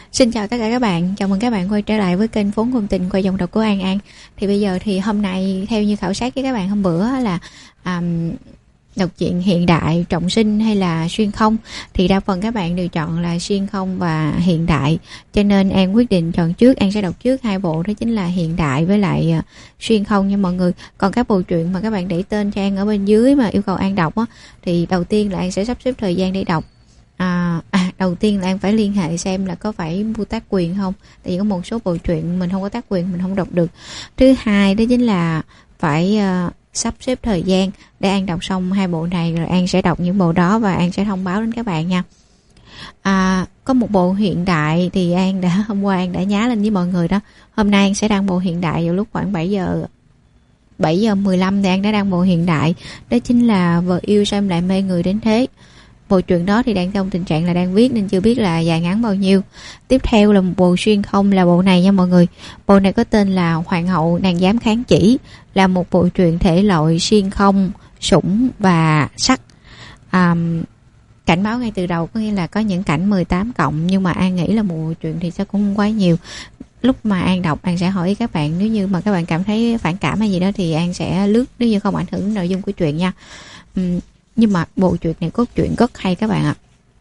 Xin chào tất cả các bạn, chào mừng các bạn quay trở lại với kênh Vốn Ngôn Tình qua dòng đọc của An An. Thì bây giờ thì hôm nay theo như khảo sát với các bạn hôm bữa là đọc truyện hiện đại, trọng sinh hay là xuyên không, thì đa phần các bạn đều chọn là xuyên không và hiện đại, cho nên An quyết định chọn trước. An sẽ đọc trước hai bộ, đó chính là hiện đại với lại xuyên không nha mọi người. Còn các bộ truyện mà các bạn để tên cho An ở bên dưới mà yêu cầu An đọc á, thì đầu tiên là An sẽ sắp xếp thời gian để đọc. Đầu tiên là An phải liên hệ xem là có phải mua tác quyền không, tại vì có một số bộ truyện mình không có tác quyền mình không đọc được. Thứ hai đó chính là phải sắp xếp thời gian để An đọc xong hai bộ này rồi An sẽ đọc những bộ đó và An sẽ thông báo đến các bạn nha. Có một bộ hiện đại thì hôm qua An đã nhá lên với mọi người đó. Hôm nay An sẽ đăng bộ hiện đại vào lúc khoảng 7 giờ 15 thì An đã đăng bộ hiện đại, đó chính là Vợ yêu sao em lại mê người đến thế. Bộ truyện đó thì đang trong tình trạng là đang viết nên chưa biết là dài ngắn bao nhiêu. Tiếp theo là một bộ xuyên không, là bộ này nha mọi người. Bộ này có tên là Hoàng hậu nàng dám kháng chỉ, là một bộ truyện thể loại xuyên không, sủng và sắc. Cảnh báo ngay từ đầu, có nghĩa là có những cảnh 18+, nhưng mà An nghĩ là một bộ truyện thì sẽ cũng không quá nhiều. Lúc mà An đọc An sẽ hỏi ý các bạn, nếu như mà các bạn cảm thấy phản cảm hay gì đó thì An sẽ lướt, nếu như không ảnh hưởng đến nội dung của truyện nha. Nhưng mà bộ truyện này cốt truyện rất hay các bạn ạ.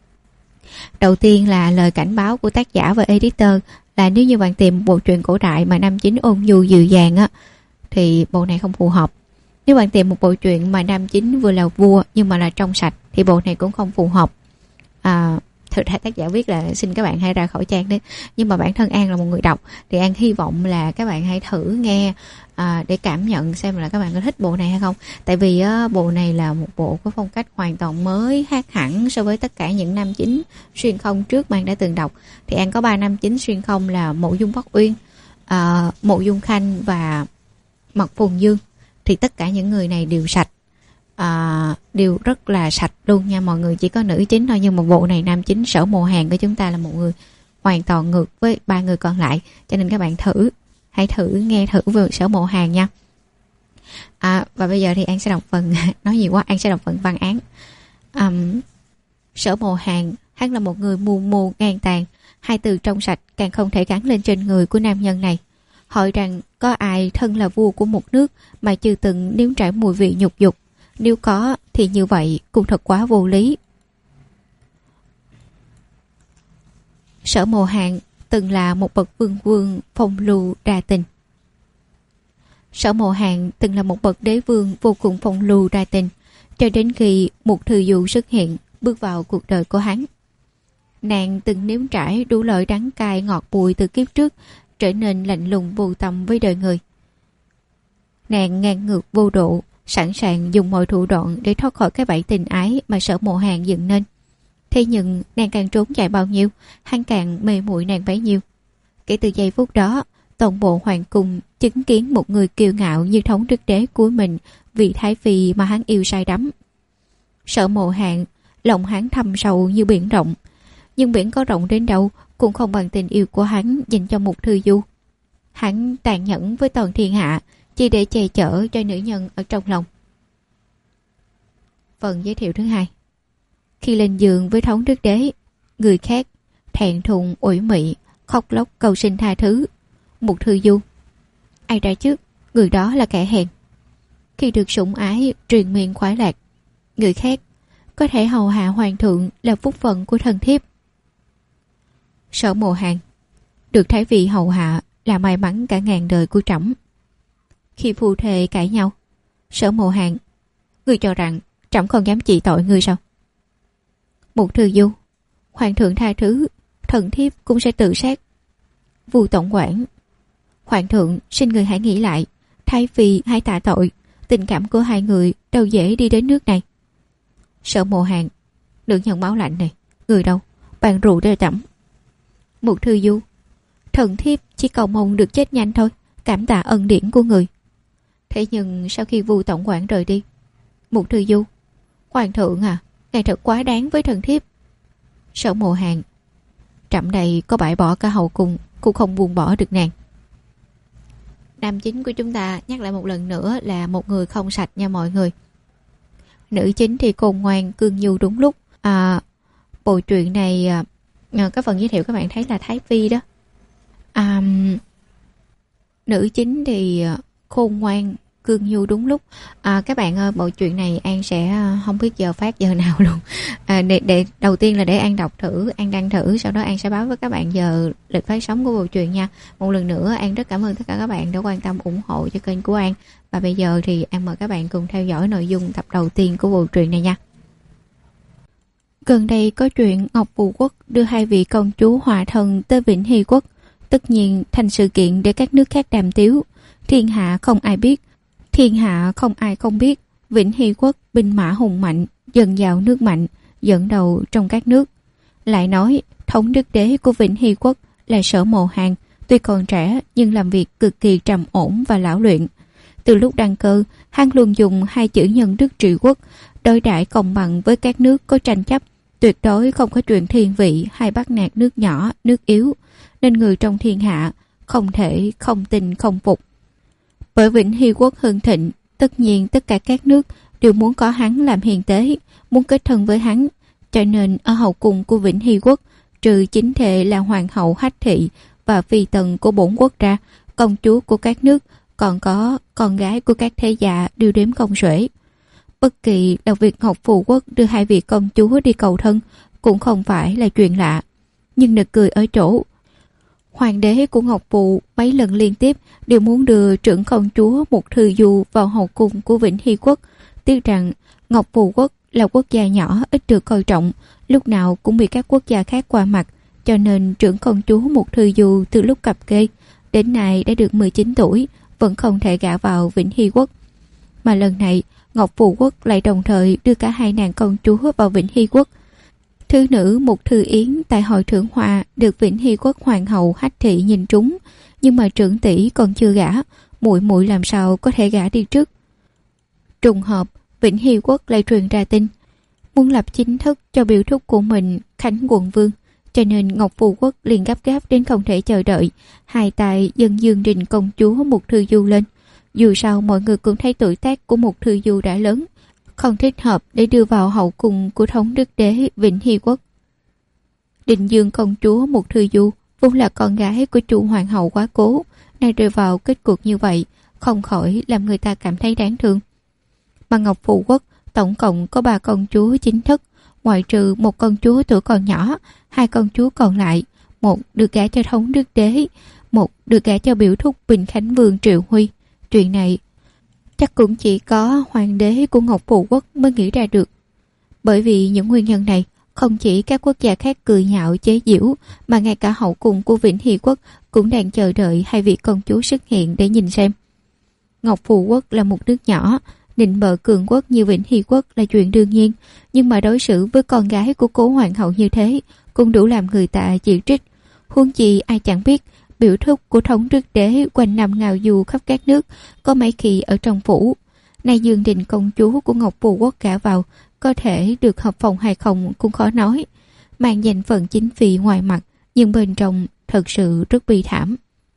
Đầu tiên là lời cảnh báo của tác giả và editor là nếu như bạn tìm một bộ truyện cổ đại mà nam chính ôn nhu dịu dàng á, thì bộ này không phù hợp. Nếu bạn tìm một bộ truyện mà nam chính vừa là vua nhưng mà là trong sạch thì bộ này cũng không phù hợp. Thực ra tác giả viết là xin các bạn hãy ra khỏi trang đấy, nhưng mà bản thân An là một người đọc thì An hy vọng là các bạn hãy thử nghe để cảm nhận xem là các bạn có thích bộ này hay không. Tại vì bộ này là một bộ có phong cách hoàn toàn mới, khác hẳn so với tất cả những nam chính xuyên không trước mà An đã từng đọc. Thì An có 3 nam chính xuyên không là Mộ Dung Bắc Uyên, Mộ Dung Khanh và Mật Phùng Dương. Thì tất cả những người này đều sạch, đều rất là sạch luôn nha mọi người, chỉ có nữ chính thôi. Nhưng mà bộ này nam chính Sở Mộ Hàn của chúng ta là một người hoàn toàn ngược với 3 người còn lại, cho nên các bạn hãy thử nghe thử về Sở Mộ Hàn nha. Và bây giờ thì An sẽ đọc phần nói nhiều quá, An sẽ đọc phần văn án. Sở Mộ Hàn, hắn là một người mù mù ngang tàn, hai từ trong sạch càng không thể gắn lên trên người của nam nhân này. Hỏi rằng có ai thân là vua của một nước mà chưa từng nếm trải mùi vị nhục dục? Nếu có thì như vậy cũng thật quá vô lý. Sở Mộ Hàn từng là một bậc vương phong lưu đa tình. Sở Mộ Hàn từng là một bậc đế vương vô cùng phong lưu đa tình, cho đến khi một thư dụ xuất hiện bước vào cuộc đời của hắn. Nàng từng nếm trải đủ loại đắng cay ngọt bùi từ kiếp trước, trở nên lạnh lùng vô tâm với đời người. Nàng ngang ngược vô độ, sẵn sàng dùng mọi thủ đoạn để thoát khỏi cái bẫy tình ái mà Sở Mộ Hàn dựng nên. Thế nhưng nàng càng trốn chạy bao nhiêu, hắn càng mê muội nàng bấy nhiêu. Kể từ giây phút đó, toàn bộ hoàng cung chứng kiến một người kiêu ngạo như thống đức đế của mình vì thái phi mà hắn yêu say đắm. Sở Mộ Hàn, lòng hắn thâm sâu như biển rộng, nhưng biển có rộng đến đâu cũng không bằng tình yêu của hắn dành cho một thư du. Hắn tàn nhẫn với toàn thiên hạ chỉ để che chở cho nữ nhân ở trong lòng. Phần giới thiệu thứ hai. Khi lên giường với thống đức đế, người khác thẹn thùng ủy mị, khóc lóc cầu xin tha thứ. Một thư du, ai ra trước, người đó là kẻ hèn. Khi được sủng ái, truyền miệng khoái lạc, người khác có thể hầu hạ hoàng thượng là phúc phận của thần thiếp. Sở Mộ Hàn, được thái vị hầu hạ là may mắn cả ngàn đời của trẫm. Khi phu thê cãi nhau, Sở Mộ Hàn, người cho rằng trẫm không dám trị tội ngươi sao? Một thư du, hoàng thượng tha thứ, thần thiếp cũng sẽ tự sát. Vu tổng quản, hoàng thượng xin người hãy nghĩ lại, thái phi hãy tạ tội, tình cảm của hai người đâu dễ đi đến nước này. Sở Mộ Hàn, nữ nhân máu lạnh này, người đâu, bàn rượu để trẫm. Một thư du, thần thiếp chỉ cầu mong được chết nhanh thôi, cảm tạ ân điển của người. Thế nhưng sau khi Vu tổng quản rời đi, một thư du, hoàng thượng à, ngài thật quá đáng với thần thiếp. Sở Mộ Hàn, trẫm đây có bãi bỏ cả hậu cung cũng không buông bỏ được nàng. Nam chính của chúng ta nhắc lại một lần nữa là một người không sạch nha mọi người. Nữ chính thì khôn ngoan cương nhu đúng lúc. Bộ truyện này cái phần giới thiệu các bạn thấy là Thái Phi đó. Nữ chính thì khôn ngoan, cương nhu đúng lúc. Các bạn ơi, bộ truyện này An sẽ không biết giờ phát giờ nào luôn. Để đầu tiên là để An đọc thử, An đăng thử, sau đó An sẽ báo với các bạn giờ lịch phát sóng của bộ truyện nha. Một lần nữa An rất cảm ơn tất cả các bạn đã quan tâm ủng hộ cho kênh của An. Và bây giờ thì An mời các bạn cùng theo dõi nội dung tập đầu tiên của bộ truyện này nha. Gần đây có chuyện Ngọc Phù Quốc đưa 2 vị công chúa hòa thân tới Vĩnh Hy Quốc, tất nhiên thành sự kiện để các nước khác đàm tiếu. Thiên hạ không ai biết, thiên hạ không ai không biết, Vĩnh Hy Quốc binh mã hùng mạnh, dần dào nước mạnh, dẫn đầu trong các nước. Lại nói, thống đức đế của Vĩnh Hy Quốc là Sở Mộ Hàn, tuy còn trẻ nhưng làm việc cực kỳ trầm ổn và lão luyện. Từ lúc đăng cơ, hắn luôn dùng 2 chữ nhân đức trị quốc, đối đãi công bằng với các nước có tranh chấp, tuyệt đối không có chuyện thiên vị hay bắt nạt nước nhỏ, nước yếu, nên người trong thiên hạ không thể không tin không phục. Bởi Vĩnh Hy Quốc hưng thịnh, tất nhiên tất cả các nước đều muốn có hắn làm hiền tế, muốn kết thân với hắn, cho nên ở hậu cung của Vĩnh Hy Quốc, trừ chính thệ là hoàng hậu Hách Thị và phi tần của bổn quốc ra, công chúa của các nước, còn có con gái của các thế gia đều đếm không xuể. Bất kỳ là việc Ngọc Phù Quốc đưa 2 vị công chúa đi cầu thân cũng không phải là chuyện lạ. Nhưng nực cười ở chỗ, hoàng đế của Ngọc Phù mấy lần liên tiếp đều muốn đưa trưởng công chúa Mục Thư Du vào hậu cung của Vĩnh Hy Quốc. Tiếc rằng Ngọc Phù Quốc là quốc gia nhỏ ít được coi trọng, lúc nào cũng bị các quốc gia khác qua mặt, cho nên trưởng công chúa Mục Thư Du từ lúc cập kê đến nay đã được 19 tuổi, vẫn không thể gả vào Vĩnh Hy Quốc. Mà lần này Ngọc Phù Quốc lại đồng thời đưa cả 2 nàng công chúa vào Vĩnh Hy Quốc. Thứ nữ Mục Thư Yến tại hội thưởng hoa được Vĩnh Hy Quốc hoàng hậu Hách Thị nhìn trúng, nhưng mà trưởng tỷ còn chưa gả, muội muội làm sao có thể gả đi trước. Trùng hợp Vĩnh Hy Quốc lại truyền ra tin muốn lập chính thức cho biểu thúc của mình Khánh Quận Vương, cho nên Ngọc Phù Quốc liền gấp gáp đến không thể chờ đợi, 2 tay dâng dương đình công chúa Mục Thư Du lên. Dù sao mọi người cũng thấy tuổi tác của Mục Thư Du đã lớn, không thích hợp để đưa vào hậu cung của thống đức đế Vĩnh Hy Quốc. Định dương công chúa Mục Thư Du vốn là con gái của chủ hoàng hậu quá cố, nay rơi vào kết cục như vậy, không khỏi làm người ta cảm thấy đáng thương. Mà Ngọc Phù Quốc tổng cộng có 3 công chúa chính thức, ngoại trừ 1 công chúa tuổi còn nhỏ, 2 công chúa còn lại, 1 được gả cho thống đức đế, 1 được gả cho biểu thúc Bình Khánh Vương Triệu Huy. Chuyện này chắc cũng chỉ có hoàng đế của Ngọc Phù Quốc mới nghĩ ra được. Bởi vì những nguyên nhân này, không chỉ các quốc gia khác cười nhạo chế giễu, mà ngay cả hậu cung của Vĩnh Hy Quốc cũng đang chờ đợi 2 vị công chúa xuất hiện để nhìn xem. Ngọc Phù Quốc là một nước nhỏ, nịnh bợ cường quốc như Vĩnh Hy Quốc là chuyện đương nhiên, nhưng mà đối xử với con gái của cố hoàng hậu như thế cũng đủ làm người ta chỉ trích. Huống chi ai chẳng biết biểu thúc của thống đức đế quanh năm ngào du khắp các nước, có mấy khi ở trong phủ. Nay Dương Đình công chúa của Ngọc Phù Quốc gả vào, có thể được hợp phòng hay không cũng khó nói. Mang danh phận chính phi ngoài mặt, nhưng bên trong thật sự rất bi thảm.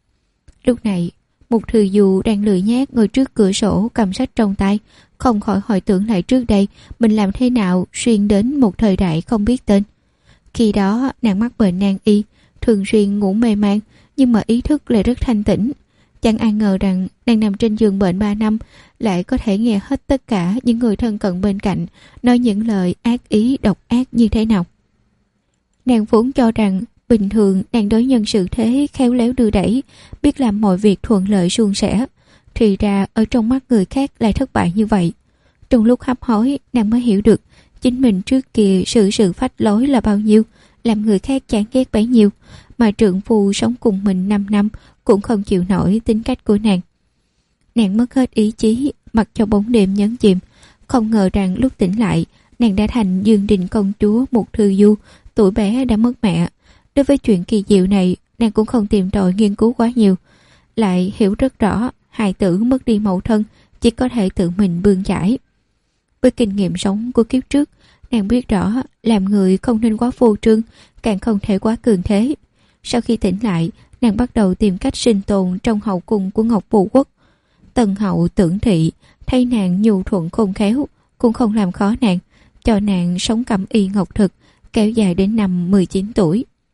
Lúc này Mục Thư Du đang lười nhác ngồi trước cửa sổ cầm sách trong tay, không khỏi hồi tưởng lại trước đây mình làm thế nào xuyên đến một thời đại không biết tên. Khi đó nàng mắc bệnh nan y, thường xuyên ngủ mê man, nhưng mà ý thức lại rất thanh tĩnh. Chẳng ai ngờ rằng đang nằm trên giường bệnh 3 năm lại có thể nghe hết tất cả những người thân cận bên cạnh nói những lời ác ý độc ác như thế nào. Nàng vốn cho rằng bình thường nàng đối nhân xử thế khéo léo đưa đẩy, biết làm mọi việc thuận lợi suôn sẻ, thì ra ở trong mắt người khác lại thất bại như vậy. Trong lúc hấp hối, nàng mới hiểu được chính mình trước kia sự phách lối là bao nhiêu, làm người khác chán ghét bấy nhiêu, mà trượng phu sống cùng mình 5 năm cũng không chịu nổi tính cách của nàng. Nàng mất hết ý chí, mặc cho bóng đêm nhấn chìm. Không ngờ rằng lúc tỉnh lại, nàng đã thành Dương Đình công chúa Mục Thư Du, tuổi bé đã mất mẹ. Đối với chuyện kỳ diệu này, nàng cũng không tìm tòi nghiên cứu quá nhiều, lại hiểu rất rõ hài tử mất đi mẫu thân chỉ có thể tự mình bươn chải. Với kinh nghiệm sống của kiếp trước, nàng biết rõ làm người không nên quá phô trương, càng không thể quá cường thế. Sau khi tỉnh lại, nàng bắt đầu tìm cách sinh tồn trong hậu cung của Ngọc Phù Quốc. Tần hậu Tưởng Thị thấy nàng nhu thuận khôn khéo, cũng không làm khó nàng, cho nàng sống cẩm y ngọc thực, kéo dài đến năm 19 tuổi.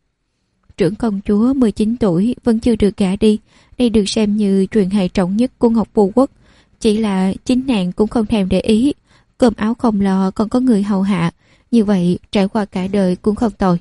trưởng công chúa 19 tuổi vẫn chưa được gả đi. Đây được xem như truyền hệ trọng nhất của Ngọc Phù Quốc. Chỉ là chính nàng cũng không thèm để ý. Cơm áo không lo còn có người hầu hạ. Như vậy trải qua cả đời cũng không tồi.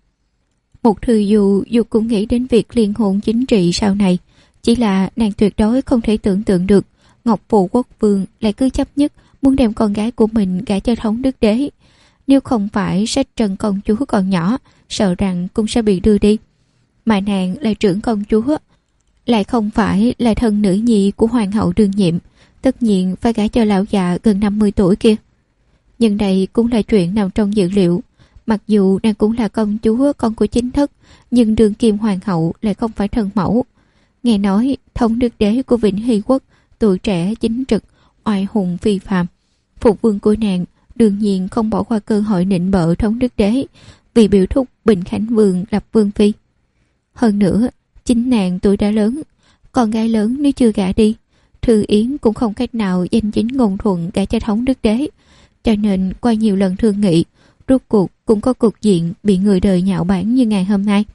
Một thư dù cũng nghĩ đến việc liên hôn chính trị sau này. Chỉ là nàng tuyệt đối không thể tưởng tượng được Ngọc Phù Quốc vương lại cứ chấp nhất muốn đem con gái của mình gả cho thống đức đế. Nếu không phải sách trần công chúa còn nhỏ, sợ rằng cũng sẽ bị đưa đi. Mà nàng là trưởng công chúa, lại không phải là thân nữ nhi của hoàng hậu đương nhiệm, tất nhiên phải gả cho lão già gần 50 tuổi kia. Nhưng đây cũng là chuyện nằm trong dự liệu. Mặc dù nàng cũng là công chúa con của chính thất, nhưng đương kim hoàng hậu lại không phải thân mẫu. Nghe nói thống đức đế của Vĩnh Hy Quốc tuổi trẻ chính trực, oai hùng phi phàm. Phụ vương của nàng đương nhiên không bỏ qua cơ hội nịnh bợ thống đức đế, vì biểu thúc Bình Khánh Vương lập vương phi. Hơn nữa, chính nàng tuổi đã lớn, con gái lớn nếu chưa gả đi, Thư Yến cũng không cách nào danh chính ngôn thuận gả cho thống đức đế. Cho nên qua nhiều lần thương nghị, rốt cuộc cũng có cục diện bị người đời nhạo báng như ngày hôm nay.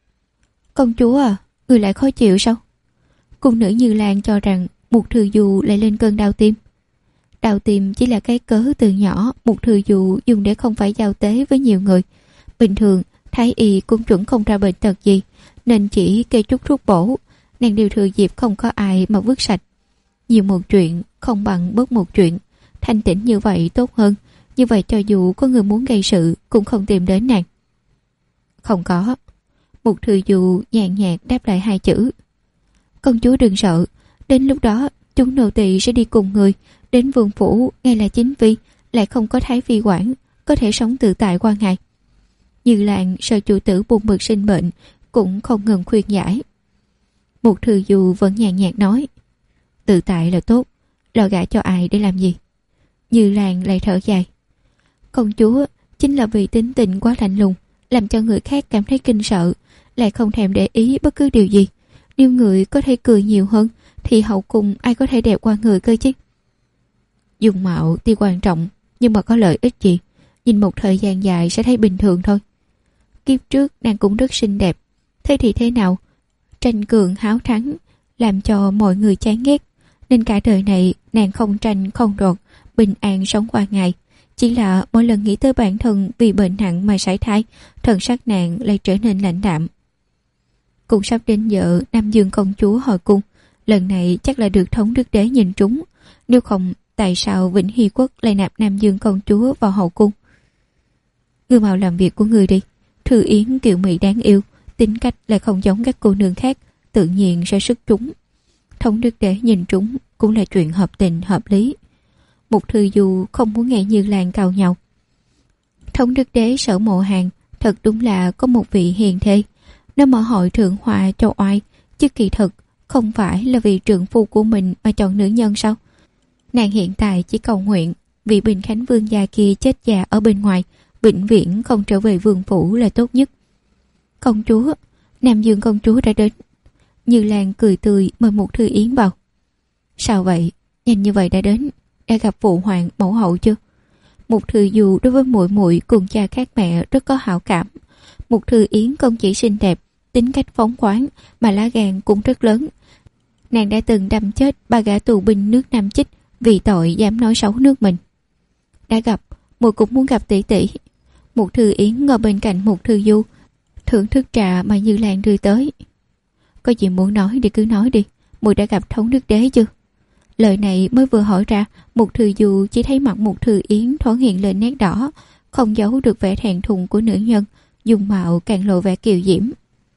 Công chúa à, người lại khó chịu sao? Cung nữ Như Lan cho rằng Mục Thư Du lại lên cơn đau tim. Đau tim chỉ là cái cớ từ nhỏ Mục Thư Du dùng để không phải giao tế với nhiều người. Bình thường thái y cũng chuẩn không ra bệnh tật gì, nên chỉ kê chút thuốc bổ. Nàng đều thừa dịp không có ai mà vứt sạch. Nhiều một chuyện không bằng bớt một chuyện. Thanh tĩnh như vậy tốt hơn. Như vậy cho dù có người muốn gây sự cũng không tìm đến nàng. Không có. Mục Thư Du nhàn nhạt đáp lại hai chữ. Công chúa đừng sợ. Đến lúc đó chúng nô tỳ sẽ đi cùng người đến vương phủ, ngay là chính phi, lại không có thái phi quản, có thể sống tự tại qua ngày. Như Lan sợ chủ tử buồn bực sinh bệnh, cũng không ngừng khuyên giải. Mục Thư Du vẫn nhàn nhạt nói, tự tại là tốt, lo gả cho ai để làm gì? Như Lan lại thở dài. Công chúa chính là vì tính tình quá lạnh lùng, làm cho người khác cảm thấy kinh sợ, lại không thèm để ý bất cứ điều gì. Nếu người có thể cười nhiều hơn, thì hậu cung ai có thể đẹp qua người cơ chứ? Dung mạo tuy quan trọng, nhưng mà có lợi ích gì? Nhìn một thời gian dài sẽ thấy bình thường thôi. Kiếp trước nàng cũng rất xinh đẹp, thế thì thế nào? Tranh cường háo thắng, làm cho mọi người chán ghét, nên cả đời này nàng không tranh không đoạt, bình an sống qua ngày. Chỉ là mỗi lần nghĩ tới bản thân vì bệnh nặng mà sảy thai, thần sắc nàng lại trở nên lãnh đạm. Cũng sắp đến giờ Nam Dương công chúa hồi cung, lần này chắc là được thống đức đế nhìn trúng. Nếu không, tại sao Vĩnh Hy Quốc lại nạp Nam Dương công chúa vào hậu cung? Ngươi mau làm việc của ngươi đi. Thư Yến kiều mỹ đáng yêu, tính cách lại không giống các cô nương khác, tự nhiên sẽ sức trúng. Thống đức đế nhìn trúng cũng là chuyện hợp tình hợp lý. Mục Thư Du không muốn nghe Như Lan cào nhau. Thống đức đế Sở Mộ Hàn thật đúng là có một vị hiền thê. Nó mở hội thượng hòa cho oai, chứ kỳ thực không phải là vì trượng phu của mình mà chọn nữ nhân sao? Nàng hiện tại chỉ cầu nguyện vị Bình Khánh Vương già kia chết già ở bên ngoài, vĩnh viễn không trở về vương phủ là tốt nhất. Công chúa, Nam Dương công chúa đã đến. Như Lan cười tươi mời Mục Thư Yến vào. Sao vậy? Nhanh như vậy đã đến. Đã gặp phụ hoàng mẫu hậu chưa? Mục Thư Du đối với muội muội cùng cha khác mẹ rất có hảo cảm. Mục Thư Yến không chỉ xinh đẹp, tính cách phóng khoáng mà lá gan cũng rất lớn. Nàng đã từng đâm chết 3 gã tù binh nước Nam Chích vì tội dám nói xấu nước mình. Đã gặp, muội cũng muốn gặp tỷ tỷ. Mục Thư Yến ngồi bên cạnh Mục Thư Du, thưởng thức trà mà Như Lan đưa tới. Có gì muốn nói thì cứ nói đi. Muội đã gặp thống đức đế chưa? Lời này mới vừa hỏi ra, Mục Thư Du chỉ thấy mặt Mục Thư Yến thoáng hiện lên nét đỏ, không giấu được vẻ thẹn thùng của nữ nhân, dung mạo càng lộ vẻ kiều diễm.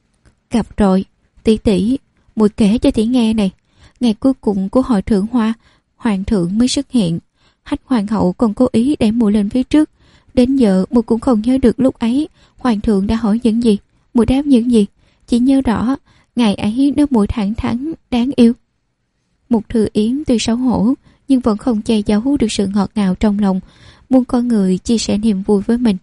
Gặp rồi, tỷ tỷ, muội kể cho tỷ nghe này. Ngày cuối cùng của hội thượng hoa, hoàng thượng mới xuất hiện. Hách hoàng hậu còn cố ý đẩy muội lên phía trước. Đến giờ muội cũng không nhớ được lúc ấy hoàng thượng đã hỏi những gì, muội đáp những gì. Chỉ nhớ rõ ngày ấy nó muội thẳng thắn đáng yêu. Mục Thư Yến tuy xấu hổ nhưng vẫn không che giấu được sự ngọt ngào trong lòng, muốn có người chia sẻ niềm vui với mình.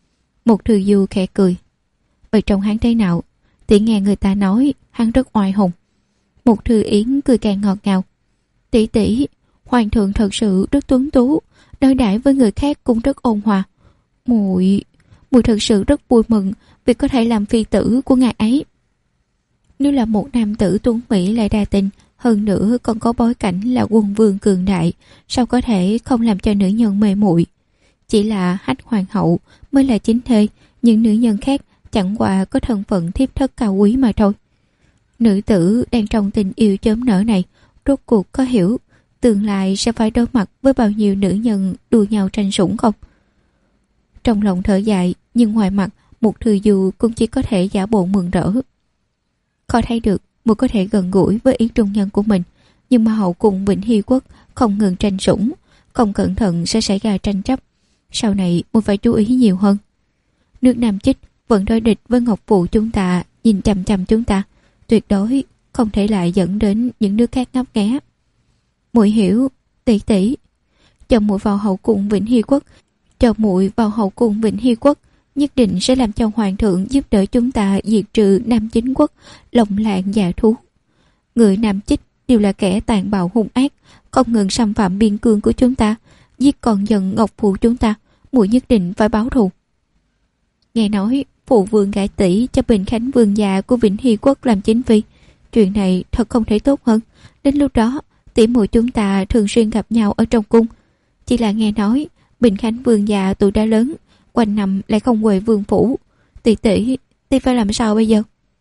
Mục Thư Du khẽ cười. Ở trong hắn thế nào? Tỷ nghe người ta nói hắn rất oai hùng. Mục Thư Yến cười càng ngọt ngào. Tỷ tỷ, hoàng thượng thật sự rất tuấn tú, đối đãi với người khác cũng rất ôn hòa. Muội thật sự rất vui mừng vì có thể làm phi tử của ngài ấy. Nếu là một nam tử tuấn mỹ lại đa tình, hơn nữa còn có bối cảnh là quân vương cường đại, sao có thể không làm cho nữ nhân mê muội? Chỉ là Hách hoàng hậu mới là chính thê, những nữ nhân khác chẳng qua có thân phận thiếp thất cao quý mà thôi. Nữ tử đang trong tình yêu chớm nở này, rốt cuộc có hiểu tương lai sẽ phải đối mặt với bao nhiêu nữ nhân đua nhau tranh sủng không? Trong lòng thở dài, nhưng ngoài mặt Mục Thư Du cũng chỉ có thể giả bộ mừng rỡ. Khó thấy được muội có thể gần gũi với ý trung nhân của mình, nhưng mà hậu cung Vĩnh Hy Quốc không ngừng tranh sủng, không cẩn thận sẽ xảy ra tranh chấp. Sau này muội phải chú ý nhiều hơn. Nước Nam Chích vẫn đối địch với Ngọc Phụ chúng ta, nhìn chằm chằm chúng ta, tuyệt đối không thể lại dẫn đến những nước khác ngấp nghé. Muội hiểu, tỷ tỷ. Cho muội vào hậu cung Vĩnh Hy Quốc, cho muội vào hậu cung Vĩnh Hy Quốc, nhất định sẽ làm cho hoàng thượng giúp đỡ chúng ta diệt trừ Nam Chính Quốc, lộng lạng dạ thú. Người Nam Chích đều là kẻ tàn bạo hung ác, không ngừng xâm phạm biên cương của chúng ta, giết con dân Ngọc Phụ chúng ta, muội nhất định phải báo thù. Nghe nói phụ vương gả tỷ cho Bình Khánh vương gia của Vĩnh Hy Quốc làm chính phi, chuyện này thật không thể tốt hơn. Đến lúc đó tỷ muội chúng ta thường xuyên gặp nhau ở trong cung. Chỉ là nghe nói Bình Khánh vương gia tuổi đã lớn, quanh năm lại không quê vương phủ. Tỷ phải làm sao bây giờ?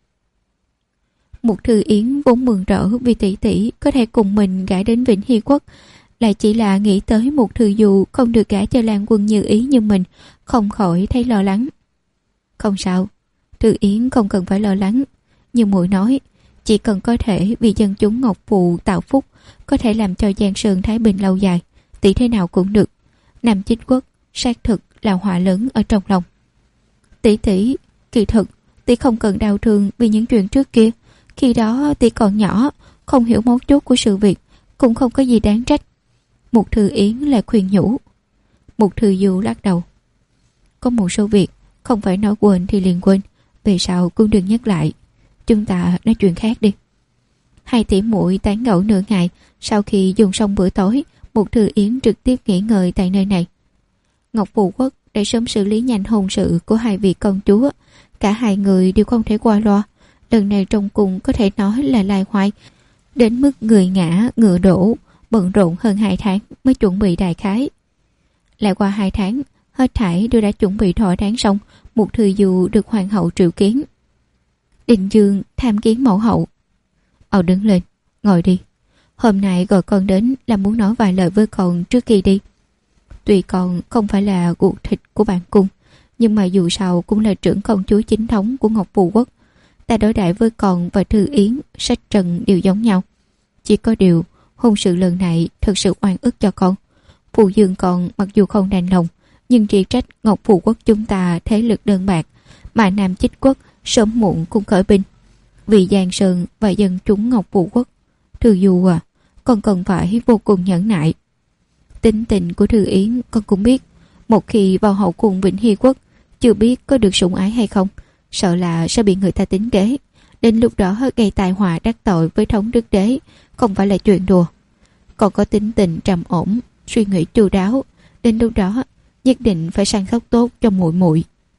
Mục Thư Yến vốn mừng rỡ vì tỷ tỷ có thể cùng mình gả đến Vĩnh Hy Quốc, lại chỉ là nghĩ tới Mục Thư Du không được gả cho Lan Quân Như ý như mình, không khỏi thấy lo lắng. Không sao, Thư Yến không cần phải lo lắng. Như muội nói, chỉ cần có thể vì dân chúng Ngọc Phụ tạo phúc, có thể làm cho Giang Sơn thái bình lâu dài, tỷ thế nào cũng được. Nam Chính Quốc xác thực là họa lớn ở trong lòng. Tỷ, kỳ thực tỷ không cần đau thương vì những chuyện trước kia. Khi đó tỷ còn nhỏ, không hiểu mấu chốt của sự việc, cũng không có gì đáng trách. Mục Thư Yến lại khuyên nhủ. Mục Thư Du lắc đầu. Có một số việc không phải nói quên thì liền quên, về sau cũng đừng nhắc lại. Chúng ta nói chuyện khác đi. Hai tỷ muội tán gẫu nửa ngày, sau khi dùng xong bữa tối, Mục Thư Yến trực tiếp nghỉ ngơi tại nơi này. Ngọc Phụ Quốc để sớm xử lý nhanh hôn sự của hai vị công chúa, cả hai người đều không thể qua loa. Lần này trong cung có thể nói là lai hoài, đến mức người ngã ngựa đổ, bận rộn hơn 2 tháng mới chuẩn bị đại khái. Lại qua 2 tháng, hết thảy đều đã chuẩn bị thỏa đáng xong. Mục Thư Du được hoàng hậu triệu kiến. Định Dương tham kiến mẫu hậu. Đứng lên, ngồi đi. Hôm nay gọi con đến là muốn nói vài lời với con trước khi đi. Tuy con không phải là ruột thịt của bản cung, nhưng mà dù sao cũng là trưởng công chúa chính thống của Ngọc Phụ Quốc. Ta đối đãi với con và Thư Yến, Sách Trần đều giống nhau. Chỉ có điều hôn sự lần này thật sự oan ức cho con. Phụ dương con mặc dù không đành lòng, nhưng chỉ trách Ngọc Phụ Quốc chúng ta thế lực đơn bạc, mà Nam Chích Quốc sớm muộn cũng khởi binh vì Giang Sơn và dân chúng Ngọc Phụ Quốc. Thư Du à, con cần phải vô cùng nhẫn nại. Tính tình của Thư Yến con cũng biết, một khi vào hậu cung Vĩnh Hy Quốc, chưa biết có được sủng ái hay không, sợ là sẽ bị người ta tính kế. Đến lúc đó gây tai họa đắc tội với thống đức đế, không phải là chuyện đùa. Còn có tính tình trầm ổn, suy nghĩ chu đáo, đến lúc đó nhất định phải săn sóc tốt cho muội muội.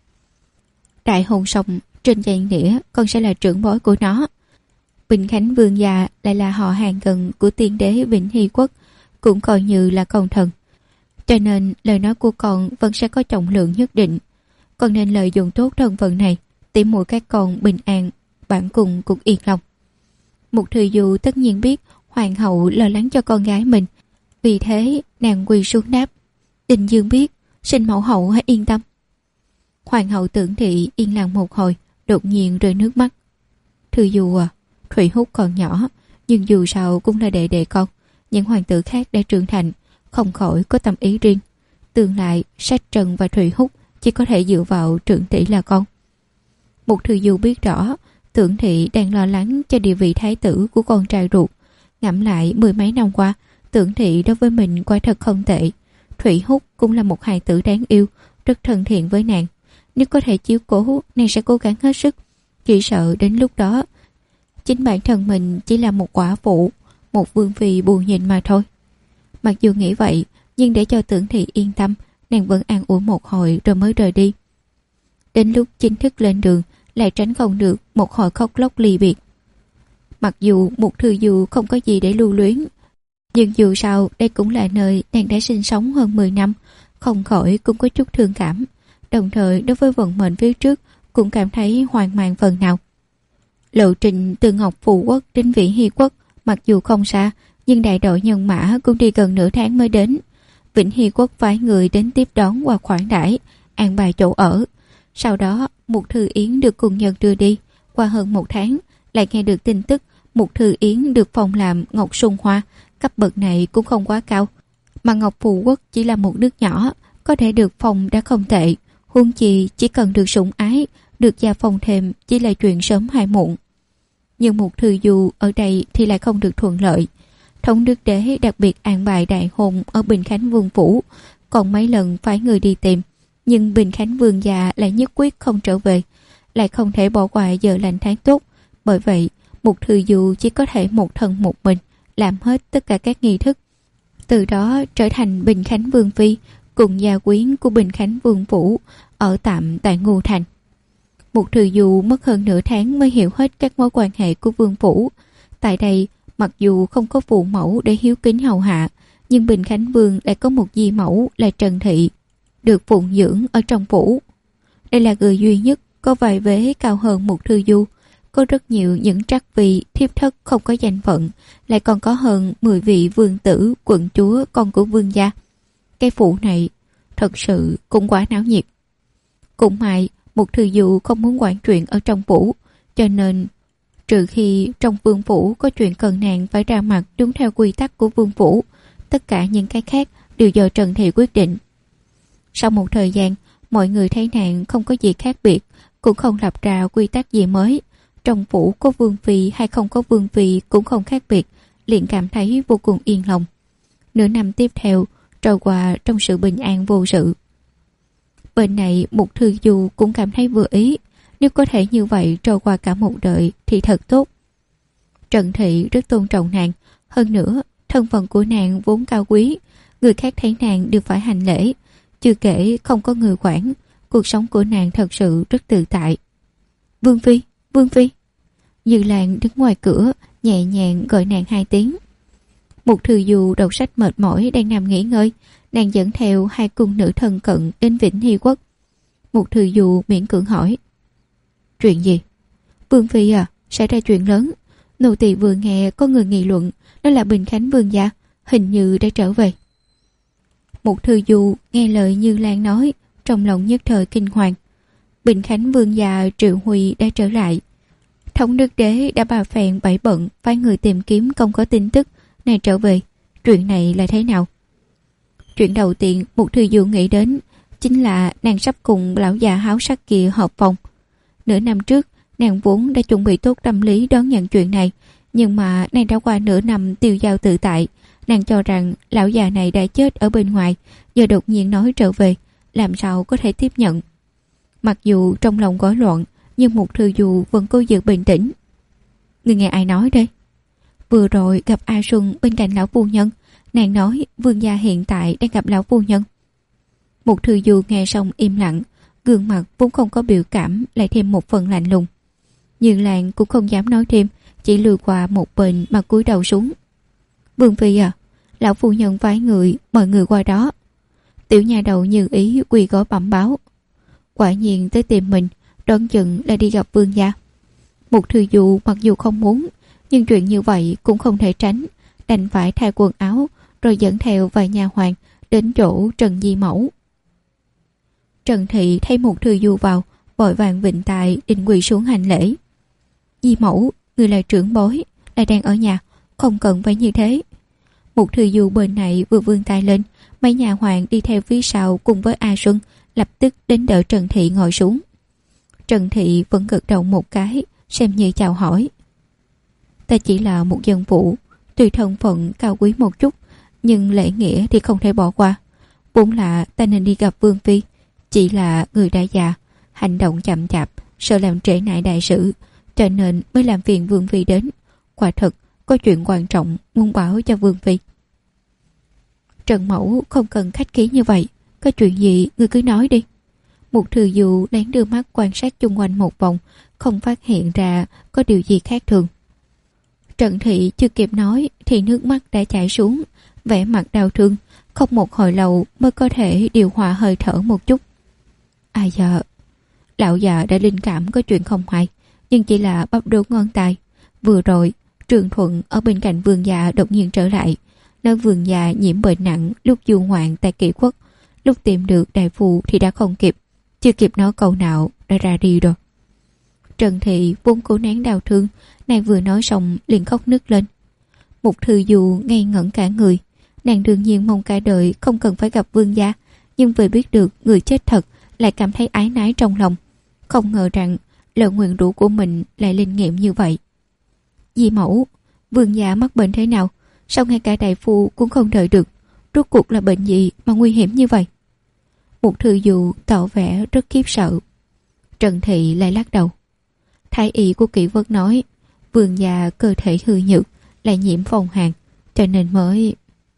Đại hôn xong, trên danh nghĩa con sẽ là trưởng bối của nó. Bình Khánh vương gia lại là họ hàng gần của tiên đế Vĩnh Hy Quốc, cũng coi như là công thần. Cho nên lời nói của con vẫn sẽ có trọng lượng nhất định. Con nên lợi dụng tốt thân phận này, tỉ muội các con bình an, bản cung cũng yên lòng. Mục Thư Du tất nhiên biết hoàng hậu lo lắng cho con gái mình, vì thế nàng quỳ xuống đáp. Định Dương biết, xin mẫu hậu hãy yên tâm. Hoàng hậu Tưởng Thị yên lặng một hồi, đột nhiên rơi nước mắt. Thư Du à, Thủy Húc còn nhỏ, nhưng dù sao cũng là đệ đệ con. Những hoàng tử khác đã trưởng thành, không khỏi có tâm ý riêng. Tương lai Sách Trần và Thủy Húc chỉ có thể dựa vào trưởng tỷ là con. Mục Thư Du biết rõ Tưởng Thị đang lo lắng cho địa vị thái tử của con trai ruột. Ngẫm lại 10 mấy năm qua, Tưởng Thị đối với mình quả thật không tệ. Thủy Húc cũng là một hài tử đáng yêu, rất thân thiện với nàng. Nếu có thể chiếu cố, nàng sẽ cố gắng hết sức. Chỉ sợ đến lúc đó chính bản thân mình chỉ là một quả phụ, một vương phi buồn nhìn mà thôi. Mặc dù nghĩ vậy, nhưng để cho Tưởng Thị yên tâm, nàng vẫn an ủi một hồi rồi mới rời đi. đến lúc chính thức lên đường lại tránh không được một hồi khóc lóc ly biệt. Mặc dù Mục Thư Du không có gì để lưu luyến, nhưng dù sao đây cũng là nơi nàng đã sinh sống hơn 10 năm, không khỏi cũng có chút thương cảm, đồng thời đối với vận mệnh phía trước cũng cảm thấy hoang mang phần nào. Lộ trình từ Ngọc Phù Quốc đến Vĩ Hy Quốc mặc dù không xa, nhưng đại đội nhân mã cũng đi gần nửa tháng mới đến. Vĩnh Hy Quốc phái người đến tiếp đón và khoản đãi, an bài chỗ ở. Sau đó Mục Thư Yến được cùng nhân đưa đi. Qua hơn 1 tháng lại nghe được tin tức Mục Thư Yến được phong làm Ngọc Xuân Hoa. Cấp bậc này cũng không quá cao, mà Ngọc Phù Quốc chỉ là một nước nhỏ, có thể được phong đã không tệ. Huống chi chỉ cần được sủng ái, được gia phong thêm chỉ là chuyện sớm hay muộn. Nhưng Mục Thư Du ở đây thì lại không được thuận lợi. Thống Đức Đế đặc biệt an bài đại hôn ở Bình Khánh Vương phủ, còn mấy lần phái người đi tìm, nhưng Bình Khánh Vương già lại nhất quyết không trở về, lại không thể bỏ qua giờ lành tháng tốt. Bởi vậy Mục Thư Du chỉ có thể một thân một mình làm hết tất cả các nghi thức, từ đó trở thành Bình Khánh Vương phi cùng gia quyến của Bình Khánh Vương phủ, ở tạm tại Ngô Thành. Mục Thư Du mất hơn nửa tháng mới hiểu hết các mối quan hệ của vương phủ. Tại đây mặc dù không có phụ mẫu để hiếu kính hầu hạ, nhưng Bình Khánh Vương lại có một di mẫu là Trần Thị, được phụng dưỡng ở trong phủ. Đây là người duy nhất có vài vế cao hơn Mục Thư Du, có rất nhiều những trắc vị thiếp thất không có danh phận, lại còn có hơn 10 vị vương tử, quận chúa con của vương gia. Cái phủ này thật sự cũng quá náo nhiệt. Cũng may Mục Thư Du không muốn quản chuyện ở trong phủ, cho nên trừ khi trong vương phủ có chuyện cần nàng phải ra mặt đúng theo quy tắc của vương phủ, tất cả những cái khác đều do Trần Thị quyết định. Sau một thời gian, mọi người thấy nàng không có gì khác biệt, cũng không lập ra quy tắc gì mới. Trong phủ có vương phi hay không có vương phi cũng không khác biệt, liền cảm thấy vô cùng yên lòng. Nửa năm tiếp theo trôi qua trong sự bình an vô sự. Bên này Mục Thư Du cũng cảm thấy vừa ý, nếu có thể như vậy trôi qua cả một đời thì thật tốt. Trần Thị rất tôn trọng nàng, hơn nữa thân phận của nàng vốn cao quý, người khác thấy nàng đều phải hành lễ, chưa kể không có người quản, cuộc sống của nàng thật sự rất tự tại. Vương phi, Vương phi. Dư Lan đứng ngoài cửa nhẹ nhàng gọi nàng 2 tiếng. Mục Thư Du đọc sách mệt mỏi đang nằm nghỉ ngơi, nàng dẫn theo 2 cung nữ thân cận đến Vĩnh Hy Quốc. Mục Thư Du miễn cưỡng hỏi: Chuyện gì? Vương phi à, xảy ra chuyện lớn. Nô tỳ vừa nghe có người nghị luận đó là Bình Khánh Vương gia hình như đã trở về. Mục Thư Du nghe lời Như Lan nói, trong lòng nhất thời kinh hoàng. Bình Khánh Vương gia Triệu Huy đã trở lại. Thống Đức Đế đã bà phèn bẫy bận phái người tìm kiếm, không có tin tức nàng trở về. Chuyện này là thế nào? Chuyện đầu tiên Mục Thư Du nghĩ đến chính là nàng sắp cùng lão già háo sắc kia hợp phòng. Nửa năm trước nàng vốn đã chuẩn bị tốt tâm lý đón nhận chuyện này, nhưng mà nàng đã qua nửa năm tiêu dao tự tại, nàng cho rằng lão già này đã chết ở bên ngoài, giờ đột nhiên nói trở về, làm sao có thể tiếp nhận. Mặc dù trong lòng rối loạn, nhưng Mục Thư Du vẫn cố giữ bình tĩnh. Người nghe ai nói đây? Vừa rồi gặp A Xuân bên cạnh lão phu nhân, nàng nói vương gia hiện tại đang gặp lão phu nhân. Mục Thư Du nghe xong im lặng, gương mặt vốn không có biểu cảm lại thêm một phần lạnh lùng. Như Lan cũng không dám nói thêm, chỉ lùi qua một bên mà cúi đầu xuống. Vương phi à, lão phu nhân phái người mời người qua đó. Tiểu nhà đầu Như Ý quỳ gối bẩm báo. Quả nhiên tới tìm mình, đoán chừng là đi gặp vương gia. Mục Thư Du mặc dù không muốn, nhưng chuyện như vậy cũng không thể tránh, đành phải thay quần áo rồi dẫn theo vài nhà hoàng đến chỗ Trần Di Mẫu. Trần Thị thấy Mục Thư Du vào, vội vàng vịnh tài định quỳ xuống hành lễ. Di Mẫu, người là trưởng bối, lại đang ở nhà, không cần phải như thế. Mục Thư Du bên này vừa vươn tay lên, mấy nhà hoàng đi theo phía sau cùng với A Xuân lập tức đến đỡ Trần Thị ngồi xuống. Trần Thị vẫn gật đầu một cái, xem như chào hỏi. Ta chỉ là một dân phụ, tuy thân phận cao quý một chút, nhưng lễ nghĩa thì không thể bỏ qua. Vốn là ta nên đi gặp vương phi, chỉ là người đã già, hành động chậm chạp, sợ làm trễ nải đại sự, cho nên mới làm phiền vương phi đến. Quả thật có chuyện quan trọng muốn báo cho vương phi. Trần Mẫu không cần khách khí như vậy, có chuyện gì ngươi cứ nói đi. Một Thư Du lén đưa mắt quan sát chung quanh một vòng, không phát hiện ra có điều gì khác thường. Trần Thị chưa kịp nói thì nước mắt đã chảy xuống, vẻ mặt đau thương, không một hồi lâu mới có thể điều hòa hơi thở một chút. Ai giờ, lão già đã linh cảm có chuyện không hay, nhưng chỉ là bắp đốt ngón tay. Vừa rồi, Trường Thuận ở bên cạnh vườn già đột nhiên trở lại, nói vườn già nhiễm bệnh nặng lúc du ngoạn tại Kỷ Quốc, lúc tìm được đại phu thì đã không kịp, chưa kịp nói câu nào đã ra đi rồi. Trần Thị vốn cố nén đau thương, nàng vừa nói xong liền khóc nức lên. Một Thư Du ngây ngẩn cả người, nàng đương nhiên mong cả đời không cần phải gặp vương gia, nhưng vừa biết được người chết thật lại cảm thấy ái nái trong lòng, không ngờ rằng lời nguyền rủa của mình lại linh nghiệm như vậy. Di mẫu, vương gia mắc bệnh thế nào? Sao ngay cả đại phu cũng không đợi được? Rốt cuộc là bệnh gì mà nguy hiểm như vậy? Một Thư Du tỏ vẻ rất khiếp sợ. Trần Thị lại lắc đầu. Thái y của Kỷ Vân nói vương gia cơ thể hư nhược, lại nhiễm phong hàn, cho nên mới...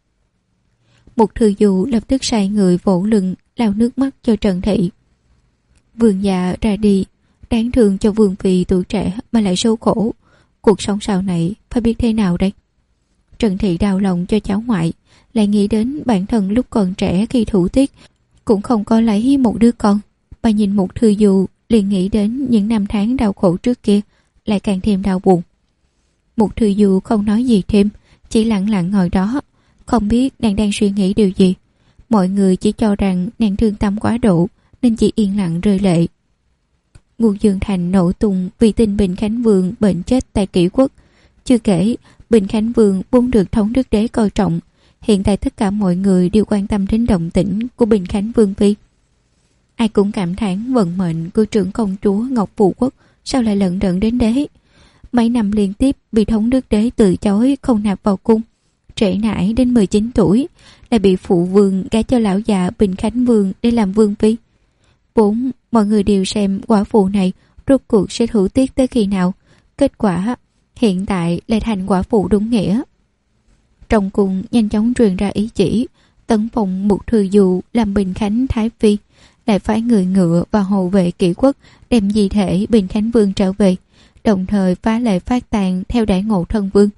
Một Thư Du lập tức sai người vỗ lưng lau nước mắt cho Trần Thị. Vương gia ra đi, đáng thương cho vương phi tuổi trẻ mà lại số khổ. Cuộc sống sau này phải biết thế nào đây? Trần Thị đau lòng cho cháu ngoại, lại nghĩ đến bản thân lúc còn trẻ khi thủ tiết cũng không có lấy một đứa con. Bà nhìn Một Thư Du liền nghĩ đến những năm tháng đau khổ trước kia, lại càng thêm đau buồn. Một Thư Du không nói gì thêm, chỉ lặng lặng ngồi đó, không biết nàng đang suy nghĩ điều gì. Mọi người chỉ cho rằng nàng thương tâm quá độ, nên chỉ yên lặng rơi lệ. Ngô Dương Thành nổ tung vì tin Bình Khánh Vương bệnh chết tại Kỷ Quốc. Chưa kể, Bình Khánh Vương vốn được Thống Đức Đế coi trọng. Hiện tại tất cả mọi người đều quan tâm đến động tĩnh của Bình Khánh Vương phi. Ai cũng cảm thán vận mệnh của trưởng công chúa Ngọc Vũ Quốc sao lại lận đận đến đế. Mấy năm liên tiếp bị Thống Đức Đế từ chối không nạp vào cung, trễ nải đến 19 tuổi lại bị phụ vương gả cho lão già Bình Khánh Vương để làm vương phi. Vốn mọi người đều xem quả phụ này rốt cuộc sẽ thủ tiết tới khi nào, kết quả hiện tại lại thành quả phụ đúng nghĩa. Trong cung nhanh chóng truyền ra ý chỉ tấn phong Một Thư Du làm Bình Khánh Thái Phi, lại phái người ngựa và hộ vệ Kỷ Quốc đem di thể Bình Khánh Vương trở về, đồng thời phá lệ phát tang theo đãi ngộ thân vương.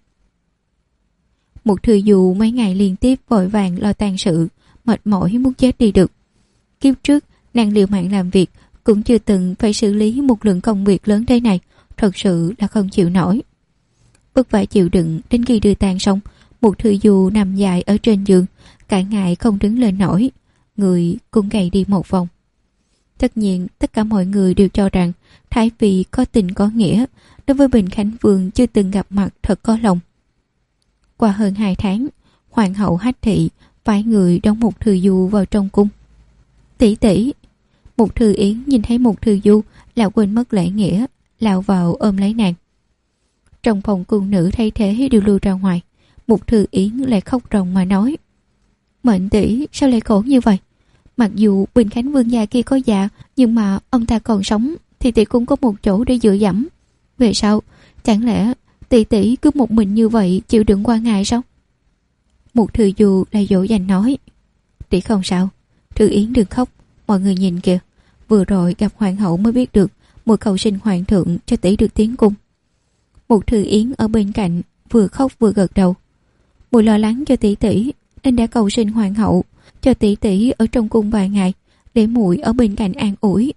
Một Thư Du mấy ngày liên tiếp vội vàng lo tang sự, mệt mỏi muốn chết đi được. Kiếp trước nàng liều mạng làm việc, cũng chưa từng phải xử lý một lượng công việc lớn thế này, thật sự là không chịu nổi. Vất vả chịu đựng đến khi đưa tang xong, Một Thư Du nằm dài ở trên giường, cả ngày không đứng lên nổi, người cũng gầy đi một vòng. Tất nhiên tất cả mọi người đều cho rằng Thái Phi có tình có nghĩa, đối với Bình Khánh Vương chưa từng gặp mặt thật có lòng. Qua hơn 2 tháng, Hoàng hậu Hách Thị phái người đón Một Thư Du vào trong cung. Tỷ tỷ. Một Thư Yến nhìn thấy Một Thư Du là quên mất lễ nghĩa, lao vào ôm lấy nàng. Trong phòng cung nữ thay thế đều lưu ra ngoài, Một Thư Yến lại khóc ròng mà nói: Mệnh tỷ sao lại khổ như vậy? Mặc dù Bình Khánh Vương gia kia có già, nhưng mà ông ta còn sống thì tỷ cũng có một chỗ để dựa dẫm. Về sau, chẳng lẽ tỷ tỷ cứ một mình như vậy chịu đựng qua ngày sao? Một Thư Du lại dỗ dành nói: Tỷ không sao, Thư Yến đừng khóc, mọi người nhìn kìa, vừa rồi gặp hoàng hậu mới biết được muội cầu xin hoàng thượng cho tỷ được tiến cung. Một Thư Yến ở bên cạnh vừa khóc vừa gật đầu. Muội lo lắng cho tỷ tỷ nên đã cầu xin hoàng hậu cho tỷ tỷ ở trong cung vài ngày, để muội ở bên cạnh an ủi.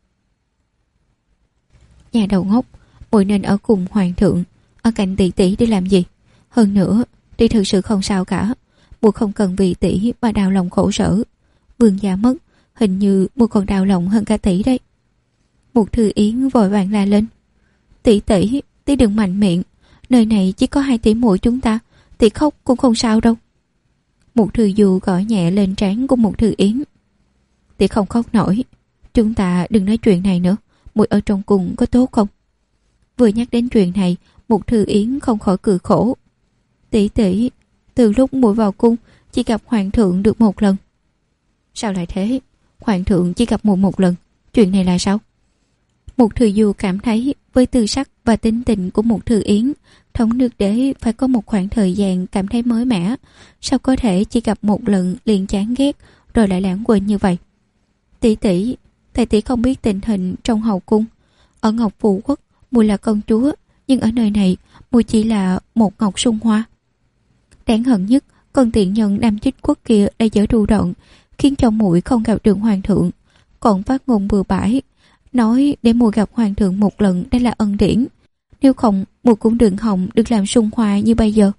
Nhà đầu ngốc, muội nên ở cùng hoàng thượng, ở cạnh tỷ tỷ để làm gì? Hơn nữa, tỷ thực sự không sao cả, muội không cần vì tỷ mà đau lòng khổ sở. Vương gia mất, hình như muội còn đau lòng hơn cả tỷ đấy. Một Thư Yến vội vàng la lên: Tỷ tỷ, tỷ đừng mạnh miệng, nơi này chỉ có 2 tỷ muội chúng ta, tỷ khóc cũng không sao đâu. Một Thư Du gõ nhẹ lên trán của Một Thư Yến: Tỷ không khóc nổi, chúng ta đừng nói chuyện này nữa, muội ở trong cung có tốt không? Vừa nhắc đến chuyện này, Một Thư Yến không khỏi cười khổ: Tỷ tỷ, từ lúc muội vào cung chỉ gặp hoàng thượng được 1 lần. Sao lại thế? Hoàng thượng chỉ gặp muội 1 lần, chuyện này là sao? Một Thư Du cảm thấy với tư sắc và tính tình của Một Thư Yến, Thống Đức Đế phải có một khoảng thời gian cảm thấy mới mẻ, sao có thể chỉ gặp 1 lần liền chán ghét rồi lại lãng quên như vậy? Tỷ tỷ, Thầy tỷ không biết tình hình trong hậu cung. Ở Ngọc Phù Quốc, mùi là công chúa, nhưng ở nơi này, mùi chỉ là một ngọc sung hoa. Đáng hận nhất, con tiện nhân Nam Chích Quốc kia đã dở trù động, khiến cho muội không gặp được hoàng thượng. Còn phát ngôn bừa bãi, nói để muội gặp hoàng thượng một lần đây là ân điển. Nếu không, muội cũng đừng hòng được làm sung hoa như bây giờ.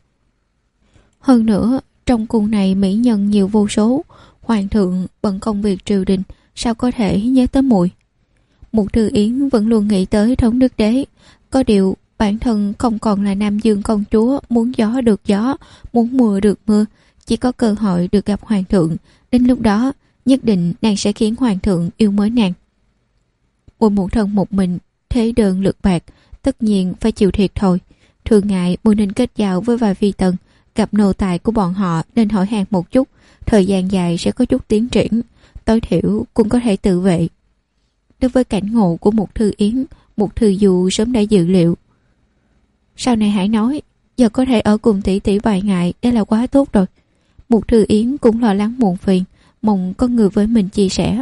Hơn nữa, trong cung này mỹ nhân nhiều vô số, hoàng thượng bận công việc triều đình, sao có thể nhớ tới muội. Mục Thư Yến vẫn luôn nghĩ tới thống đức đế, có điều bản thân không còn là Nam Dương công chúa, muốn gió được gió, muốn mưa được mưa, chỉ có cơ hội được gặp hoàng thượng, đến lúc đó nhất định nàng sẽ khiến hoàng thượng yêu mến nàng. Muội một thân một mình, thế đơn lực bạc, tất nhiên phải chịu thiệt thôi. Thường ngày muội nên kết giao với vài phi tần, gặp nô tài của bọn họ nên hỏi han một chút, thời gian dài sẽ có chút tiến triển, tối thiểu cũng có thể tự vệ. Đối với cảnh ngộ của Mục Thư Yến, Mục Thư Du sớm đã dự liệu. Sau này hãy nói, giờ có thể ở cùng tỷ tỷ vài ngày đã là quá tốt rồi. Mục Thư Yến cũng lo lắng muộn phiền, mong có người với mình chia sẻ.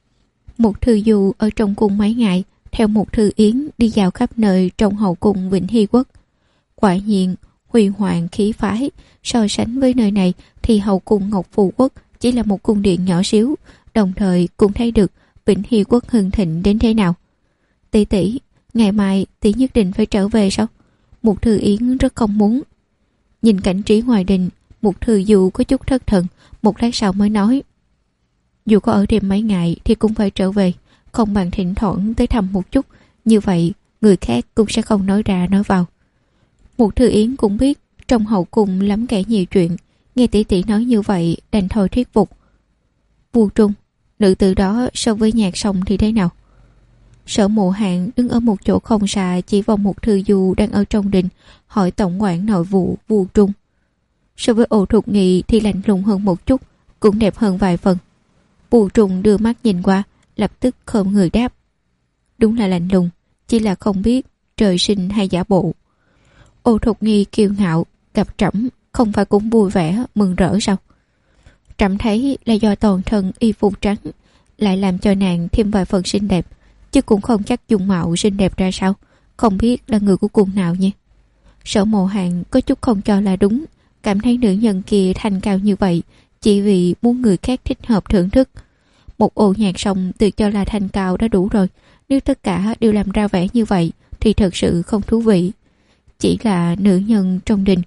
Mục Thư Du ở trong cung mấy ngày, theo Mục Thư Yến đi dạo khắp nơi trong hậu cung Vĩnh Hy Quốc. Quả nhiên, huy hoàng khí phái, so sánh với nơi này thì hậu cung Ngọc Phù Quốc chỉ là một cung điện nhỏ xíu, đồng thời cũng thấy được Vĩnh Hy Quốc hưng thịnh đến thế nào. Tỷ tỷ, ngày mai tỷ nhất định phải trở về sao? Mục Thư Yến rất không muốn. Nhìn cảnh trí ngoài đình, Mục Thư Du có chút thất thần, một lát sau mới nói. Dù có ở đêm mấy ngày thì cũng phải trở về, không bằng thỉnh thoảng tới thăm một chút, như vậy người khác cũng sẽ không nói ra nói vào. Mục Thư Yến cũng biết trong hậu cung lắm kẻ nhiều chuyện, nghe tỷ tỷ nói như vậy đành thôi thuyết phục. Vu Trung, nữ tử đó so với Nhạc Song thì thế nào? Sở Mộ Hàn đứng ở một chỗ không xa chỉ vào Mục Thư Du đang ở trong đình, hỏi tổng quản nội vụ Vu Trung. So với Ô Thục Nghị thì lạnh lùng hơn một chút, cũng đẹp hơn vài phần. Vu Trung đưa mắt nhìn qua, lập tức khom người đáp. Đúng là lạnh lùng, chỉ là không biết trời sinh hay giả bộ. Ô Thục Nghi kiêu ngạo, gặp Trẫm không phải cũng vui vẻ mừng rỡ sao? Trẫm thấy là do toàn thân y phục trắng lại làm cho nàng thêm vài phần xinh đẹp, chứ cũng không chắc dung mạo xinh đẹp ra sao, không biết là người của cung nào nhỉ. Sở Mộ Hàn có chút không cho là đúng, cảm thấy nữ nhân kia thanh cao như vậy chỉ vì muốn người khác thích hợp thưởng thức. Một Ô Nhạc Song tự cho là thanh cao đã đủ rồi, nếu tất cả đều làm ra vẻ như vậy thì thật sự không thú vị. Chỉ là nữ nhân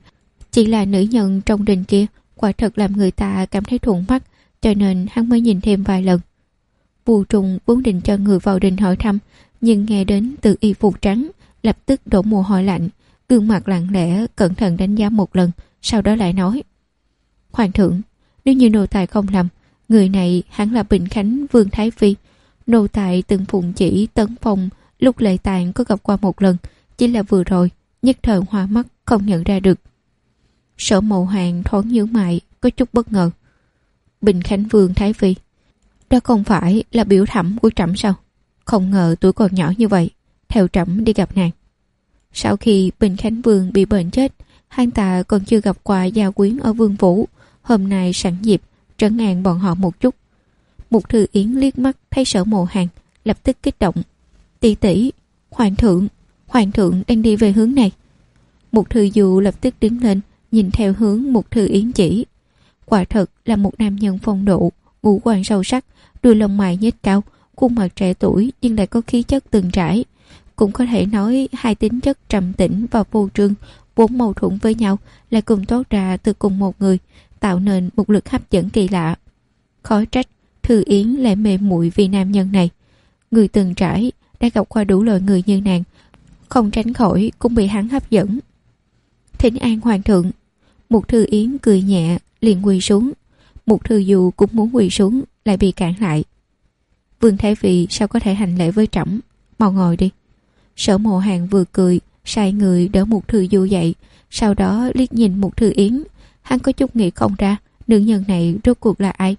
trong đình kia quả thật làm người ta cảm thấy thuận mắt, cho nên hắn mới nhìn thêm vài lần. Vu Trung vốn định cho người vào đình hỏi thăm, nhưng nghe đến từ y phục trắng lập tức đổ mồ hôi lạnh, gương mặt lặng lẽ cẩn thận đánh giá một lần, sau đó lại nói: Hoàng thượng, nếu như nô tài không lầm, người này hẳn là Bình Khánh Vương Thái Phi. Nô tài từng phụng chỉ tấn phong lúc lệ tàn có gặp qua một lần, chỉ là vừa rồi nhất thời hoa mắt không nhận ra được. Sở Mộ Hàn thoáng nhíu mày, có chút bất ngờ. Bình Khánh Vương Thái Phi, đó không phải là biểu thẩm của Trẫm sao? Không ngờ tuổi còn nhỏ như vậy, theo Trẫm đi gặp nàng. Sau khi Bình Khánh Vương bị bệnh chết, hắn ta còn chưa gặp qua gia quyến ở Vương Phủ, hôm nay sẵn dịp trấn an bọn họ một chút. Mục Thư Yến liếc mắt thấy Sở Mộ Hàn, lập tức kích động. Tỷ tỷ, hoàng thượng đang đi về hướng này. Mục Thư Du lập tức đứng lên, nhìn theo hướng Mục Thư Yến chỉ. Quả thật là một nam nhân phong độ, ngũ quan sâu sắc, đuôi lông mày nhếch cao, khuôn mặt trẻ tuổi nhưng lại có khí chất từng trải. Cũng có thể nói hai tính chất trầm tĩnh và vô trương vốn mâu thuẫn với nhau lại cùng toát ra từ cùng một người, tạo nên một lực hấp dẫn kỳ lạ. Khó trách Thư Yến lại mê muội vì nam nhân này. Người từng trải đã gặp qua đủ loại người như nàng, không tránh khỏi cũng bị hắn hấp dẫn. Thỉnh an hoàng thượng. Mục Thư Yến cười nhẹ liền quỳ xuống. Mục Thư Du cũng muốn quỳ xuống lại bị cản lại. Vương Thái Phi sao có thể hành lễ với Trẫm, mau ngồi đi. Sở Mộ Hàn vừa cười sai người đỡ Mục Thư Du dậy, sau đó liếc nhìn Mục Thư Yến. Hắn có chút nghĩ không ra nữ nhân này rốt cuộc là ai.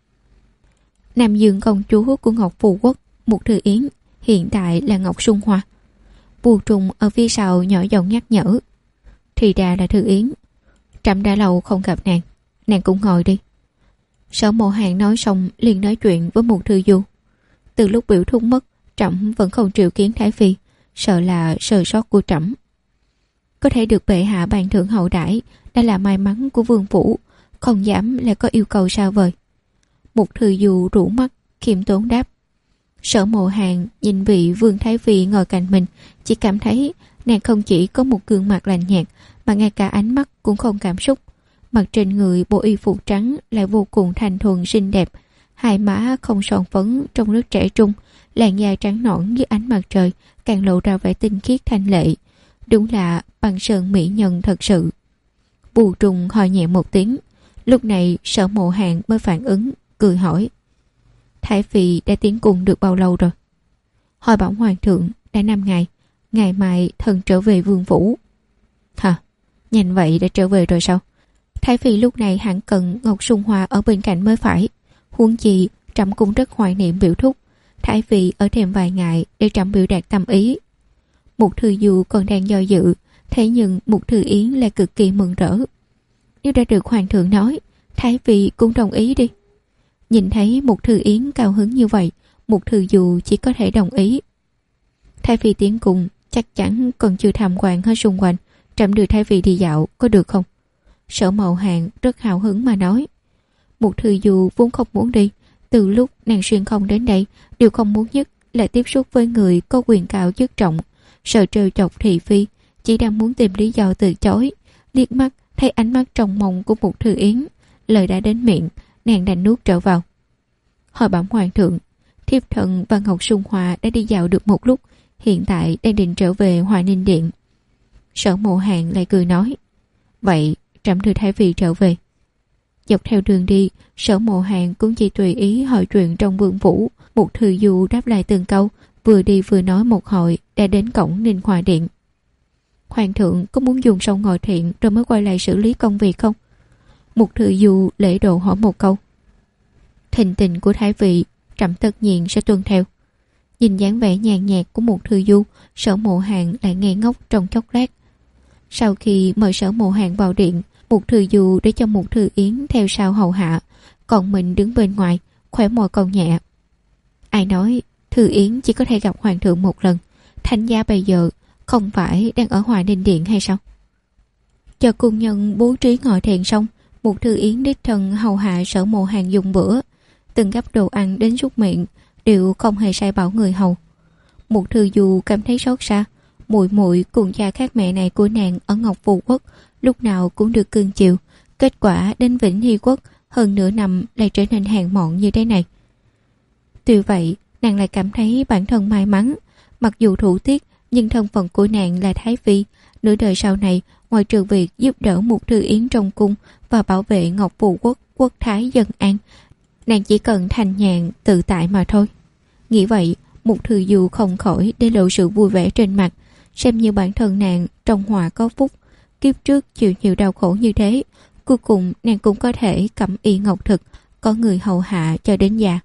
Nam Dương công chúa của Ngọc Phù Quốc Mục Thư Yến hiện tại là Ngọc Xuân Hoa. Vu Trung ở phía sau nhỏ giọng nhắc nhở. Thì ra là Thư Yến, Trẫm đã lâu không gặp nàng cũng ngồi đi. Sở Mộ Hàn nói xong liền nói chuyện với Mục Thư Du. Từ lúc Biểu Thúc mất, trẫm vẫn không triệu kiến Thái Phi, sợ là sơ sót của trẫm. Có thể được bệ hạ ban thưởng hậu đãi đã là may mắn của vương phủ, không dám lại có yêu cầu sao vời. Mục Thư Du rũ mắt khiêm tốn đáp. Sở Mộ Hàn nhìn vị vương thái phi ngồi cạnh mình, chỉ cảm thấy nàng không chỉ có một gương mặt lạnh nhạt mà ngay cả ánh mắt cũng không cảm xúc. Mặt trên người bộ y phục trắng lại vô cùng thanh thuần xinh đẹp, hai má không son phấn trong nước trẻ trung, làn da trắng nõn dưới ánh mặt trời càng lộ ra vẻ tinh khiết thanh lệ. Đúng là băng sơn mỹ nhân thật sự. Bù Trùng ho nhẹ một tiếng. Lúc này Sở Mộ Hàn mới phản ứng, cười hỏi. Thái Phi đã tiến cung được bao lâu rồi? Hồi bẩm hoàng thượng đã 5 ngày, ngày mai thần trở về vương phủ. Hả? Nhanh vậy đã trở về rồi sao? Thái Phi lúc này hẳn cần Ngọc Sung Hoa ở bên cạnh mới phải. Huống chi trẫm cũng rất hoài niệm Biểu Thúc. Thái Phi ở thêm vài ngày để trẫm biểu đạt tâm ý. Mục Thư Du còn đang do dự, thế nhưng Mục Thư Yến lại cực kỳ mừng rỡ. Nếu đã được hoàng thượng nói, Thái Phi cũng đồng ý đi. Nhìn thấy Mục Thư Yến cao hứng như vậy, Mục Thư Du chỉ có thể đồng ý. Thái Phi tiến cùng chắc chắn còn chưa tham quan hết xung quanh, trẫm đưa Thái Phi đi dạo có được không? Sở Mậu Hàn rất hào hứng mà nói. Mục Thư Du vốn không muốn đi, từ lúc nàng xuyên không đến đây, điều không muốn nhất là tiếp xúc với người có quyền cao chức trọng, sợ trêu chọc thị phi, chỉ đang muốn tìm lý do từ chối. Liếc mắt thấy ánh mắt trong mong của Mục Thư Yến, lời đã đến miệng, nàng đành nuốt trở vào. Hồi bẩm hoàng thượng, thiếp thần và Ngọc Sung Hoa đã đi dạo được một lúc, hiện tại đang định trở về Hòa Ninh Điện. Sở Mộ Hàn lại cười nói. Vậy trẫm đưa Thái Phi trở về. Dọc theo đường đi, Sở Mộ Hàn cũng chỉ tùy ý hỏi chuyện trong vương phủ. Mục Thư Du đáp lại từng câu, vừa đi vừa nói một hồi đã đến cổng Ninh Hòa Điện. Hoàng thượng có muốn dùng xong ngồi thiện rồi mới quay lại xử lý công việc không? Mục Thư Du lễ độ hỏi một câu. Thình tình của Thái Vị, trẫm tất nhiên sẽ tuân theo. Nhìn dáng vẻ nhàn nhạt của Mục Thư Du, Sở Mộ Hàn lại ngây ngốc trong chốc lát. Sau khi mời Sở Mộ Hàn vào điện, Mục Thư Du để cho Mục Thư Yến theo sau hầu hạ, còn mình đứng bên ngoài, khóe môi cong nhẹ. Ai nói Thư Yến chỉ có thể gặp hoàng thượng một lần, thánh giá bây giờ không phải đang ở Hòa Ninh Điện hay sao? Cho cung nhân bố trí ngồi thiền xong, Mục Thư Yến đích thân hầu hạ Sở Mộ Hàn dùng bữa, từng gắp đồ ăn đến súc miệng đều không hề sai bảo người hầu. Mục Thư Du cảm thấy xót xa, muội muội cùng cha khác mẹ này của nàng ở Ngọc Phù Quốc lúc nào cũng được cưng chiều, kết quả đến Vĩnh Hy Quốc hơn nửa năm lại trở nên hèn mọn như thế này. Tuy vậy, nàng lại cảm thấy bản thân may mắn, mặc dù thủ tiết nhưng thân phận của nàng là Thái Phi, nửa đời sau này ngoài trừ việc giúp đỡ Mục Thư Yến trong cung và bảo vệ Ngọc Phù Quốc quốc thái dân an, nàng chỉ cần thành nhàn tự tại mà thôi. Nghĩ vậy, Mục Thư Du không khỏi để lộ sự vui vẻ trên mặt, xem như bản thân nàng trong hòa có phúc, kiếp trước chịu nhiều đau khổ như thế, cuối cùng nàng cũng có thể cẩm y ngọc thực, có người hầu hạ cho đến già.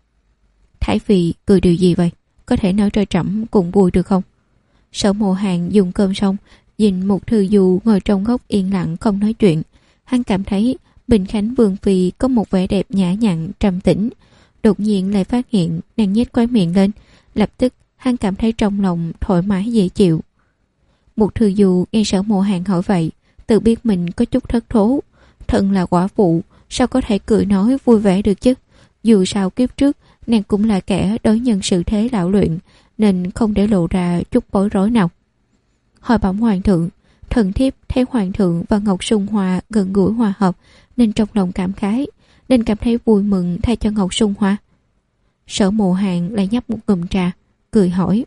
Thái Phi cười điều gì vậy? Có thể nói cho trẫm cùng vui được không? Sở Mộ Hàn dùng cơm xong, nhìn Mục Thư Du ngồi trong góc yên lặng không nói chuyện. Hắn cảm thấy Bình Khánh Vương Phi có một vẻ đẹp nhã nhặn trầm tĩnh. Đột nhiên lại phát hiện nàng nhếch khóe miệng lên, lập tức hắn cảm thấy trong lòng thoải mái dễ chịu. Mục Thư Du nghe Sở Mộ Hàn hỏi vậy, tự biết mình có chút thất thố. Thân là quả phụ, sao có thể cười nói vui vẻ được chứ? Dù sao kiếp trước nàng cũng là kẻ đối nhân xử thế lão luyện, nên không để lộ ra chút bối rối nào. Hồi bẩm hoàng thượng, thần thiếp thấy hoàng thượng và Ngọc Sung Hoa gần gũi hòa hợp, nên trong lòng cảm khái, nên cảm thấy vui mừng thay cho Ngọc Sung Hoa. Sở Mộ Hàn lại nhấp một ngụm trà, cười hỏi.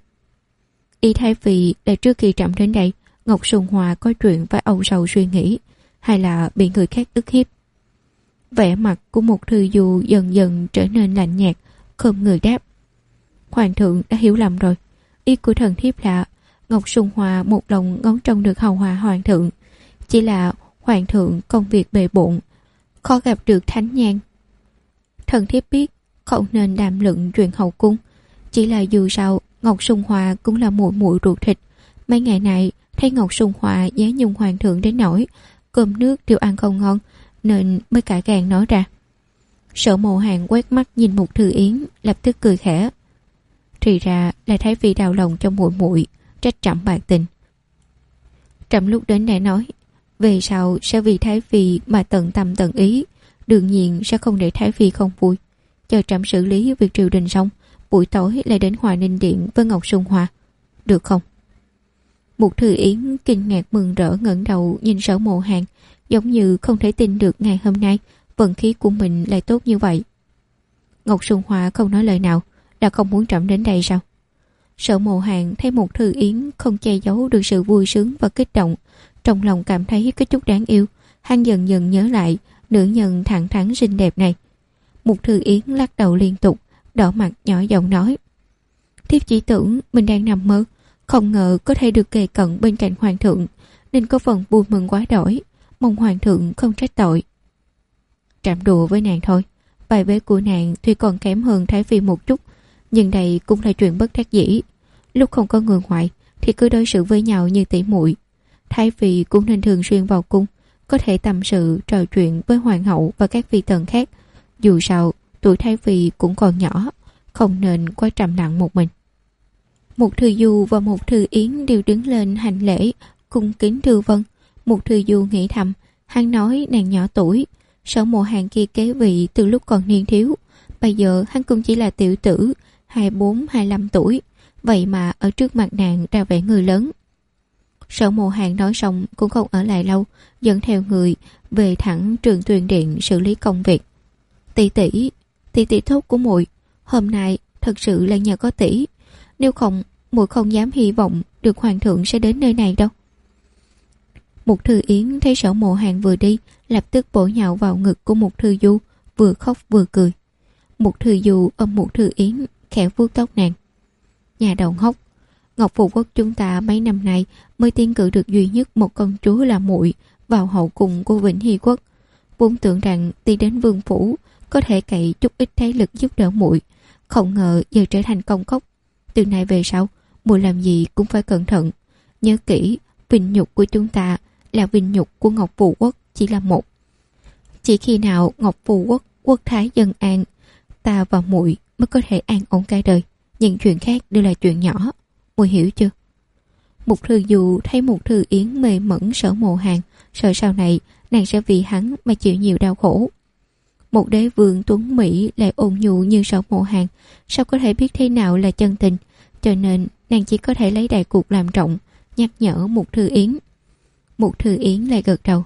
Ý Thái Phi là trước khi trẫm đến đây, Ngọc Sung Hoa có chuyện phải âu sầu suy nghĩ, hay là bị người khác ức hiếp? Vẻ mặt của Mục Thư Du dần dần trở nên lạnh nhạt, không người đáp. Hoàng thượng đã hiểu lầm rồi. Ý của thần thiếp là Ngọc Sung Hoa một lòng ngóng trông được hầu hạ hoàng thượng, chỉ là hoàng thượng công việc bề bộn, khó gặp được thánh nhan. Thần thiếp biết không nên đàm luận chuyện hậu cung, chỉ là dù sao Ngọc Sung Hoa cũng là muội muội ruột thịt. Mấy ngày này thấy Ngọc Sung Hoa giá nhung hoàng thượng đến nỗi cơm nước đều ăn không ngon, nên mới cãi gan nói ra. Sở Mộ Hàn quét mắt nhìn Mục Thư Yến, lập tức cười khẽ. Thì ra là Thái Phi đau lòng cho muội muội, trách trẫm bạc tình. Trẫm lúc đến đã nói, về sau sẽ vì Thái Phi mà tận tâm tận ý, đương nhiên sẽ không để Thái Phi không vui. Chờ trẫm xử lý việc triều đình xong, buổi tối lại đến Hòa Ninh Điện với Ngọc Xuân Hoa, được không? Mục Thư Yến kinh ngạc mừng rỡ ngẩng đầu nhìn Sở Mộ Hàn, giống như không thể tin được ngày hôm nay vận khí của mình lại tốt như vậy. Ngọc Xuân Hoa không nói lời nào, là không muốn trẫm đến đây sao? Sở Mộ Hàn thấy Mục Thư Yến không che giấu được sự vui sướng và kích động, trong lòng cảm thấy có chút đáng yêu. Hắn dần dần nhớ lại nữ nhân thẳng thắn xinh đẹp này. Mục Thư Yến lắc đầu liên tục, đỏ mặt nhỏ giọng nói, thiếp chỉ tưởng mình đang nằm mơ, không ngờ có thể được kề cận bên cạnh hoàng thượng, nên có phần vui mừng quá đỗi, mong hoàng thượng không trách tội. Trẫm đùa với nàng thôi, bài vế của nàng tuy còn kém hơn Thái Phi một chút, nhưng đây cũng là chuyện bất đắc dĩ. Lúc không có người ngoại thì cứ đối xử với nhau như tỷ muội. Thái Phi cũng nên thường xuyên vào cung, có thể tâm sự trò chuyện với hoàng hậu và các phi tần khác. Dù sao tuổi Thái Phi cũng còn nhỏ, không nên quá trầm lặng một mình. Mục Thư Du và Mục Thư Yến đều đứng lên hành lễ, cung kính thưa vâng. Mục Thư Du nghĩ thầm, hắn nói nàng nhỏ tuổi, Sở Mộ Hàn kia kế vị từ lúc còn niên thiếu, bây giờ hắn cũng chỉ là tiểu tử 24-25 tuổi, vậy mà ở trước mặt nàng ra vẻ người lớn. Sở Mộ Hàn nói xong cũng không ở lại lâu, dẫn theo người về thẳng Trường Tuyền Điện xử lý công việc. Tỷ tỷ tốt của muội, hôm nay thật sự là nhờ có tỷ, nếu không muội không dám hy vọng được hoàng thượng sẽ đến nơi này đâu. Mục Thư Yến thấy Sở Mộ Hàn vừa đi, lập tức bổ nhào vào ngực của Mục Thư Du, vừa khóc vừa cười. Mục Thư Du ôm Mục Thư Yến, khẽ vuốt tóc nàng. Nhà đầu ngốc, Ngọc Phù Quốc chúng ta mấy năm nay mới tiến cử được duy nhất một công chúa là muội vào hậu cung của Vĩnh Hy Quốc. Vốn tưởng rằng đi đến vương phủ có thể cậy chút ít thế lực giúp đỡ muội, không ngờ giờ trở thành công cốc. Từ nay về sau, muội làm gì cũng phải cẩn thận. Nhớ kỹ, vinh nhục của chúng ta là vinh nhục của Ngọc Phù Quốc chỉ là một. Chỉ khi nào Ngọc Phù Quốc quốc thái dân an, ta và muội mới có thể an ổn cả đời. Những chuyện khác đều là chuyện nhỏ, muội hiểu chưa? Mục Thư Du thấy Mục Thư Yến mê mẩn Sở Mộ Hàn, sợ sau này nàng sẽ vì hắn mà chịu nhiều đau khổ. Một đế vương tuấn mỹ lại ôn nhu như Sở Mộ Hàn, sao có thể biết thế nào là chân tình, cho nên nàng chỉ có thể lấy đại cuộc làm trọng, nhắc nhở Mục Thư Yến. Mục Thư Yến lại gật đầu.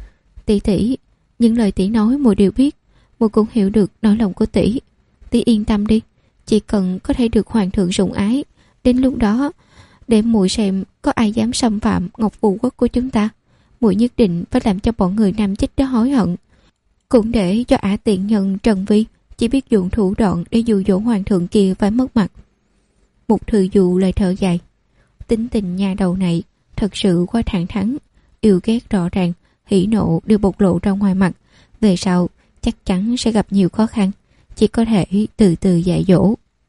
Tỷ, những lời tỷ nói muội đều biết, muội cũng hiểu được nỗi lòng của tỷ. Tỷ yên tâm đi, chỉ cần có thể được hoàng thượng sủng ái, đến lúc đó để muội xem có ai dám xâm phạm Ngọc Phù Quốc của chúng ta, muội nhất định phải làm cho bọn người Nam Chích đó hối hận. Cũng để cho ả tiện nhân Trần Vi chỉ biết dùng thủ đoạn để dụ dỗ hoàng thượng kia phải mất mặt. Mục Thư Du lại thở dài. Tính tình nhà đầu này thật sự quá thẳng thắn, yêu ghét rõ ràng, hỉ nộ đều bộc lộ ra ngoài mặt. Về sau chắc chắn sẽ gặp nhiều khó khăn, chỉ có thể từ từ dạy dỗ.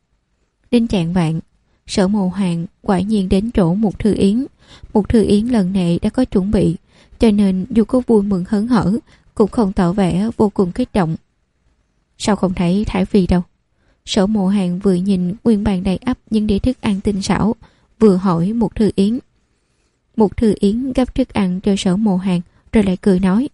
Đến chạng vạn, Sở Mộ Hàn quả nhiên đến chỗ Mục Thư Yến. Mục Thư Yến lần này đã có chuẩn bị, cho nên dù có vui mừng hớn hở cũng không tỏ vẻ vô cùng kích động. Sao không thấy Thái Phi đâu? Sở Mộ Hàn vừa nhìn nguyên bàn đầy ắp những đĩa thức ăn tinh xảo, vừa hỏi Mục Thư Yến. Mục Thư Yến gấp thức ăn cho Sở Mộ Hàn rồi lại cười nói.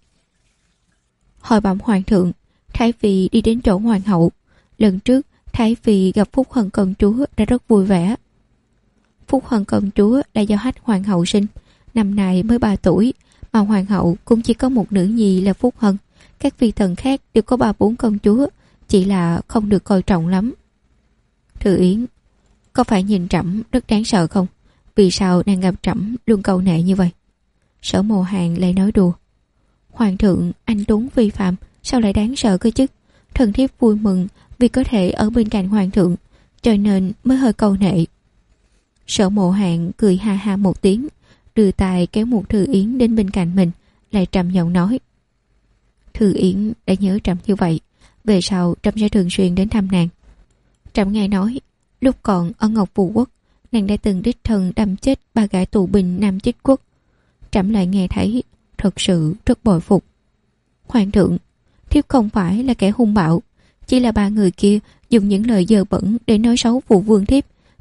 Hồi bẩm hoàng thượng, Thái Phi đi đến chỗ hoàng hậu. Lần trước Thái Phi gặp Phúc Hân công chúa đã rất vui vẻ. Phúc Hân công chúa là do Hách hoàng hậu sinh, năm nay mới 3 tuổi, mà hoàng hậu cũng chỉ có một nữ nhi là Phúc Hân. Các phi tần khác đều có 3-4 công chúa, chỉ là không được coi trọng lắm. Thư Yến, có phải nhìn trẫm rất đáng sợ không? Vì sao nàng gặp trẫm luôn câu nệ như vậy? Sở Mộ Hàn lại nói đùa. Hoàng thượng anh tuấn phi phạm, sao lại đáng sợ cơ chứ? Thần thiếp vui mừng vì có thể ở bên cạnh hoàng thượng, cho nên mới hơi câu nệ. Sở Mộ Hàn cười ha ha một tiếng, đưa tay kéo Mục Thư Yến đến bên cạnh mình, lại trầm giọng nói. Thư Yến đã nhớ trẫm như vậy, về sau trẫm sẽ thường xuyên đến thăm nàng. Trẫm nghe nói lúc còn ở Ngọc Phù Quốc, nàng đã từng đích thân đâm chết 3 gã tù binh Nam Chích Quốc. Trẫm lại nghe thấy, thật sự rất bội phục. Hoàng thượng, thiếp không phải là kẻ hung bạo, chỉ là 3 người kia dùng những lời dơ bẩn để nói xấu phụ vương thiếp,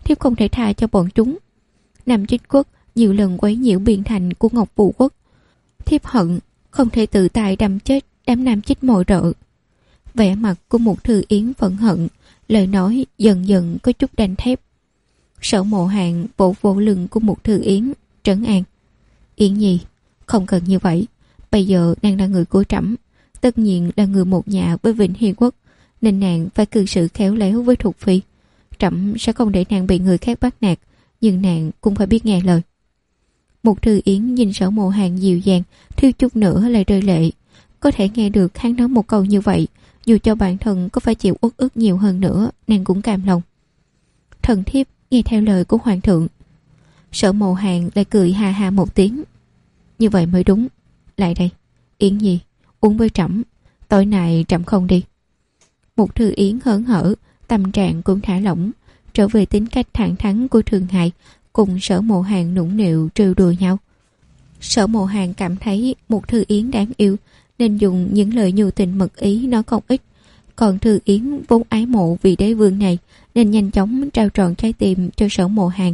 thiếp không thể tha cho bọn chúng. Nam Chích Quốc nhiều lần quấy nhiễu biên thành của Ngọc Phù Quốc. Thiếp hận không thể tự tay đâm chết đám Nam Chích mồi rợ. Vẻ mặt của một Thư Yến phẫn hận, lời nói dần dần có chút đanh thép. Sở Mộ Hàn vỗ vỗ lưng của một Thư Yến, trấn an. Yến nhi, không cần như vậy. Bây giờ nàng là người của trẫm, tất nhiên là người một nhà với Vĩnh Hy Quốc, nên nàng phải cư xử khéo léo với Thục Phi. Trẫm sẽ không để nàng bị người khác bắt nạt, nhưng nàng cũng phải biết nghe lời. Một Thư Yến nhìn Sở Mộ Hàn dịu dàng, thiếu chút nữa lại rơi lệ. Có thể nghe được hắn nói một câu như vậy, dù cho bản thân có phải chịu uất ức nhiều hơn nữa, nàng cũng cam lòng. Thần thiếp nghe theo lời của hoàng thượng. Sở Mộ Hàn lại cười ha ha một tiếng. Như vậy mới đúng. Lại đây, Yến nhi, uống với trẫm. Tối nay trẫm không đi. Một Thư Yến hớn hở, tâm trạng cũng thả lỏng, trở về tính cách thẳng thắn của Thường Hài, cùng Sở Mộ Hàn nũng nịu trêu đùa nhau. Sở Mộ Hàn cảm thấy một Thư Yến đáng yêu, nên dùng những lời nhu tình mật ý nói không ít. Còn Thư Yến vốn ái mộ vị đế vương này, nên nhanh chóng trao trọn trái tim cho Sở Mộ Hàn.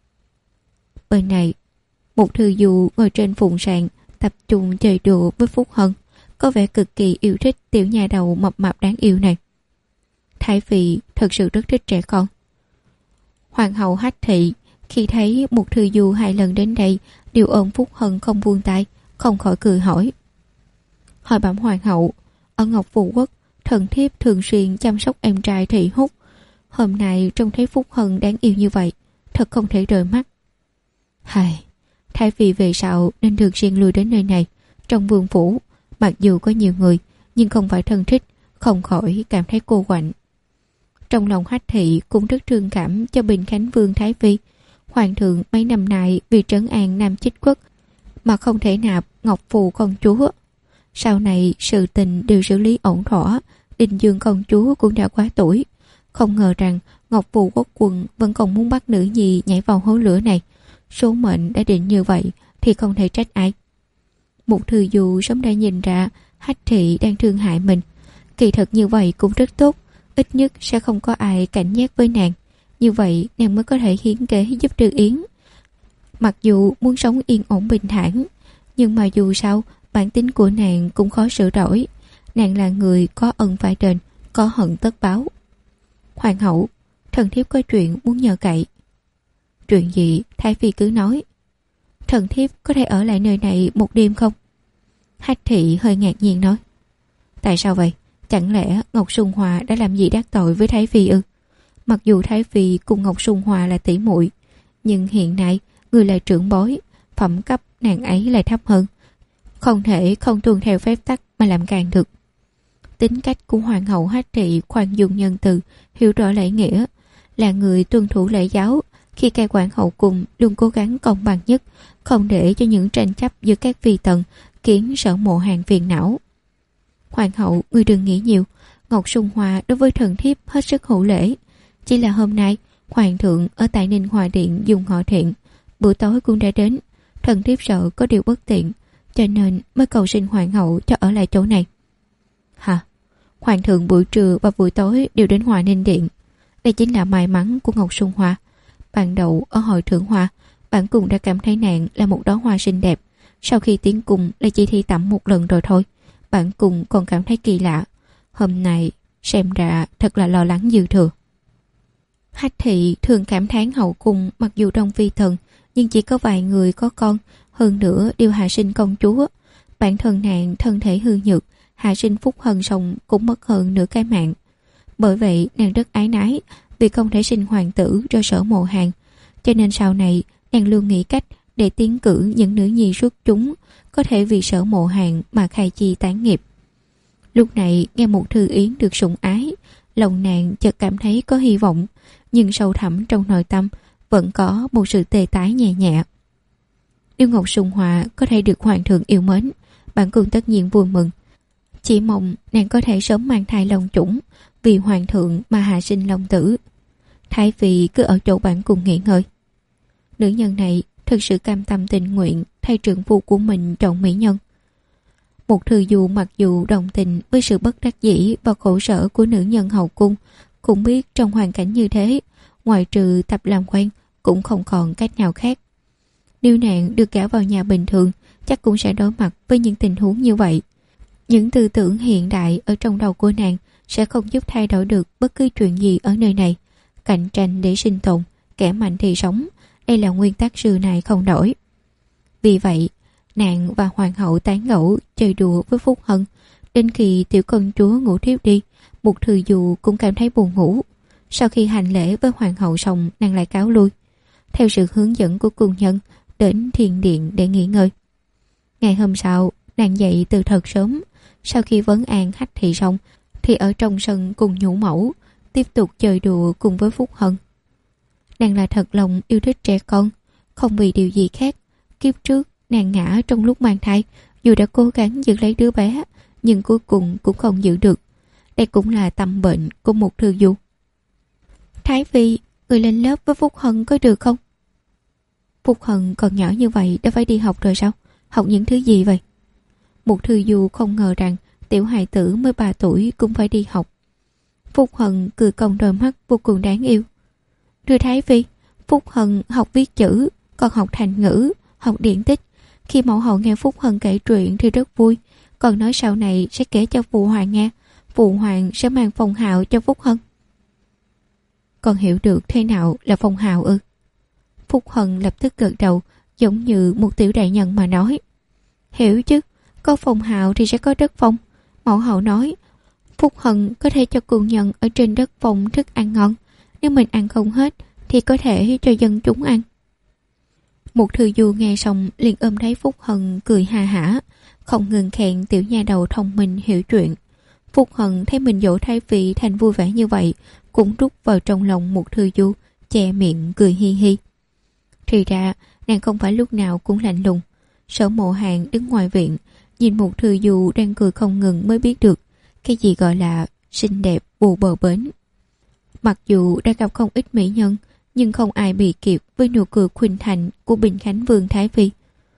Bên này, một Thư Du ngồi trên phụng sàn tập trung chơi đùa với Phúc Hân, có vẻ cực kỳ yêu thích tiểu nhà đầu mập mạp đáng yêu này. Thái Phi thật sự rất thích trẻ con. Hoàng hậu Hách Thị khi thấy một Thư Du 2 lần đến đây đều ôm Phúc Hân không buông tay, không khỏi cười hỏi. Hỏi bẩm hoàng hậu, ở Ngọc Phù Quốc, thần thiếp thường xuyên chăm sóc em trai Thị Húc. Hôm nay trông thấy Phúc Hân đáng yêu như vậy, thật không thể rời mắt. Hài, Thái Phi về sau nên thường xuyên lui đến nơi này. Trong vương phủ, mặc dù có nhiều người, nhưng không phải thân thích, không khỏi cảm thấy cô quạnh. Trong lòng Hách Thị cũng rất thương cảm cho Bình Khánh Vương Thái Phi. Hoàng thượng mấy năm nay vì trấn an Nam Chích Quốc mà không thể nạp Ngọc Phù công chúa. Sau này sự tình đều xử lý ổn thỏa, Đình Dương công chúa cũng đã quá tuổi. Không ngờ rằng Ngọc Phù Quốc quân vẫn còn muốn bắt nữ nhi nhảy vào hố lửa này. Số mệnh đã định như vậy thì không thể trách ai. Một Thư Du sớm đã nhìn ra Hách Thị đang thương hại mình. Kỳ thật như vậy cũng rất tốt, ít nhất sẽ không có ai cảnh giác với nàng. Như vậy nàng mới có thể hiến kế giúp Thư Yến. Mặc dù muốn sống yên ổn bình thản, nhưng mà dù sao bản tính của nàng cũng khó sửa đổi. Nàng là người có ân phải đền, có hận tất báo. Hoàng hậu, thần thiếp có chuyện muốn nhờ cậy. Chuyện gì? Thái Phi cứ nói. Thần thiếp có thể ở lại nơi này một đêm không? Hách Thị hơi ngạc nhiên nói. Tại sao vậy? Chẳng lẽ Ngọc Sùng Hòa đã làm gì đắc tội với Thái Phi ư? Mặc dù Thái Phi cùng Ngọc Sùng Hòa là tỷ muội, nhưng hiện nay người là trưởng bối, phẩm cấp nàng ấy lại thấp hơn, không thể không tuân theo phép tắc mà làm càng được. Tính cách của hoàng hậu Hách Thị khoan dung nhân từ, hiểu rõ lễ nghĩa, là người tuân thủ lễ giáo. Khi cai quản hậu cung luôn cố gắng công bằng nhất, không để cho những tranh chấp giữa các phi tần khiến Sở Mộ Hàn phiền não. Hoàng hậu, người đừng nghĩ nhiều. Ngọc Sùng Hòa đối với thần thiếp hết sức hữu lễ. Chỉ là hôm nay hoàng thượng ở tại Ninh Hòa Điện dùng họ Thiện, bữa tối cũng đã đến. Thần thiếp sợ có điều bất tiện, cho nên mới cầu xin hoàng hậu cho ở lại chỗ này. Hả? Hoàng thượng buổi trưa và buổi tối đều đến Hòa Ninh Điện. Đây chính là may mắn của Ngọc Sùng Hòa. Ban đầu ở hội thượng hoa, bản cung đã cảm thấy nàng là một đóa hoa xinh đẹp. Sau khi tiến cung lại chỉ thi tẩm một lần rồi thôi. Bản cung còn cảm thấy kỳ lạ. Hôm nay xem ra thật là lo lắng dư thừa. Hách Thị thường cảm thán hậu cung mặc dù đông phi thần, nhưng chỉ có vài người có con, hơn nữa đều hạ sinh công chúa. Bản thân nàng thân thể hư nhược, hạ sinh Phúc Hân xong cũng mất hơn nửa cái mạng. Bởi vậy nàng rất ái nái vì không thể sinh hoàng tử cho Sở Mộ Hàn, cho nên sau này nàng luôn nghĩ cách để tiến cử những nữ nhi xuất chúng có thể vì Sở Mộ Hàn mà khai chi tán nghiệp. Lúc này nghe một Thư Yến được sủng ái, lòng nàng chợt cảm thấy có hy vọng, nhưng sâu thẳm trong nội tâm vẫn có một sự tê tái nhẹ nhẹ. Nếu Ngọc Sùng Hòa có thể được hoàng thượng yêu mến, bản cung tất nhiên vui mừng. Chỉ mong nàng có thể sớm mang thai long chủng, vì hoàng thượng mà hạ sinh long tử. Thái Phi cứ ở chỗ bản cung nghỉ ngơi. Nữ nhân này thực sự cam tâm tình nguyện thay trượng phu của mình chọn mỹ nhân. Một Thư Du mặc dù đồng tình với sự bất đắc dĩ và khổ sở của nữ nhân hậu cung, cũng biết trong hoàn cảnh như thế, ngoại trừ tập làm quen cũng không còn cách nào khác. Nếu nàng được gả vào nhà bình thường, chắc cũng sẽ đối mặt với những tình huống như vậy. Những tư tưởng hiện đại ở trong đầu của nàng sẽ không giúp thay đổi được bất cứ chuyện gì ở nơi này. Cạnh tranh để sinh tồn, kẻ mạnh thì sống, đây là nguyên tắc xưa này không đổi. Vì vậy, nàng và hoàng hậu tán gẫu chơi đùa với Phúc Hân. Đến khi tiểu công chúa ngủ thiếp đi, Mục Thư Du cũng cảm thấy buồn ngủ. Sau khi hành lễ với hoàng hậu xong, nàng lại cáo lui. Theo sự hướng dẫn của cung nhân, đến thiền điện để nghỉ ngơi. Ngày hôm sau, nàng dậy từ thật sớm. Sau khi vấn an Hách Thị xong, thì ở trong sân cùng nhũ mẫu, tiếp tục chơi đùa cùng với Phúc Hân. Nàng là thật lòng yêu thích trẻ con, không vì điều gì khác. Kiếp trước, nàng ngã trong lúc mang thai, dù đã cố gắng giữ lấy đứa bé, nhưng cuối cùng cũng không giữ được. Đây cũng là tâm bệnh của Mục Thư Du. Thái Phi, người lên lớp với Phúc Hân có được không? Phúc Hân còn nhỏ như vậy đã phải đi học rồi sao? Học những thứ gì vậy? Mục Thư Du không ngờ rằng tiểu hài tử mới 3 tuổi cũng phải đi học. Phúc Hân cười cong đôi mắt vô cùng đáng yêu. Thưa Thái Phi, Phúc Hân học viết chữ, còn học thành ngữ, học điển tích. Khi mẫu hậu nghe Phúc Hân kể chuyện thì rất vui, còn nói sau này sẽ kể cho Phụ Hoàng nghe. Phụ Hoàng sẽ mang phong hào cho Phúc Hân. Con hiểu được thế nào là phong hào ư? Phúc Hân lập tức gật đầu, giống như một tiểu đại nhân mà nói. Hiểu chứ, có phong hào thì sẽ có đất phong. Mẫu hậu nói, Phúc Hân có thể cho cung nhân ở trên đất phong thức ăn ngon. Nếu mình ăn không hết thì có thể cho dân chúng ăn. Mục Thư Du nghe xong liền ôm thấy Phúc Hân cười ha hả, không ngừng khen tiểu nha đầu thông minh hiểu chuyện. Phúc Hân thấy mình dỗ Thái Phi thành vui vẻ như vậy, cũng rút vào trong lòng Mục Thư Du, che miệng cười hi hi. Thì ra nàng không phải lúc nào cũng lạnh lùng. Sở Mộ Hàn đứng ngoài viện, nhìn Mục Thư Du đang cười không ngừng mới biết được cái gì gọi là xinh đẹp bù bờ bến. Mặc dù đã gặp không ít mỹ nhân, nhưng không ai bị kịp với nụ cười khuynh thành của Bình Khánh Vương Thái Phi.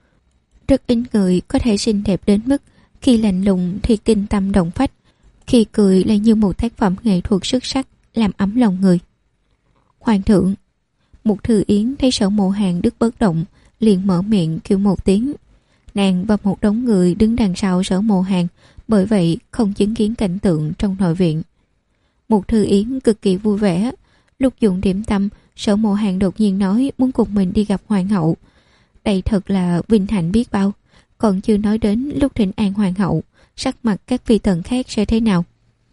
Rất ít người có thể xinh đẹp đến mức khi lạnh lùng thì kinh tâm động phách, khi cười lại như một tác phẩm nghệ thuật xuất sắc, làm ấm lòng người. Hoàng thượng. Mục Thư Yến thấy Sở Mộ Hàn đứng bất động, liền mở miệng kêu một tiếng. Nàng và một đống người đứng đằng sau Sở Mộ Hàn, bởi vậy không chứng kiến cảnh tượng trong nội viện. Mục Thư Yến cực kỳ vui vẻ. Lúc dùng điểm tâm, Sở Mộ Hàn đột nhiên nói muốn cùng mình đi gặp hoàng hậu. Đây thật là vinh hạnh biết bao. Còn chưa nói đến lúc thỉnh an hoàng hậu, sắc mặt các phi tần khác sẽ thế nào.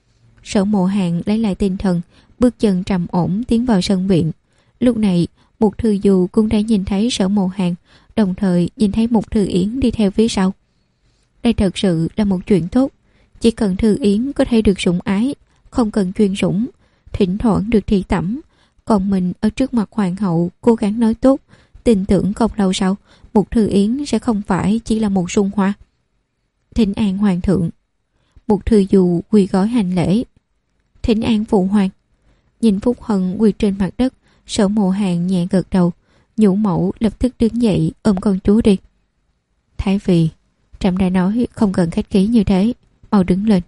Sở Mộ Hàn lấy lại tinh thần, bước chân trầm ổn tiến vào sân viện. Lúc này, Mục Thư Du cũng đã nhìn thấy Sở Mộ Hàn, đồng thời nhìn thấy Mục Thư Yến đi theo phía sau. Đây thật sự là một chuyện tốt. Chỉ cần Thư Yến có thể được sủng ái, không cần chuyên sủng, thỉnh thoảng được thị tẩm, còn mình ở trước mặt hoàng hậu cố gắng nói tốt, tin tưởng không lâu sau Mục Thư Yến sẽ không phải chỉ là một sung hoa. Thỉnh an hoàng thượng. Mục Thư Du quỳ gối hành lễ. Thỉnh an phụ hoàng. Nhìn Phúc Hân quỳ trên mặt đất, Sở Mộ Hàn nhẹ gật đầu. Nhũ mẫu lập tức đứng dậy ôm con chúa đi. Thái Phi, trẫm đã nói không cần khách khí như thế, mau đứng lên.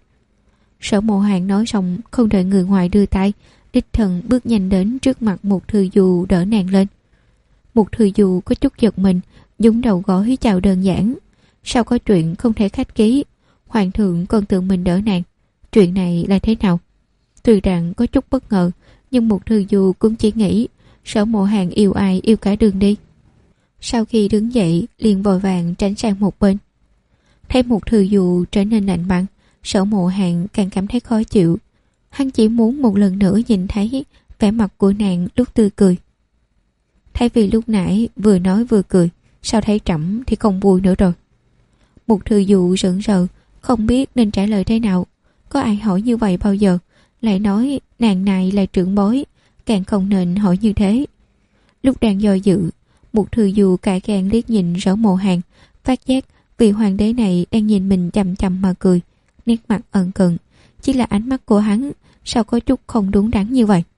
Sở Mộ Hàn nói xong không đợi người ngoài đưa tay, đích thân bước nhanh đến trước mặt Mục Thư Du đỡ nàng lên. Mục Thư Du có chút giật mình, nhúng đầu gối chào đơn giản. Sao có chuyện không thể khách khí? Hoàng thượng còn tự mình đỡ nàng. Chuyện này là thế nào? Tuy rằng có chút bất ngờ, nhưng Mục Thư Du cũng chỉ nghĩ Sở Mộ Hàn yêu ai yêu cả đường đi. Sau khi đứng dậy liền vội vàng tránh sang một bên. Thấy Mục Thư Du trở nên lạnh băng, Sở Mộ Hàn càng cảm thấy khó chịu. Hắn chỉ muốn một lần nữa nhìn thấy vẻ mặt của nàng lúc tươi cười. Thái Phi lúc nãy vừa nói vừa cười, sao thấy trẫm thì không vui nữa rồi. Mục Thư Du sững sờ, không biết nên trả lời thế nào. Có ai hỏi như vậy bao giờ, lại nói nàng này là trưởng bối, càng không nên hỏi như thế. Lúc đang do dự, Mục Thư Du cãi gan liếc nhìn Sở Mộ Hàn, phát giác vị hoàng đế này đang nhìn mình chằm chằm mà cười, nét mặt ẩn cận. Chỉ là ánh mắt của hắn sao có chút không đúng đắn như vậy.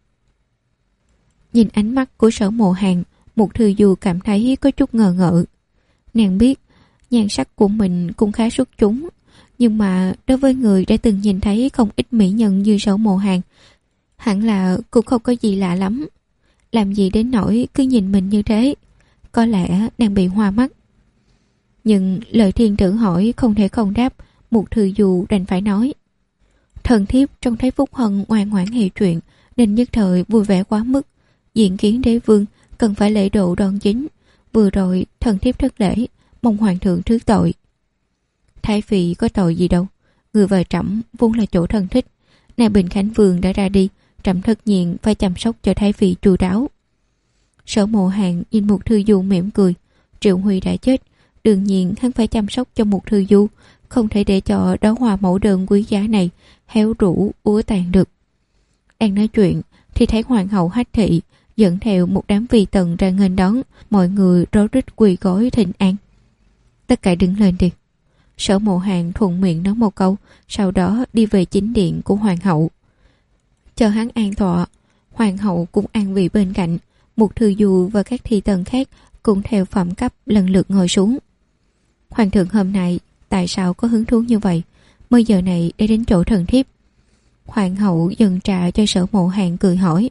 Nhìn ánh mắt của Sở Mộ Hàn, Mục Thư Du cảm thấy có chút ngờ ngợ. Nàng biết nhan sắc của mình cũng khá xuất chúng, nhưng mà đối với người đã từng nhìn thấy không ít mỹ nhân như Sở Mộ Hàn, hẳn là cũng không có gì lạ lắm. làm gì đến nỗi cứ nhìn mình như thế. Có lẽ nàng bị hoa mắt. Nhưng lời thiên tử hỏi không thể không đáp, Mục Thư Du đành phải nói. Thần thiếp trông thấy Phúc Hân ngoan ngoãn hiểu chuyện, nên nhất thời vui vẻ quá mức. Diện kiến đế vương cần phải lễ độ đoan chính. Vừa rồi thần thiếp thất lễ, mong hoàng thượng thứ tội. Thái phi có tội gì đâu, người vợ trẫm vốn là chỗ thân thích. Nay Bình Khánh Vương đã ra đi, trẫm tất nhiên phải chăm sóc cho Thái phi chu đáo. Sở Mộ Hàn nhìn Mục Thư Du mỉm cười. Triệu Huy đã chết, đương nhiên hắn phải chăm sóc cho Mục Thư Du, không thể để cho đóa hoa mẫu đơn quý giá này héo rũ úa tàn được. Đang nói chuyện thì thấy hoàng hậu Hách Thị dẫn theo một đám vi tần ra nghênh đón, mọi người rối rít quỳ gối thỉnh an. Tất cả đứng lên đi. Sở Mộ Hàn thuận miệng nói một câu, sau đó đi về chính điện của hoàng hậu. Chờ hắn an tọa, hoàng hậu cũng an vị bên cạnh. Mục Thư Du và các thị tần khác cũng theo phẩm cấp lần lượt ngồi xuống. Hoàng thượng hôm nay tại sao có hứng thú như vậy, mới giờ này để đến chỗ thần thiếp? Hoàng hậu dâng trà cho Sở Mộ Hàn cười hỏi.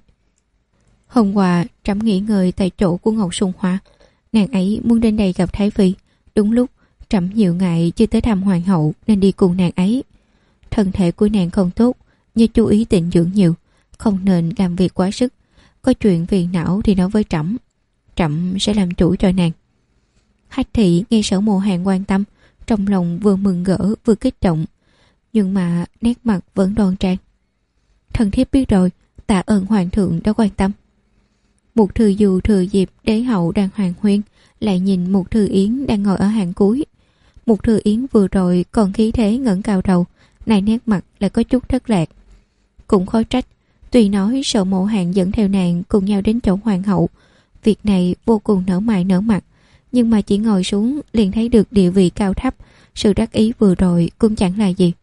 Hôm qua trẫm nghỉ ngơi tại chỗ của Ngọc Sùng Hoa, nàng ấy muốn đến đây gặp Thái phi. Đúng lúc trẫm nhiều ngày chưa tới thăm hoàng hậu nên đi cùng nàng ấy. Thân thể của nàng không tốt, nhớ chú ý tịnh dưỡng nhiều, không nên làm việc quá sức. Có chuyện phiền não thì nói với trẫm, trẫm sẽ làm chủ cho nàng. Hách Thị nghe Sở Mộ Hàn quan tâm, trong lòng vừa mừng rỡ vừa kích động, nhưng mà nét mặt vẫn đoan trang. Thần thiếp biết rồi, tạ ơn hoàng thượng đã quan tâm. Mục Thư Du thừa dịp đế hậu đang hoàng huyên, lại nhìn Mục Thư Yến đang ngồi ở hàng cuối. Mục Thư Yến vừa rồi còn khí thế ngẩng cao đầu, này nét mặt lại có chút thất lạc. Cũng khó trách, tuy nói Sở Mộ Hàn dẫn theo nàng cùng nhau đến chỗ hoàng hậu, việc này vô cùng nở mày nở mặt, nhưng mà chỉ ngồi xuống liền thấy được địa vị cao thấp, sự đắc ý vừa rồi cũng chẳng là gì.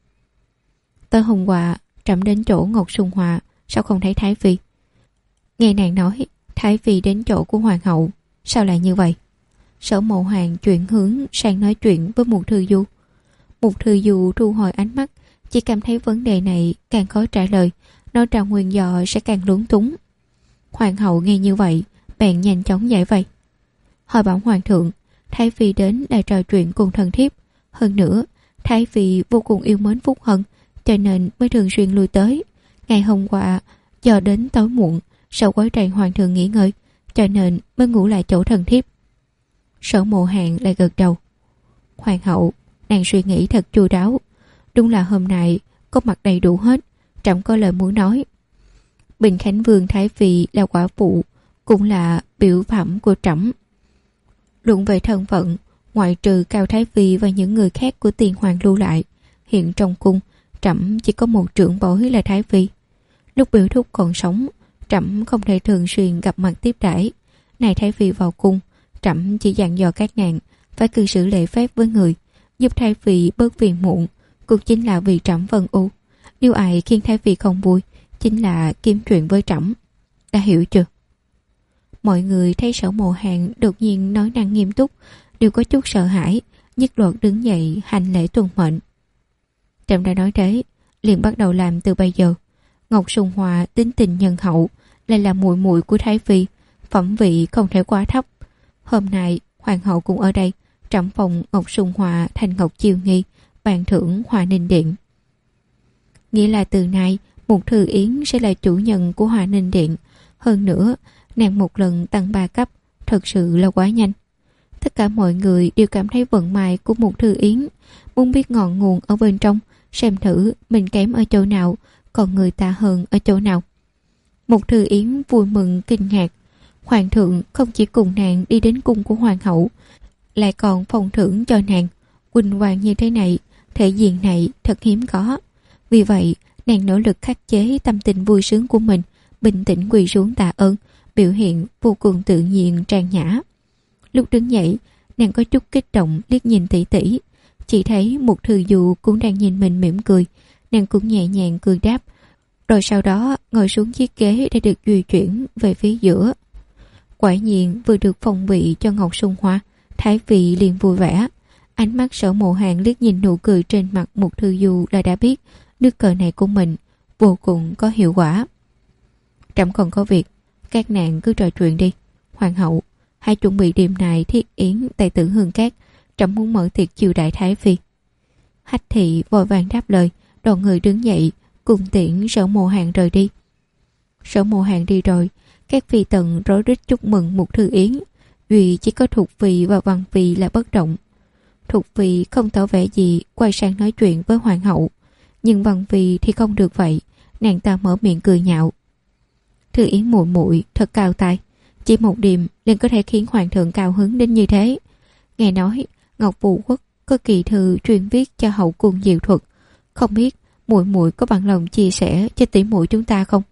Tới hôm qua trẫm đến chỗ Ngọc Sùng Hòa, sao không thấy Thái phi? Nghe nàng nói Thái phi đến chỗ của hoàng hậu, sao lại như vậy? Sở Mộ Hàn chuyển hướng sang nói chuyện với Mục Thư Du. Mục Thư Du thu hồi ánh mắt, chỉ cảm thấy vấn đề này càng khó trả lời, nói ra nguyên do sẽ càng lúng túng. Hoàng hậu nghe như vậy bèn nhanh chóng giải vây. Hỏi bảo hoàng thượng, Thái phi đến là trò chuyện cùng thần thiếp, hơn nữa Thái phi vô cùng yêu mến Phúc Hân, cho nên mới thường xuyên lui tới. Ngày hôm qua do đến tối muộn, sợ quấy rầy hoàng thượng nghỉ ngơi, cho nên mới ngủ lại chỗ thần thiếp. Sở Mộ Hàn lại gật đầu. Hoàng hậu, nàng suy nghĩ thật chu đáo. Đúng là hôm nay có mặt đầy đủ hết, trẫm có lời muốn nói. Bình Khánh Vương Thái phi là quả phụ, cũng là biểu phẩm của trẫm. Luận về thân phận, ngoại trừ Cao Thái phi và những người khác của tiền hoàng lưu lại, hiện trong cung trẫm chỉ có một trưởng bối là Thái phi. Lúc biểu thúc còn sống, trẫm không thể thường xuyên gặp mặt tiếp đãi. Này Thái phi vào cung, trẫm chỉ dặn dò các nàng phải cư xử lễ phép với người, giúp Thái phi bớt phiền muộn, cũng chính là vì trẫm vân u. Điều ai khiến Thái phi không vui chính là kiếm chuyện với trẫm. Đã hiểu chưa? Mọi người thấy Sở Mộ Hàn đột nhiên nói năng nghiêm túc, đều có chút sợ hãi, nhất loạt đứng dậy hành lễ tuân mệnh. Trẫm đã nói thế, liền bắt đầu làm từ bây giờ. Ngọc Sùng Hòa tính tình nhân hậu, lại là muội muội của Thái phi, phẩm vị không thể quá thấp. Hôm nay hoàng hậu cũng ở đây, trẫm phong Ngọc Sùng Hòa thành Ngọc Chiêu Nghi, ban thưởng Hòa Ninh Điện. Nghĩa là từ nay Mục Thư Yến sẽ là chủ nhân của Hòa Ninh Điện. Hơn nữa nàng một lần tăng 3 cấp, thật sự là quá nhanh. Tất cả mọi người đều cảm thấy vận may của Mục Thư Yến, muốn biết ngọn nguồn ở bên trong, xem thử mình kém ở chỗ nào, còn người ta hơn ở chỗ nào. Mục Thư Yến vui mừng kinh ngạc. Hoàng thượng không chỉ cùng nàng đi đến cung của hoàng hậu, lại còn phong thưởng cho nàng. Huỳnh hoàng như thế này, thể diện này thật hiếm có. Vì vậy nàng nỗ lực khắc chế tâm tình vui sướng của mình, bình tĩnh quỳ xuống tạ ơn, biểu hiện vô cùng tự nhiên trang nhã. Lúc đứng dậy, nàng có chút kích động liếc nhìn tỷ tỷ, chỉ thấy Mục Thư Du cũng đang nhìn mình mỉm cười, nàng cũng nhẹ nhàng cười đáp, rồi sau đó ngồi xuống chiếc ghế đã được di chuyển về phía giữa. Quả nhiên vừa được phong vị cho Ngọc Sùng Hoa, Thái phi liền vui vẻ. Ánh mắt Sở Mộ Hàn liếc nhìn nụ cười trên mặt Mục Thư Du là đã biết nước cờ này của mình vô cùng có hiệu quả. Trẫm còn có việc, các nàng cứ trò chuyện đi. Hoàng hậu, hãy chuẩn bị đêm nay thiết yến tại Tử Hương Cát, trẫm muốn mở tiệc chiêu đại thái phi. Hách thị vội vàng đáp lời, đoàn người đứng dậy cùng tiễn Sở Mộ Hàng rời đi. Sở Mộ Hàng đi rồi, các phi tần rối rít chúc mừng Mục Thư Yến, duy chỉ có Thục Phi và Văn Phi là bất động. Thục Phi không tỏ vẻ gì, quay sang nói chuyện với hoàng hậu, nhưng Văn Phi thì không được vậy, nàng ta mở miệng cười nhạo. Thư Yến muội muội thật cao tài, chỉ một đêm liền có thể khiến hoàng thượng cao hứng đến như thế. Nghe nói Ngọc Vũ Quốc có kỳ thư truyền viết cho hậu cung diệu thuật, không biết muội muội có bằng lòng chia sẻ cho tỷ muội chúng ta không?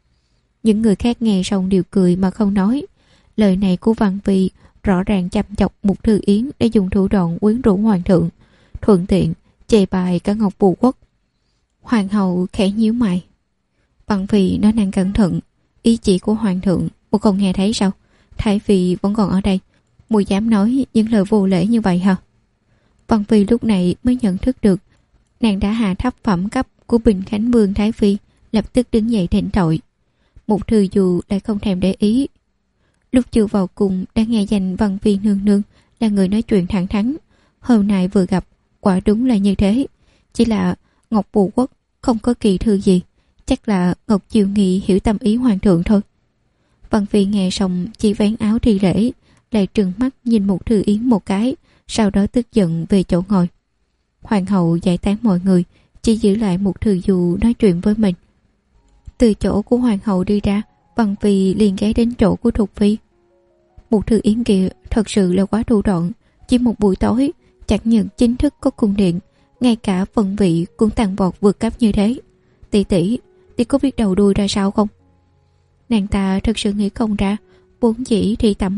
Những người khác nghe xong đều cười mà không nói. Lời này của Văn Phi rõ ràng chăm chọc Mục Thư Yến để dùng thủ đoạn quyến rũ hoàng thượng, thuận tiện chê bai cả Ngọc Vũ Quốc. Hoàng hậu khẽ nhíu mày. Văn Phi nói năng cẩn thận, ý chỉ của hoàng thượng muội không nghe thấy sao? Thái phi vẫn còn ở đây, muội dám nói những lời vô lễ như vậy hả? Văn Phi lúc này mới nhận thức được nàng đã hạ thấp phẩm cấp của Bình Khánh Vương Thái phi, lập tức đứng dậy thỉnh tội. Mục Thư Du lại không thèm để ý. Lúc chưa vào cung đã nghe danh Văn Phi nương nương là người nói chuyện thẳng thắn, hôm nay vừa gặp quả đúng là như thế. Chỉ là Ngọc Vũ Quốc không có kỳ thư gì, chắc là Ngọc Chiêu Nghi hiểu tâm ý hoàng thượng thôi. Văn Phi nghe xong chỉ vén áo thi lễ, lại trừng mắt nhìn Mục Thư Yến một cái, sau đó tức giận về chỗ ngồi. Hoàng hậu giải tán mọi người, chỉ giữ lại Mục Thư Du nói chuyện với mình. Từ chỗ của hoàng hậu đi ra, Văn Phi liền ghé đến chỗ của Thục Phi. Mục Thư Yến kia thật sự là quá thủ đoạn, chỉ một buổi tối chẳng những chính thức có cung điện, ngay cả phần vị cũng tăng vọt vượt cấp như thế. Tỷ tỷ có biết đầu đuôi ra sao không? Nàng ta thật sự nghĩ không ra, vốn chỉ thị tẩm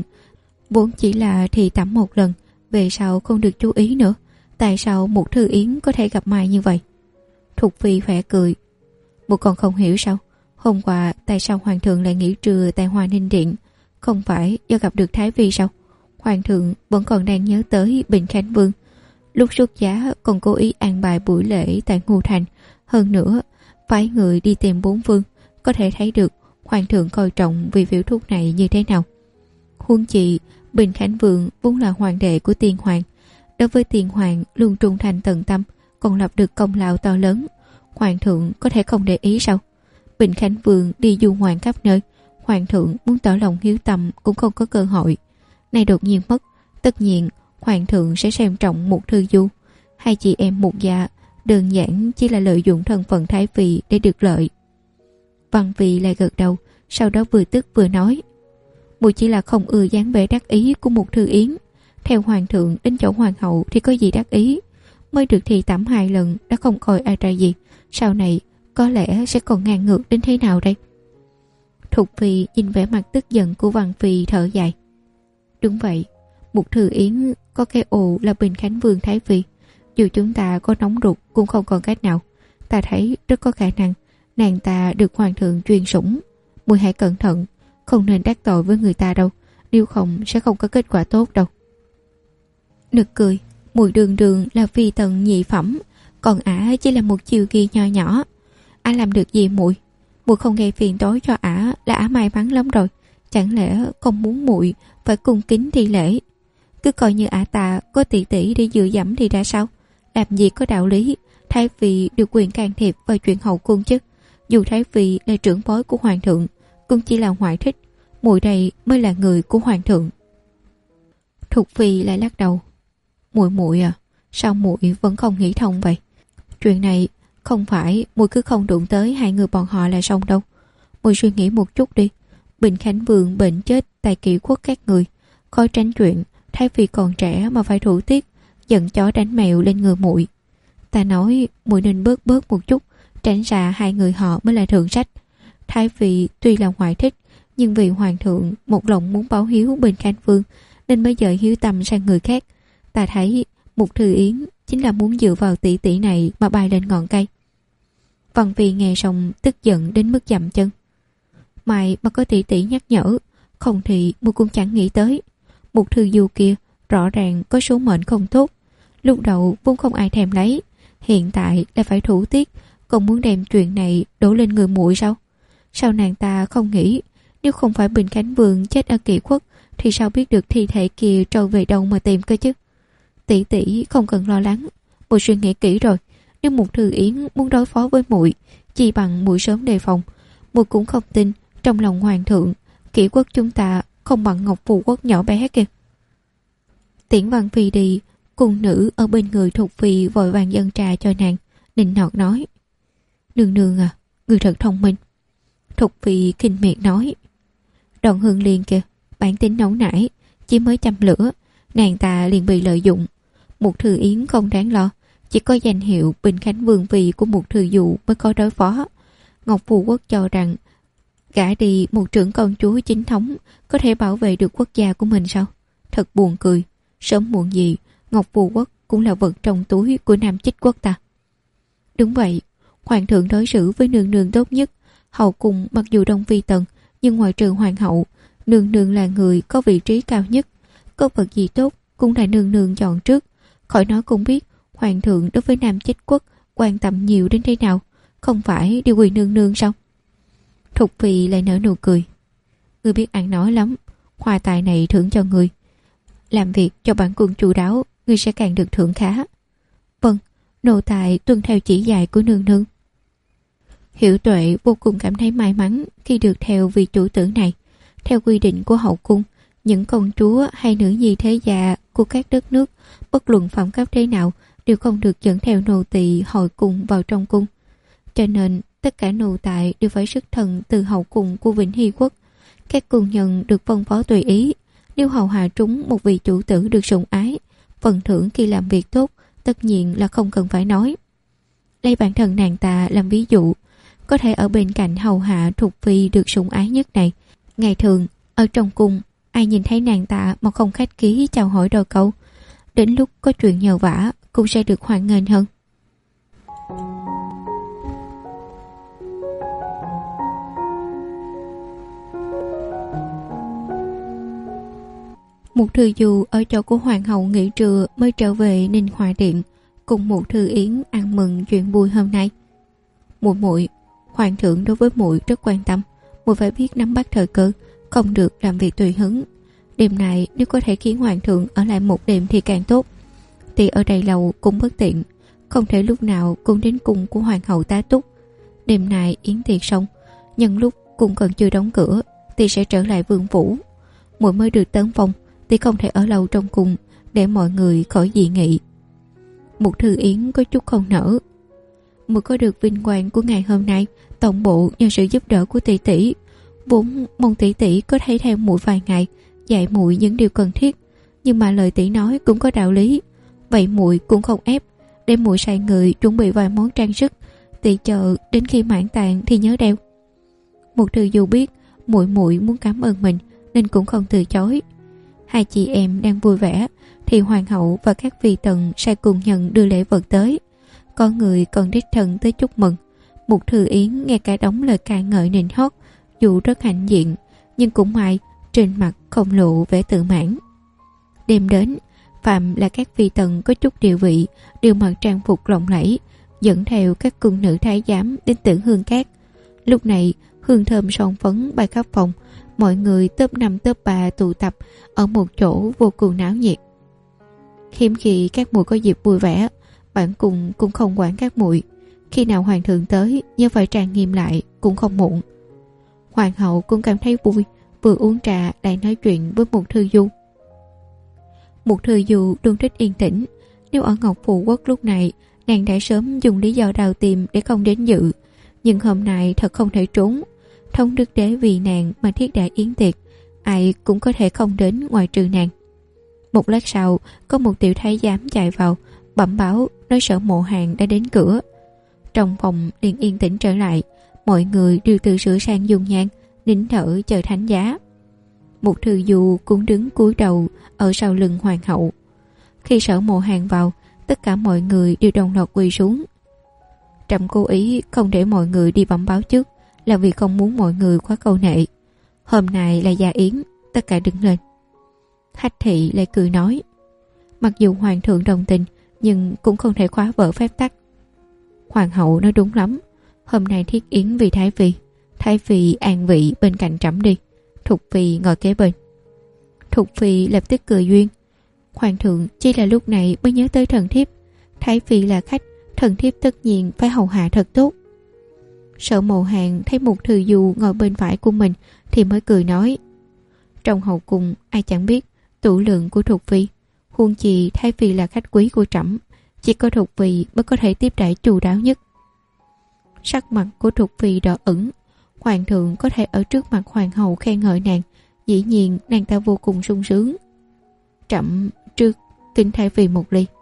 một lần, về sau không được chú ý nữa. Tại sao Mục Thư Yến có thể gặp Mai như vậy? Thục Phi khẽ cười. Một còn không hiểu sao? Hôm qua tại sao hoàng thượng lại nghỉ trưa tại Hoa Ninh Điện? Không phải do gặp được Thái phi sao? Hoàng thượng vẫn còn đang nhớ tới Bình Khánh Vương. Lúc xuất giá còn cố ý an bài buổi lễ tại Ngô Thành. Hơn nữa phái người đi tìm 4 vương. Có thể thấy được hoàng thượng coi trọng vị biểu thuốc này như thế nào. Huống chi Bình Khánh Vương vốn là hoàng đệ của Tiên Hoàng, đối với Tiên Hoàng luôn trung thành tận tâm, còn lập được công lao to lớn. Hoàng thượng có thể không để ý sao? Bình Khánh Vương đi du ngoạn khắp nơi, hoàng thượng muốn tỏ lòng hiếu tâm cũng không có cơ hội. Nay đột nhiên mất, tất nhiên hoàng thượng sẽ xem trọng Mục Thư Du. Hai chị em Mục gia đơn giản chỉ là lợi dụng thân phận thái phi để được lợi. Văn Phi lại gật đầu, sau đó vừa tức vừa nói: muội chỉ là không ưa dáng vẻ đắc ý của Mục Thư Yến. Theo hoàng thượng đến chỗ hoàng hậu thì có gì đắc ý? Mới được thì tẩm 2 lần đã không coi ai ra gì, sau này có lẽ sẽ còn ngang ngược đến thế nào đây? Thục Phi nhìn vẻ mặt tức giận của Văn Phi thở dài. Đúng vậy, Mục Thư Yến có cái ồ là Bình Khánh Vương Thái phi, dù chúng ta có nóng ruột cũng không còn cách nào. Ta thấy rất có khả năng nàng ta được hoàng thượng truyền sủng. Muội hãy cẩn thận, không nên đắc tội với người ta đâu, nếu không sẽ không có kết quả tốt đâu. Nực cười, muội đường đường là phi tần nhị phẩm, còn ả chỉ là một chiêu kỳ nho nhỏ. Ả làm được gì muội? Muội không gây phiền toái cho ả là ả may mắn lắm rồi. Chẳng lẽ không muốn muội phải cung kính thi lễ? Cứ coi như ả ta có tỷ tỷ để dựa dẫm thì đã sao? Làm gì có đạo lý thái phi được quyền can thiệp vào chuyện hậu cung chứ? Dù thái phi là trưởng bối của hoàng thượng, cũng chỉ là ngoại thích. Muội đây mới là người của hoàng thượng. Thục Phi lại lắc đầu. Muội à, sao muội vẫn không nghĩ thông vậy? Chuyện này không phải muội cứ không đụng tới hai người bọn họ là xong đâu. Muội suy nghĩ một chút đi. Bình Khánh Vương bệnh chết tại kỷ quốc các người, khó tránh chuyện thái phi còn trẻ mà phải thủ tiết, giận chó đánh mèo lên người muội. Ta nói muội nên bớt một chút, tránh ra hai người họ mới là thượng sách. Thái phi tuy là ngoại thích, nhưng vì hoàng thượng một lòng muốn báo hiếu Bình Khánh Vương nên mới dời hiếu tâm sang người khác. Ta thấy Mục Thư Yến chính là muốn dựa vào tỷ tỷ này mà bay lên ngọn cây. Văn Phi nghe xong tức giận đến mức dậm chân. Mày mà có tỷ tỷ nhắc nhở, không thì muội cũng chẳng nghĩ tới. Mục Thư Du kia rõ ràng có số mệnh không tốt, lúc đầu vốn không ai thèm lấy, hiện tại lại phải thủ tiết, còn muốn đem chuyện này đổ lên người muội sao? Sao nàng ta không nghĩ Nếu không phải Bình Khánh Vương chết ở Kỷ Quốc thì sao biết được thi thể kia trôi về đâu mà tìm cơ chứ. Tỷ tỷ không cần lo lắng, muội suy nghĩ kỹ rồi. Nếu Mục Thư Yến muốn đối phó với muội, chỉ bằng muội sớm đề phòng. Muội cũng không tin trong lòng hoàng thượng Kỷ Quốc chúng ta không bằng Ngọc Phù Quốc nhỏ bé kìa. Tiễn Văn Phi đi, cung nữ ở bên người Thục Phi vội vàng dâng trà cho nàng, nịnh nọt nói: Nương nương à, người thật thông minh. Thục Phi kinh miệt nói: Đoạn Hương Liên kìa, bản tính nóng nảy, chỉ mới châm lửa, nàng ta liền bị lợi dụng. Mục Thư Yến không đáng lo, chỉ có danh hiệu Bình Khánh Vương Phi của Mục Thư Dụ mới có đối phó. Ngọc Phù Quốc cho rằng gả đi một trưởng công chúa chính thống có thể bảo vệ được quốc gia của mình sao? Thật buồn cười. Sớm muộn gì Ngọc Phù Quốc cũng là vật trong túi của Nam Chích Quốc ta. Đúng vậy, hoàng thượng đối xử với nương nương tốt nhất. Hậu cung mặc dù đông phi tần, nhưng ngoại trừ hoàng hậu, nương nương là người có vị trí cao nhất. Có vật gì tốt cũng là nương nương chọn trước. Khỏi nói cũng biết hoàng thượng đối với Nam Chích Quốc quan tâm nhiều đến thế nào. Không phải điều quyền nương nương sao? Thục Phi lại nở nụ cười. Ngươi biết ăn nói lắm, hoa tài này thưởng cho ngươi. Làm việc cho bản quân chu đáo, ngươi sẽ càng được thưởng khá. Vâng, nô tài tuân theo chỉ dạy của nương nương. Hiểu Tuệ vô cùng cảm thấy may mắn khi được theo vị chủ tử này. Theo quy định của hậu cung, những công chúa hay nữ nhi thế gia của các đất nước, bất luận phẩm cấp thế nào, đều không được dẫn theo nô tỳ hồi cung vào trong cung. Cho nên tất cả nô tài đều phải xuất thân từ hậu cung của Vĩnh Hy Quốc. Các cung nhân được phân phó tùy ý. Nếu hầu hạ trúng một vị chủ tử được sủng ái, phần thưởng khi làm việc tốt tất nhiên là không cần phải nói. Lấy bản thân nàng ta làm ví dụ, có thể ở bên cạnh hầu hạ Thục Phi được sủng ái nhất này. Ngày thường ở trong cung, ai nhìn thấy nàng ta mà không khách khí chào hỏi đôi câu, đến lúc có chuyện nhờ vả cũng sẽ được hoan nghênh hơn. Mục Thư Du ở chỗ của hoàng hậu nghỉ trưa mới trở về Ninh Hòa Điện, cùng Mục Thư Yến ăn mừng chuyện vui hôm nay. Muội, hoàng thượng đối với muội rất quan tâm, muội phải biết nắm bắt thời cơ, không được làm việc tùy hứng. Đêm này nếu có thể khiến hoàng thượng ở lại một đêm thì càng tốt. Thì ở đây lâu cũng bất tiện, không thể lúc nào cũng đến cung của hoàng hậu tá túc. Đêm nay yến tiệc xong, nhân lúc cung còn chưa đóng cửa thì sẽ trở lại vương phủ. Muội mới được tấn phong thì không thể ở lâu trong cung để mọi người khỏi dị nghị. Mục Thư Yến có chút không nỡ. Muội có được vinh quang của ngày hôm nay toàn bộ nhờ sự giúp đỡ của tỷ tỷ. Vốn mong tỷ tỷ có thể theo muội vài ngày, dạy muội những điều cần thiết, nhưng mà lời tỷ nói cũng có đạo lý. Vậy muội cũng không ép, để muội sai người chuẩn bị vài món trang sức, tỷ chờ đến khi mãn tang thì nhớ đeo. Mục Thư Du biết muội muốn cảm ơn mình nên cũng không từ chối. Hai chị em đang vui vẻ thì hoàng hậu và các vị tần sai cùng nhận đưa lễ vật tới. Có người còn đích thân tới chúc mừng. Mục Thư Yến nghe cả đống lời ca ngợi nịnh hót, dù rất hãnh diện nhưng cũng may trên mặt không lộ vẻ tự mãn. Đêm đến, phạm là các vị tần có chút địa vị đều mặc trang phục lộng lẫy, dẫn theo các cung nữ thái giám đến Tử Hương Cát. Lúc này hương thơm son phấn bay khắp phòng, mọi người top 5 top 3 tụ tập ở một chỗ vô cùng náo nhiệt. Hiếm khi các muội có dịp vui vẻ, bản cung cũng không quản các muội. Khi nào hoàng thượng tới nhớ phải trang nghiêm lại cũng không muộn. Hoàng hậu cũng cảm thấy vui, vừa uống trà lại nói chuyện với Mục Thư Du. Mục Thư Du luôn thích yên tĩnh. Nếu ở Ngọc Phù Quốc lúc này, nàng đã sớm dùng lý do đào tìm để không đến dự. Nhưng hôm nay thật không thể trốn. Thống đức đế vì nàng mà thiết đại yến tiệc, ai cũng có thể không đến ngoại trừ nàng. Một lát sau, có một tiểu thái giám chạy vào, bẩm báo nói Sở Mộ Hàng đã đến cửa. Trong phòng liền yên tĩnh trở lại, mọi người đều tự sửa sang dung nhan, nín thở chờ thánh giá. Mục Thư Du cũng đứng cúi đầu ở sau lưng hoàng hậu. Khi Sở Mộ Hàng vào, tất cả mọi người đều đồng loạt quỳ xuống. Trẫm cố ý không để mọi người đi bẩm báo trước, là vì không muốn mọi người quá câu nệ. Hôm nay là gia yến, tất cả đứng lên. Hách thị lại cười nói, mặc dù hoàng thượng đồng tình nhưng cũng không thể khóa vỡ phép tắc. Hoàng hậu nói đúng lắm, hôm nay thiết yến vì thái phi an vị bên cạnh trẫm đi, Thục Phi ngồi kế bên. Thục Phi lập tức cười duyên. Hoàng thượng chỉ là lúc này mới nhớ tới thần thiếp. Thái Phi là khách, thần thiếp tất nhiên phải hầu hạ thật tốt. Sở Mộ Hàn thấy Mục Thư Du ngồi bên phải của mình thì mới cười nói: trong hậu cung ai chẳng biết tủ lượng của Thục Phi, huống chi Thái Phi là khách quý của trẫm, chỉ có Thục Phi mới có thể tiếp đãi chu đáo nhất. Sắc mặt của Thục Phi đỏ ửng. Hoàng thượng có thể ở trước mặt hoàng hậu khen ngợi nàng, dĩ nhiên nàng ta vô cùng sung sướng. Trẫm trước kính Thái Phi một ly.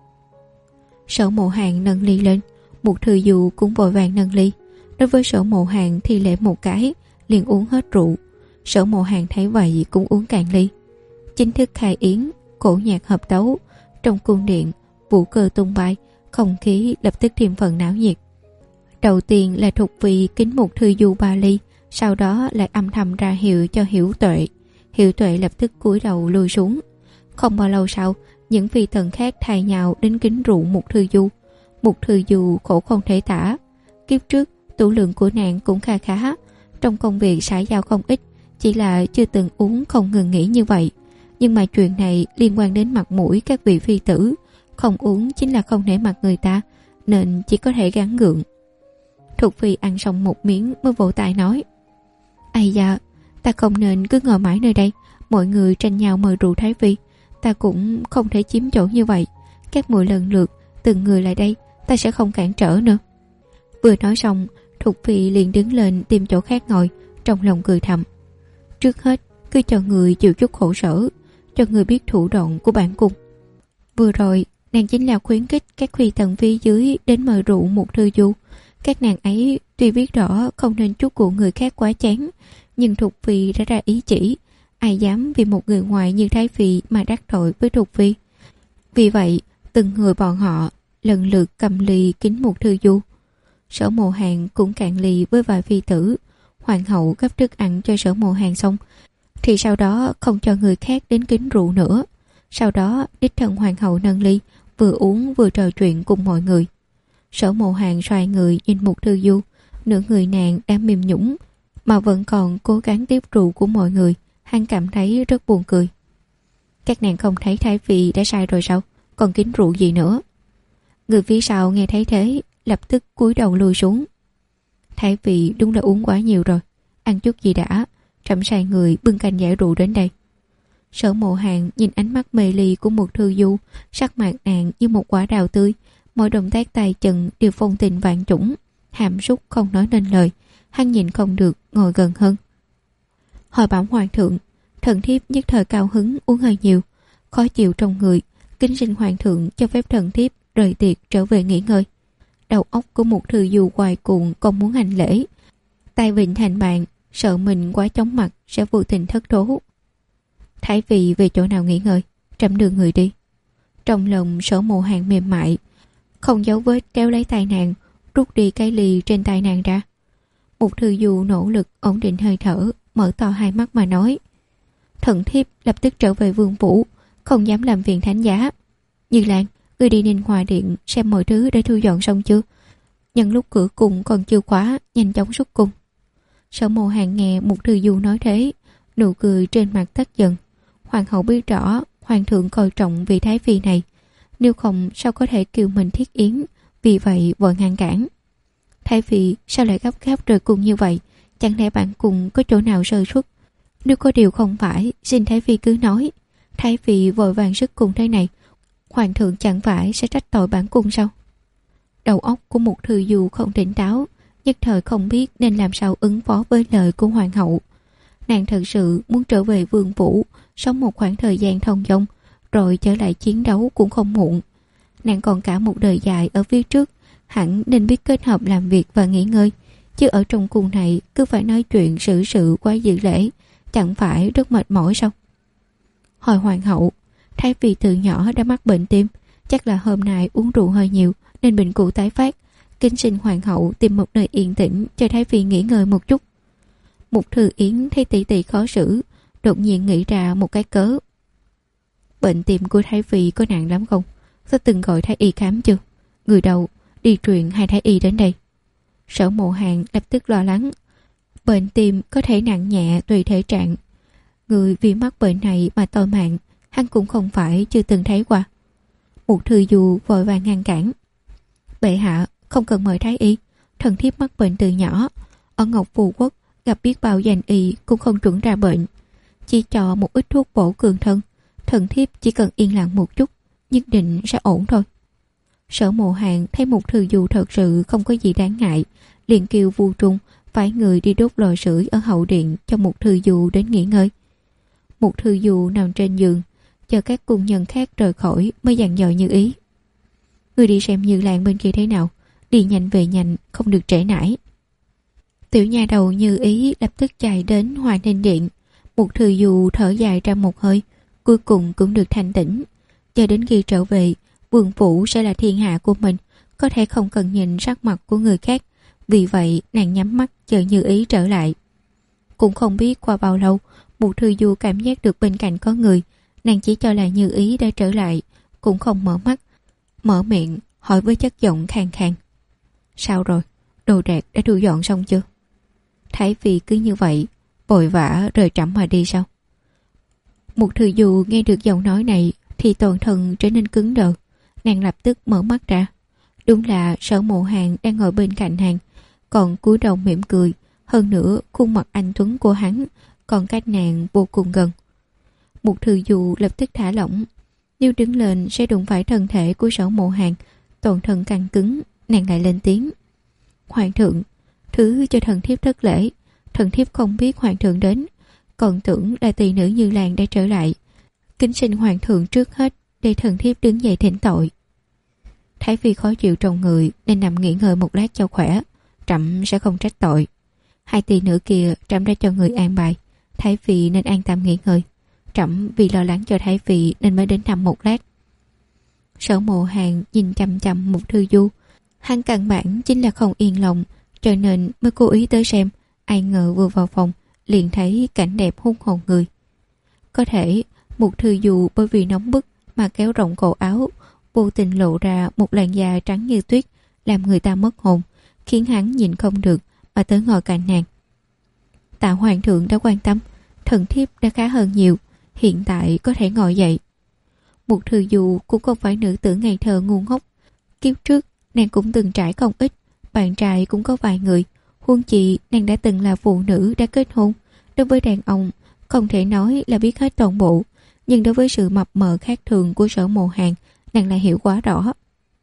Sở Mộ Hàn nâng ly lên, Mục Thư Du cũng vội vàng nâng ly. Đối với Sở Mộ Hàn thì lễ một cái liền uống hết rượu. Sở Mộ Hàn thấy vậy cũng uống cạn ly. Chính thức khai yến, cổ nhạc hợp tấu, trong cung điện vũ cơ tung bay, không khí lập tức thêm phần náo nhiệt. Đầu tiên là Thục Phi kính Mục Thư Du 3 ly, sau đó lại âm thầm ra hiệu cho Hiểu Tuệ. Hiểu Tuệ lập tức cúi đầu lùi xuống. Không bao lâu sau, những phi tần khác thay nhau đến kính rượu Mục Thư Du. Mục Thư Du khổ không thể tả. Kiếp trước tủ lượng của nàng cũng kha khá, trong công việc xã giao không ít, chỉ là chưa từng uống không ngừng nghỉ như vậy. Nhưng mà chuyện này liên quan đến mặt mũi các vị phi tử, không uống chính là không nể mặt người ta, nên chỉ có thể gắng gượng. Thục Phi ăn xong một miếng mới vỗ tay nói: Ây da, ta không nên cứ ngồi mãi nơi đây, mọi người tranh nhau mời rượu Thái Phi, ta cũng không thể chiếm chỗ như vậy. Các muội lần lượt từng người lại đây, ta sẽ không cản trở nữa. Vừa nói xong, Thục Phi liền đứng lên tìm chỗ khác ngồi, trong lòng cười thầm: trước hết cứ cho người chịu chút khổ sở, cho người biết thủ đoạn của bản cung. Vừa rồi nàng chính là khuyến khích các phi tần phía dưới đến mời rượu Mục Thư Du. Các nàng ấy tuy biết rõ không nên chút của người khác quá chán, nhưng Thục Phi đã ra ý chỉ, ai dám vì một người ngoài như Thái Phi mà đắc tội với Thục Phi. Vì vậy từng người bọn họ lần lượt cầm ly kính Mục Thư Du. Sở Mộ Hàn cũng cạn ly với vài phi tử. Hoàng hậu gấp thức ăn cho Sở Mộ Hàn xong thì sau đó không cho người khác đến kính rượu nữa. Sau đó đích thân hoàng hậu nâng ly, vừa uống vừa trò chuyện cùng mọi người. Sở Mộ Hàn xoay người nhìn Mục Thư Du, nửa người nàng đang mềm nhũn mà vẫn còn cố gắng tiếp rượu của mọi người. Hắn cảm thấy rất buồn cười. Các nàng không thấy Thái Phi đã sai rồi sao, còn kính rượu gì nữa? Người phía sau nghe thấy thế lập tức cúi đầu lùi xuống. Thái Phi đúng là uống quá nhiều rồi, ăn chút gì đã, trẫm sai người bưng canh giải rượu đến đây. Sở Mộ Hàn nhìn ánh mắt mê ly của Mục Thư Du, sắc mặt nàng như một quả đào tươi, mọi động tác tay chân đều phong tình vạn chủng, hàm súc không nói nên lời. Hắn nhìn không được ngồi gần hơn. Hồi bẩm hoàng thượng, thần thiếp nhất thời cao hứng uống hơi nhiều, khó chịu trong người, kính xin hoàng thượng cho phép thần thiếp rời tiệc trở về nghỉ ngơi. Đầu óc của Mục Thư Du hoài cuồng còn muốn hành lễ, tay vịn hành bàn, sợ mình quá chóng mặt sẽ vô tình thất thố. Thái Phi về chỗ nào nghỉ ngơi, trẫm đưa người đi. Trong lòng Sở Mộ Hàn mềm mại, không dấu vết kéo lấy tay nàng, rút đi cái ly trên tay nàng ra. Mục Thư Du nỗ lực ổn định hơi thở, mở to hai mắt mà nói: thần thiếp lập tức trở về vương phủ, không dám làm phiền thánh giá. Như Lan, ngươi đi Ninh Hòa Điện xem mọi thứ đã thu dọn xong chưa? Nhân lúc cửa cung còn chưa khóa, nhanh chóng xuất cung. Sở Mộ Hàn nghe Mục Thư Du nói thế, nụ cười trên mặt tắt dần. Hoàng hậu biết rõ hoàng thượng coi trọng vị Thái Phi này, nếu không sao có thể kêu mình thiết yến, vì vậy vội ngăn cản. Thái Phi sao lại gấp gáp rời cung như vậy? Chẳng lẽ bản cung có chỗ nào sơ suất? Nếu có điều không phải, xin Thái Phi cứ nói. Thái Phi vội vàng xuất cung thế này, hoàng thượng chẳng phải sẽ trách tội bản cung sao? Đầu óc của Mục Thư Du không tỉnh táo, nhất thời không biết nên làm sao ứng phó với lời của hoàng hậu. Nàng thật sự muốn trở về vương phủ, sống một khoảng thời gian thông dong, rồi trở lại chiến đấu cũng không muộn. Nàng còn cả một đời dài ở phía trước, hẳn nên biết kết hợp làm việc và nghỉ ngơi, chứ ở trong cung này cứ phải nói chuyện xử sự quá dự lễ, chẳng phải rất mệt mỏi sao? Hồi hoàng hậu, Thái Phi từ nhỏ đã mắc bệnh tim, chắc là hôm nay uống rượu hơi nhiều nên bệnh cũ tái phát. Kính xin hoàng hậu tìm một nơi yên tĩnh cho Thái Phi nghỉ ngơi một chút. Mục Thư Yến thấy tỷ tỷ khó xử, đột nhiên nghĩ ra một cái cớ. Bệnh tim của Thái Phi có nặng lắm không? Có từng gọi Thái y khám chưa? Người đâu, đi truyền hai Thái y đến đây. Sở Mộ Hàn lập tức lo lắng. Bệnh tim có thể nặng nhẹ tùy thể trạng. Người vì mắc bệnh này mà toi mạng, hắn cũng không phải chưa từng thấy qua. Một thư du vội vàng ngăn cản. Bệ hạ không cần mời thái y, thần thiếp mắc bệnh từ nhỏ, ở Ngọc Phù Quốc gặp biết bao danh y cũng không chuẩn ra bệnh, chỉ cho một ít thuốc bổ cường thân, thần thiếp chỉ cần yên lặng một chút, nhất định sẽ ổn thôi. Sở Mộ Hàn thấy một thư du thật sự không có gì đáng ngại, liền kêu Vu Trung phái người đi đốt lò sưởi ở hậu điện cho một thư du đến nghỉ ngơi. Một thư du nằm trên giường, chờ các cung nhân khác rời khỏi mới dặn dò Như Ý. Người đi xem Như Lan bên kia thế nào, đi nhanh về nhanh, không được trễ nải. Tiểu nha đầu Như Ý lập tức chạy đến Hoa Ninh Điện. Một thư du thở dài ra một hơi, cuối cùng cũng được thanh tĩnh. Cho đến khi trở về, vương phủ sẽ là thiên hạ của mình, có thể không cần nhìn sắc mặt của người khác. Vì vậy nàng nhắm mắt chờ Như Ý trở lại. Cũng không biết qua bao lâu, một thư du cảm giác được bên cạnh có người. Nàng chỉ cho là Như Ý đã trở lại, cũng không mở mắt, mở miệng hỏi với chất giọng khàn khàn. Sao rồi? Đồ đạc đã thu dọn xong chưa? Thái phi cứ như vậy vội vã rời trẫm mà đi sao? Một thư du nghe được giọng nói này thì toàn thân trở nên cứng đờ. Nàng lập tức mở mắt ra. Đúng là Sở Mộ Hàn đang ngồi bên cạnh nàng, còn cúi đầu mỉm cười. Hơn nữa khuôn mặt anh tuấn của hắn còn cách nàng vô cùng gần. Một thư du lập tức thả lỏng. Nếu đứng lên sẽ đụng phải thân thể của Sở Mộ Hàn, toàn thân căng cứng. Nàng lại lên tiếng. Hoàng thượng, thứ cho thần thiếp thất lễ. Thần thiếp không biết hoàng thượng đến, còn tưởng là tỳ nữ Như Lan đã trở lại. Kính xin hoàng thượng trước hết để thần thiếp đứng dậy thỉnh tội. Thái phi khó chịu trong người nên nằm nghỉ ngơi một lát cho khỏe, trẫm sẽ không trách tội. Hai tỳ nữ kia trẫm đã cho người an bài, Thái phi nên an tâm nghỉ ngơi. Trẫm vì lo lắng cho Thái phi nên mới đến thăm một lát. Sở Mộ Hàn nhìn chăm chăm một thư du. Hắn căn bản chính là không yên lòng, cho nên mới cố ý tới xem. Ai ngờ vừa vào phòng liền thấy cảnh đẹp hút hồn người. Có thể một thư du bởi vì nóng bức mà kéo rộng cổ áo, vô tình lộ ra một làn da trắng như tuyết, làm người ta mất hồn, khiến hắn nhìn không được mà tới ngồi cạnh nàng. Tạ hoàng thượng đã quan tâm, thần thiếp đã khá hơn nhiều, hiện tại có thể ngồi dậy. Một thư du cũng không phải nữ tử ngây thơ ngu ngốc. Kiếp trước nàng cũng từng trải không ít, bạn trai cũng có vài người. Huống chi nàng đã từng là phụ nữ đã kết hôn. Đối với đàn ông không thể nói là biết hết toàn bộ, nhưng đối với sự mập mờ khác thường của Sở Mộ Hàn, nàng lại hiểu quá rõ.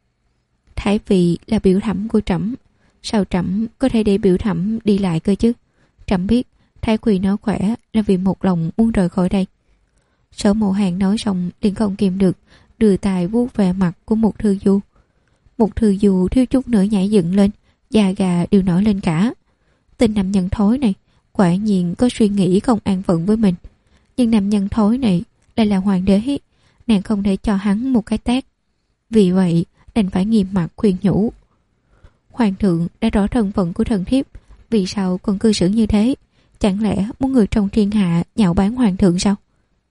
Thái phi là biểu thẩm của trẫm, sao trẫm có thể để biểu thẩm đi lại cơ chứ? Trẫm biết Thái phi nó khỏe là vì một lòng muốn rời khỏi đây. Sở Mộ Hàn nói xong liền không kìm được, đưa tay vuốt về mặt của một thư du. Một thư du thiếu chút nữa nhảy dựng lên, da gà đều nổi lên cả. Tên nam nhân thối này quả nhiên có suy nghĩ không an phận với mình, nhưng nam nhân thối này lại là hoàng đế, nàng không thể cho hắn một cái tát. Vì vậy đành phải nghiêm mặt khuyên nhủ. Hoàng thượng đã rõ thân phận của thần thiếp, vì sao còn cư xử như thế? Chẳng lẽ muốn người trong thiên hạ nhạo báng hoàng thượng sao?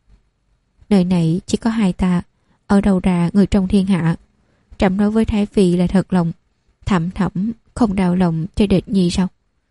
Đời này chỉ có hai ta, ở đâu ra người trong thiên hạ? Trẫm nói với Thái phi là thật lòng, thậm thẩm không đau lòng cho địch nhi sao?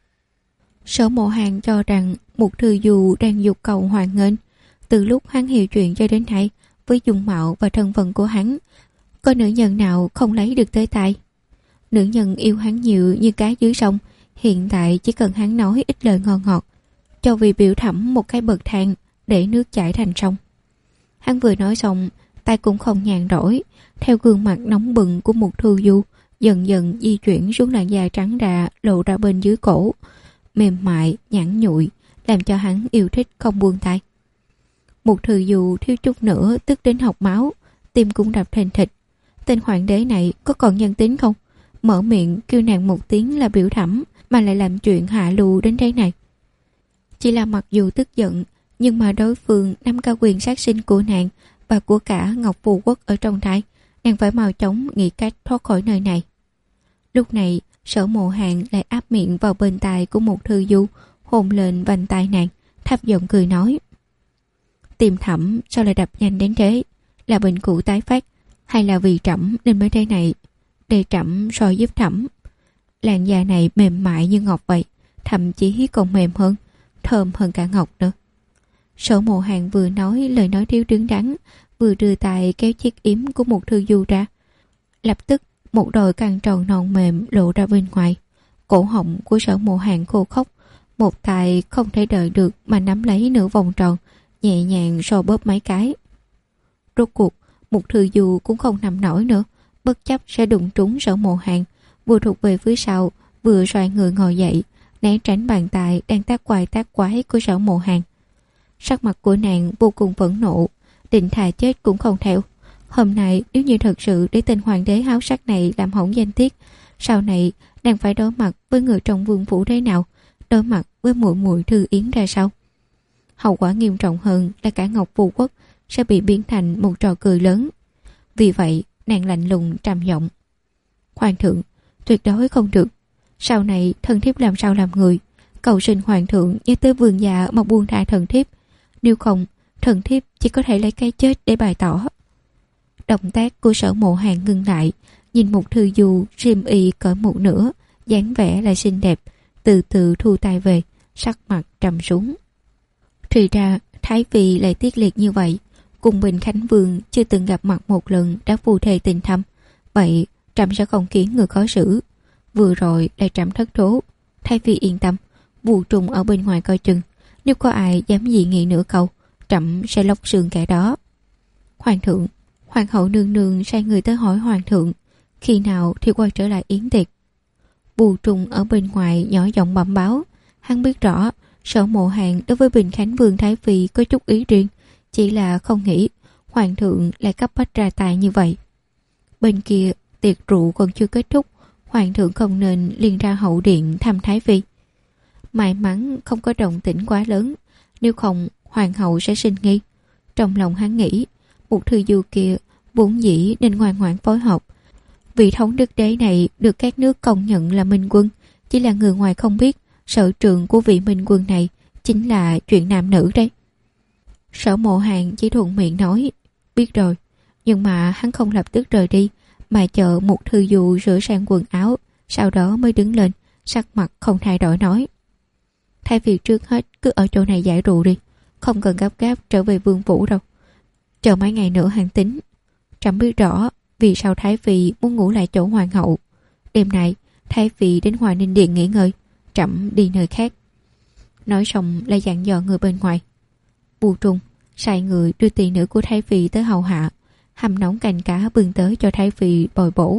Sở Mộ Hàn cho rằng một thư du đang dục cầu hoàng nghênh. Từ lúc hắn hiểu chuyện cho đến nay, với dung mạo và thân phận của hắn, có nữ nhân nào không lấy được tới tay. Nữ nhân yêu hắn nhiều như cá dưới sông, hiện tại chỉ cần hắn nói ít lời ngon ngọt, cho vì biểu thẩm một cái bậc thang để nước chảy thành sông. Hắn vừa nói xong, tay cũng không nhàn rỗi, theo gương mặt nóng bừng của một thư du dần dần di chuyển xuống làn da trắng đà lộ ra bên dưới cổ, mềm mại nhẵn nhụi, làm cho hắn yêu thích không buông tay. Một thư du thiếu chút nữa tức đến học máu, tim cũng đập thình thịch. Tên hoàng đế này có còn nhân tính không? Mở miệng kêu nàng một tiếng là biểu thẩm mà lại làm chuyện hạ lưu đến thế này. Chỉ là mặc dù tức giận, nhưng mà đối phương nắm cả quyền sát sinh của nàng và của cả Ngọc Phù Quốc ở trong tay, nàng phải mau chóng nghĩ cách thoát khỏi nơi này. Lúc này Sở Mộ Hàn lại áp miệng vào bên tai của một thư du, hôn lên vành tai nàng, thấp giọng cười nói. Tim thẩm sao lại đập nhanh đến thế? Là bệnh cũ tái phát hay là vì trẫm nên mới thế này? Để trẫm soi giúp thẩm. Làn da này mềm mại như ngọc vậy, thậm chí còn mềm hơn, thơm hơn cả ngọc nữa. Sở Mộ Hàn vừa nói lời nói thiếu đứng đắn, vừa đưa tay kéo chiếc yếm của Mục Thư Du ra. Lập tức một đôi căng tròn non mềm lộ ra bên ngoài. Cổ họng của Sở Mộ Hàn khô khốc, một tay không thể đợi được mà nắm lấy nửa vòng tròn, nhẹ nhàng so bóp mấy cái. Rốt cuộc Mục Thư Du cũng không nằm nổi nữa, bất chấp sẽ đụng trúng Sở Mộ Hàn, vừa thụt về phía sau, vừa xoay người ngồi dậy, né tránh bàn tay đang tác quái của Sở Mộ Hàn. Sắc mặt của nàng vô cùng phẫn nộ, định thà chết cũng không theo. Hôm nay nếu như thật sự để tên hoàng đế háo sắc này làm hỏng danh tiết, sau này nàng phải đối mặt với người trong vương phủ thế nào, đối mặt với muội muội Thư Yến ra sao. Hậu quả nghiêm trọng hơn là cả Ngọc Phù Quốc sẽ bị biến thành một trò cười lớn. Vì vậy nàng lạnh lùng trầm giọng: Hoàng thượng, tuyệt đối không được. Sau này thần thiếp làm sao làm người, cầu xin hoàng thượng nhớ tới vương gia mà buông tha thần thiếp. Nếu không, thần thiếp chỉ có thể lấy cái chết để bày tỏ. Động tác của Sở Mộ Hàn ngưng lại, nhìn Mục Thư Du xiêm y cởi một nửa, dáng vẻ lại xinh đẹp, từ từ thu tay về, sắc mặt trầm xuống. Thì ra Thái Phi lại tiết liệt như vậy, cùng Bình Khánh Vương chưa từng gặp mặt một lần đã phù thề tình thâm, vậy trẫm sẽ không khiến người khó xử. Vừa rồi lại trẫm thất thố. Thái Phi yên tâm, Vu Trùng ở bên ngoài coi chừng, nếu có ai dám dị nghị nửa câu, trẫm sẽ lóc xương kẻ đó. Hoàng thượng, hoàng hậu nương nương sai người tới hỏi hoàng thượng, khi nào thì quay trở lại yến tiệc. Vu Trùng ở bên ngoài nhỏ giọng bẩm báo, hắn biết rõ Sở Mộ Hàn đối với Bình Khánh Vương Thái Phi có chút ý riêng, chỉ là không nghĩ hoàng thượng lại cấp bách ra tài như vậy. Bên kia tiệc rượu còn chưa kết thúc, hoàng thượng không nên liền ra hậu điện thăm Thái Phi. May mắn không có động tĩnh quá lớn, nếu không hoàng hậu sẽ sinh nghi. Trong lòng hắn nghĩ, Mục Thư Du kia vốn dĩ nên ngoan ngoãn phối hợp. Vị thống đức đế này được các nước công nhận là minh quân, chỉ là người ngoài không biết sở trường của vị minh quân này chính là chuyện nam nữ đấy. Sở Mộ Hàn chỉ thuận miệng nói biết rồi, nhưng mà hắn không lập tức rời đi, mà chờ Mục Thư Du rửa sang quần áo, sau đó mới đứng lên, sắc mặt không thay đổi nói: Thay vì trước hết cứ ở chỗ này giải rượu đi, không cần gấp gáp trở về vương phủ đâu, chờ mấy ngày nữa hàn tính. Trẫm biết rõ vì sao Thái Phi muốn ngủ lại chỗ hoàng hậu. Đêm nay Thái Phi đến Hòa Ninh Điện nghỉ ngơi, trẫm đi nơi khác. Nói xong lại dặn dò người bên ngoài: Vu Trung sai người đưa tỳ nữ của Thái Phi tới hầu hạ, hầm nóng canh cá bưng tới cho Thái Phi bồi bổ.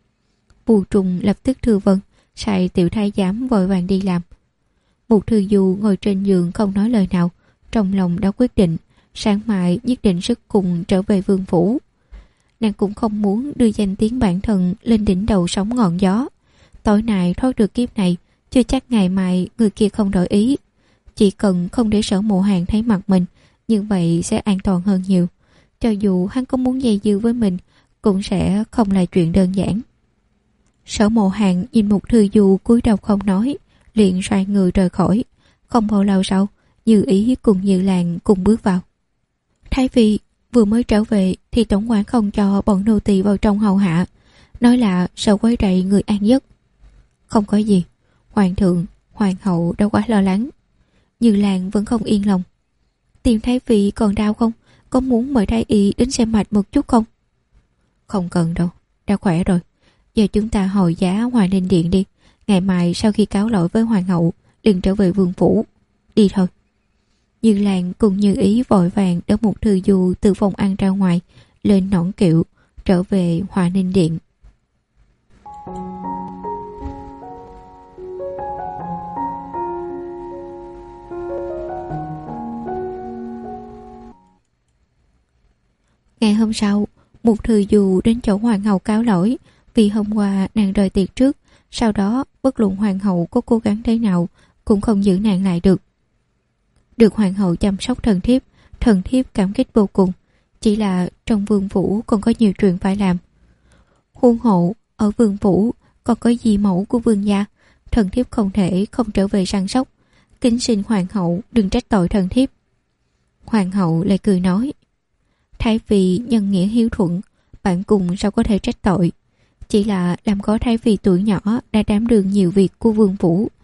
Vu Trung lập tức thưa vâng, sai tiểu thái giám vội vàng đi làm. Mục Thư Du ngồi trên giường không nói lời nào, trong lòng đã quyết định sáng mai nhất định sức cùng trở về vương phủ. Nàng cũng không muốn đưa danh tiếng bản thân lên đỉnh đầu sóng ngọn gió. Tối nay thoát được kiếp này, chưa chắc ngày mai người kia không đổi ý. Chỉ cần không để Sở Mộ Hàn thấy mặt mình, như vậy sẽ an toàn hơn nhiều. Cho dù hắn có muốn dây dưa với mình, cũng sẽ không là chuyện đơn giản. Sở Mộ Hàn nhìn Mục Thư Du cúi đầu không nói, liền xoay người rời khỏi. Không bao lâu sau, Như Ý cùng Như Làng cùng bước vào. Thái Phi vừa mới trở về thì tổng quản không cho bọn nô tỳ vào trong hầu hạ, nói là sợ quấy rầy người an giấc. Không có gì, hoàng thượng, hoàng hậu đâu quá lo lắng. Như Làng vẫn không yên lòng. Tim Thái Phi còn đau không? Có muốn mời thái y đến xem mạch một chút không? Không cần đâu, đã khỏe rồi. Giờ chúng ta hồi giá Hòa Ninh Điện đi. Ngày mai sau khi cáo lỗi với hoàng hậu liền trở về vương phủ. Đi thôi. Như Làng cùng Như Ý vội vàng đỡ Mục Thư Du từ phòng ăn ra ngoài, lên nõn kiệu trở về Hòa Ninh Điện. Ngày hôm sau, Mục Thư Du đến chỗ hoàng hậu cáo lỗi vì hôm qua nàng rời tiệc trước, sau đó bất luận hoàng hậu có cố gắng thế nào cũng không giữ nàng lại được. Được hoàng hậu chăm sóc thần thiếp cảm kích vô cùng. Chỉ là trong vương phủ còn có nhiều chuyện phải làm. Huống hộ ở vương phủ còn có di mẫu của vương gia, thần thiếp không thể không trở về săn sóc. Kính xin hoàng hậu đừng trách tội thần thiếp. Hoàng hậu lại cười nói: Thái Phi nhân nghĩa hiếu thuận, bạn cùng sao có thể trách tội. Chỉ là làm có Thái Phi tuổi nhỏ đã đảm đương nhiều việc của vương phủ.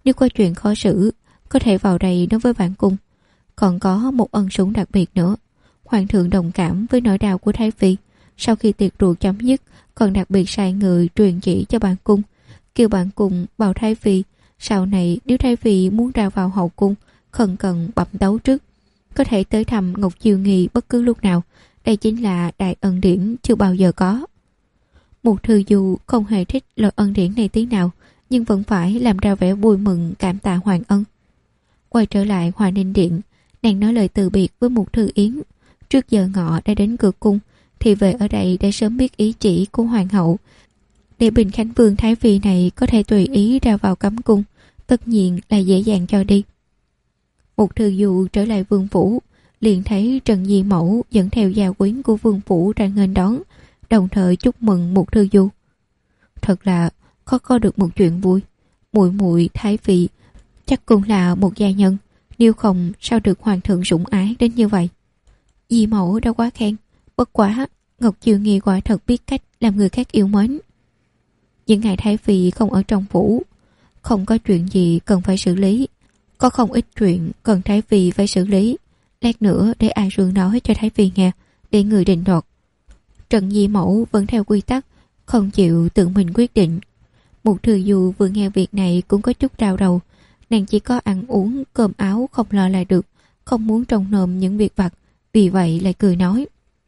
Nếu có chuyện khó xử, có thể vào đây nói với bản cung. Còn có một ân sủng đặc biệt nữa. Hoàng thượng đồng cảm với nỗi đau của Thái Phi. Sau khi tiệc rượu chấm dứt, còn đặc biệt sai người truyền chỉ cho bản cung, kêu bản cung bảo Thái Phi sau này nếu Thái Phi muốn ra vào hậu cung, không cần bẩm tấu trước, có thể tới thăm Ngọc Chiêu Nghi bất cứ lúc nào. Đây chính là đại ân điển chưa bao giờ có. Một Thư Du không hề thích lời ân điển này tí nào, nhưng vẫn phải làm ra vẻ vui mừng cảm tạ Hoàng ân. Quay trở lại Hòa Ninh Điện, nàng nói lời từ biệt với Mục Thư Yến. Trước giờ ngọ đã đến cửa cung, thì về ở đây để sớm biết ý chỉ của Hoàng hậu, để Bình Khánh Vương Thái Phi này có thể tùy ý ra vào cấm cung, tất nhiên là dễ dàng cho đi. Mục Thư Du trở lại vương phủ, liền thấy Trần Di Mẫu dẫn theo gia quyến của vương phủ ra nghênh đón, đồng thời chúc mừng Mục Thư Du. Thật là khó có được một chuyện vui. Muội muội Thái Phi chắc cũng là một gia nhân, nếu không sao được hoàng thượng sủng ái đến như vậy. Di Mẫu đã quá khen, bất quá Ngọc Chiêu Nghi quả thật biết cách làm người khác yêu mến. Những ngày Thái Phi không ở trong phủ, không có chuyện gì cần phải xử lý, có không ít chuyện cần Thái Phi phải xử lý. Lát nữa để Ai Sương nói cho Thái Phi nghe, để người định đoạt. Trần Di Mẫu vẫn theo quy tắc, không chịu tự mình quyết định. Mục Thư Du vừa nghe việc này cũng có chút đau đầu. Nàng chỉ có ăn uống cơm áo không lo là được, không muốn trông nom những việc vặt, vì vậy lại cười nói: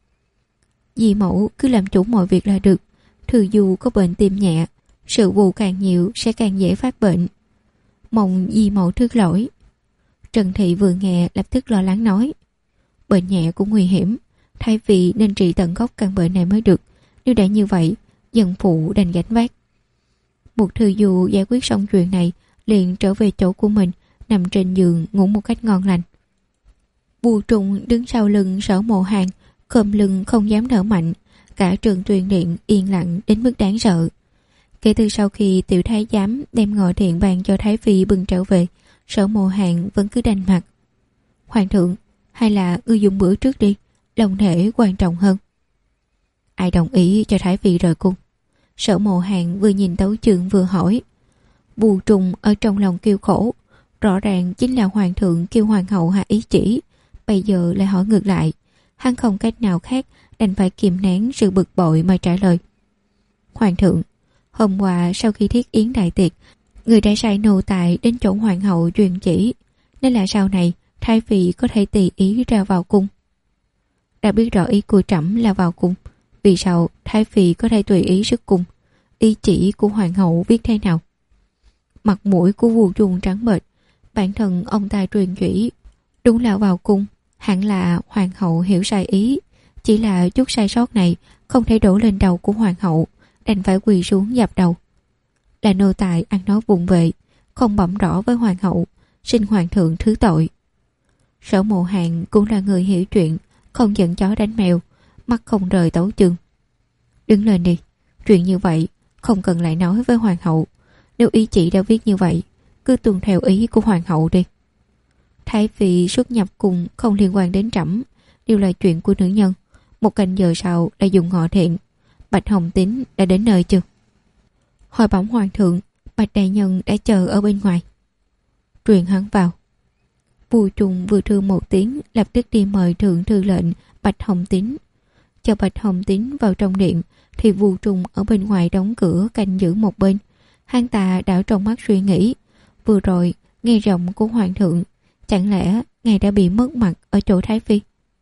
Di Mẫu cứ làm chủ mọi việc là được. Thư Du có bệnh tim nhẹ, sự vụ càng nhiều sẽ càng dễ phát bệnh, mong Di Mẫu thứ lỗi. Trần Thị vừa nghe lập tức lo lắng nói: Bệnh nhẹ cũng nguy hiểm, Thái Phi nên trị tận gốc căn bệnh này mới được. Nếu đã như vậy, dân phụ đành gánh vác. Mục Thư Du giải quyết xong chuyện này, liền trở về chỗ của mình, nằm trên giường ngủ một cách ngon lành. Bùi Trùng đứng sau lưng Sở Mộ Hàn, khom lưng không dám thở mạnh. Cả Trường Tuyền Điện yên lặng đến mức đáng sợ. Kể từ sau khi tiểu thái giám đem ngọ thiện bàn cho Thái Phi bưng trở về, Sở Mộ Hàn vẫn cứ đanh mặt. Hoàng thượng, hay là ngươi dùng bữa trước đi, lòng thể quan trọng hơn. Ai đồng ý cho Thái Phi rời cung? Sở Mộ Hàn vừa nhìn tấu chương vừa hỏi. Bùi Trùng ở trong lòng kêu khổ, rõ ràng chính là hoàng thượng kêu hoàng hậu hạ ý chỉ, bây giờ lại hỏi ngược lại. Hắn không cách nào khác, đành phải kìm nén sự bực bội mà trả lời. Hoàng thượng, hôm qua sau khi thiết yến đại tiệc, người đã sai nô tài đến chỗ hoàng hậu truyền chỉ, nên là sau này Thái Phi có thể tùy ý ra vào cung. Đã biết rõ ý của trẫm là vào cung, vì sao Thái Phi có thể tùy ý xuất cung? Ý chỉ của hoàng hậu viết thế nào? Mặt mũi của Bùi Trùng trắng bệch, bản thân ông ta truyền chỉ đúng là vào cung, hẳn là hoàng hậu hiểu sai ý, chỉ là chút sai sót này không thể đổ lên đầu của hoàng hậu, đành phải quỳ xuống dập đầu. Là nô tài ăn nói vụng về, không bẩm rõ với hoàng hậu, xin hoàng thượng thứ tội. Sở Mộ Hàn cũng là người hiểu chuyện, không giận chó đánh mèo, mắt không rời tấu chương. Đứng lên đi, chuyện như vậy không cần lại nói với hoàng hậu. Nếu ý chỉ đã viết như vậy, cứ tuân theo ý của hoàng hậu đi. Thái Phi xuất nhập cùng không liên quan đến trẫm, đều là chuyện của nữ nhân. Một canh giờ sau đã dùng ngọ thiện. Bạch Hồng Tín đã đến nơi chưa? Hỏi bẩm hoàng thượng, Bạch đại nhân đã chờ ở bên ngoài. Truyền hắn vào. Bùi Trùng vừa thưa một tiếng, lập tức đi mời thượng thư lệnh Bạch Hồng Tín. Cho Bạch Hồng Tín vào trong điện, thì Bùi Trùng ở bên ngoài đóng cửa canh giữ một bên. Hắn ta đảo trong mắt suy nghĩ, vừa rồi nghe giọng của hoàng thượng, chẳng lẽ ngài đã bị mất mặt ở chỗ Thái Phi?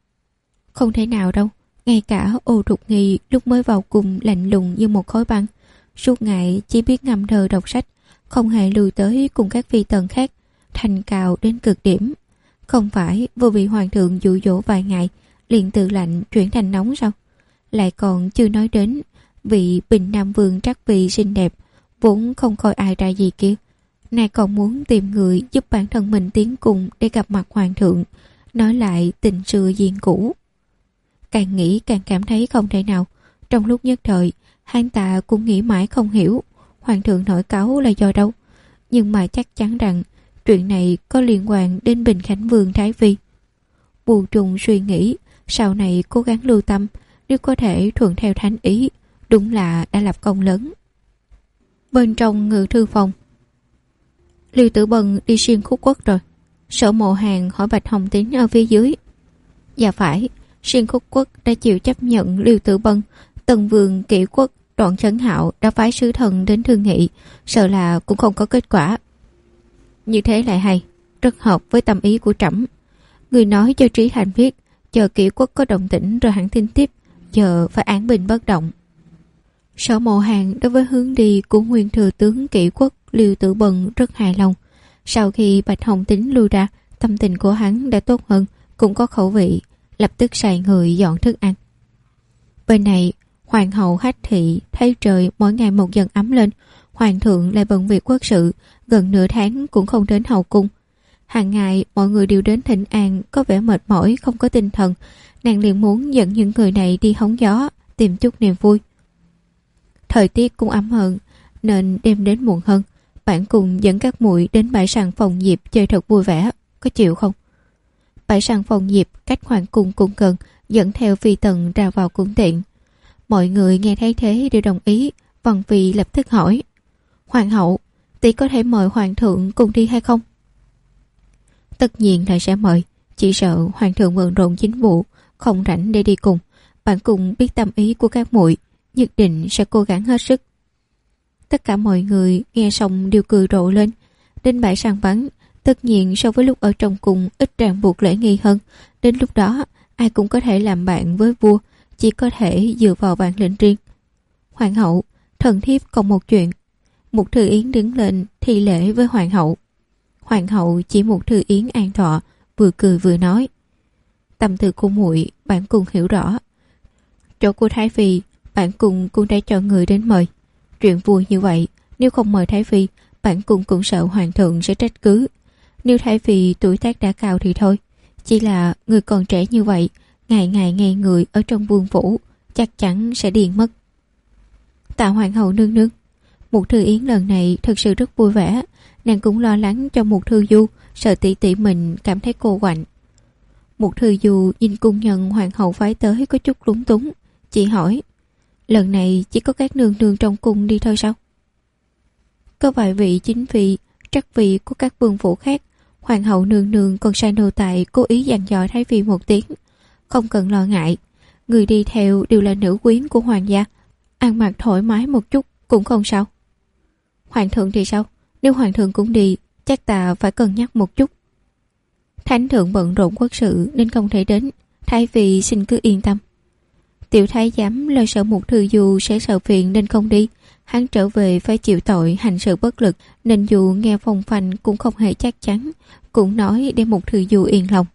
Không thể nào đâu, ngay cả Ô Thục Nghi lúc mới vào cung lạnh lùng như một khối băng, suốt ngày chỉ biết ngâm thơ đọc sách, không hề lưu tới cùng các phi tần khác, thành cao đến cực điểm. Không phải vô vị hoàng thượng dụ dỗ vài ngày liền từ lạnh chuyển thành nóng sao? Lại còn chưa nói đến vị Bình Nam Vương Trắc Vị xinh đẹp, vốn không coi ai ra gì kia, nay còn muốn tìm người giúp bản thân mình tiến cùng để gặp mặt hoàng thượng, nói lại tình xưa duyên cũ. Càng nghĩ càng cảm thấy không thể nào. Trong lúc nhất thời, hắn ta cũng nghĩ mãi không hiểu hoàng thượng nổi cáu là do đâu, nhưng mà chắc chắn rằng chuyện này có liên quan đến Bình Khánh Vương Thái Phi. Bùi Trùng suy nghĩ, sau này cố gắng lưu tâm, nếu có thể thuận theo thánh ý, đúng là đã lập công lớn. Bên trong ngự thư phòng, Lưu Tử Bân đi xuyên khúc Quốc rồi. Sở Mộ Hàn hỏi Bạch Hồng Tín ở phía dưới. Dạ phải, xuyên khúc Quốc đã chịu chấp nhận Lưu Tử Bân. Tần Vương Kỷ Quốc Đoạn Chấn Hạo đã phái sứ thần đến thương nghị, sợ là cũng không có kết quả. Như thế lại hay, rất hợp với tâm ý của trẫm. Người nói cho Trí Hành biết, chờ Kỷ Quốc có động tĩnh rồi hẳn tin tiếp, giờ phải án binh bất động. Sở Mộ Hàn đối với hướng đi của nguyên thừa tướng Kỷ Quốc Lưu Tử Bân rất hài lòng. Sau khi Bạch Hồng Tín lui ra, tâm tình của hắn đã tốt hơn, cũng có khẩu vị, lập tức sai người dọn thức ăn. Bên này, Hoàng hậu Hách Thị thấy trời mỗi ngày một dần ấm lên, Hoàng thượng lại bận việc quốc sự, gần nửa tháng cũng không đến hậu cung. Hàng ngày mọi người đều đến thỉnh an, có vẻ mệt mỏi, không có tinh thần. Nàng liền muốn dẫn những người này đi hóng gió, tìm chút niềm vui. Thời tiết cũng ấm hơn, nên đêm đến muộn hơn. Bạn cùng dẫn các muội đến bãi sàn Phòng Diệp chơi thật vui vẻ, có chịu không? Bãi sàn Phòng Diệp cách Hoàng cung cũng gần, dẫn theo phi tần ra vào cũng tiện. Mọi người nghe thấy thế đều đồng ý. Văn Phi lập tức hỏi: Hoàng hậu, tỷ có thể mời Hoàng thượng cùng đi hay không? Tất nhiên là sẽ mời, chỉ sợ Hoàng thượng bận rộn chính vụ, không rảnh để đi cùng. Bạn cùng biết tâm ý của các muội, nhất định sẽ cố gắng hết sức. Tất cả mọi người nghe xong đều cười rộ lên. Đến bãi săn bắn, tất nhiên so với lúc ở trong cung ít ràng buộc lễ nghi hơn. Đến lúc đó, ai cũng có thể làm bạn với vua, chỉ có thể dựa vào bản lĩnh riêng. Hoàng hậu, thần thiếp còn một chuyện. Mục Thư Yến đứng lên thi lễ với hoàng hậu. Hoàng hậu chỉ Mục Thư Yến an thọ, vừa cười vừa nói: Tâm tư của muội bản cung hiểu rõ. Chỗ của Thái Phi, bản cung cũng đã cho người đến mời. Chuyện vui như vậy, nếu không mời Thái Phi, bản cung cũng sợ hoàng thượng sẽ trách cứ. Nếu Thái Phi tuổi tác đã cao thì thôi, chỉ là người còn trẻ như vậy, ngày ngày nghe người ở trong vương phủ, chắc chắn sẽ điên mất. Tạ hoàng hậu nương nương. Mục Thư Yến lần này thật sự rất vui vẻ. Nàng cũng lo lắng cho Mục Thư Du, sợ tỷ tỷ mình cảm thấy cô quạnh. Mục Thư Du nhìn cung nhân hoàng hậu phái tới có chút lúng túng, chỉ hỏi: Lần này chỉ có các nương nương trong cung đi thôi sao? Có vài vị chính vị, trắc vị của các vương phủ khác. Hoàng hậu nương nương còn sai nô tài cố ý dặn dò Thái Phi một tiếng: Không cần lo ngại, người đi theo đều là nữ quyến của hoàng gia, ăn mặc thoải mái một chút cũng không sao. Hoàng thượng thì sao? Nếu hoàng thượng cũng đi, chắc ta phải cân nhắc một chút. Thánh thượng bận rộn quốc sự nên không thể đến, Thái Phi xin cứ yên tâm. Tiểu thái giám lo sợ Mục Thư Du sẽ sợ phiền nên không đi. Hắn trở về phải chịu tội hành sự bất lực, nên dù nghe phong phanh cũng không hề chắc chắn, cũng nói để Mục Thư Du yên lòng.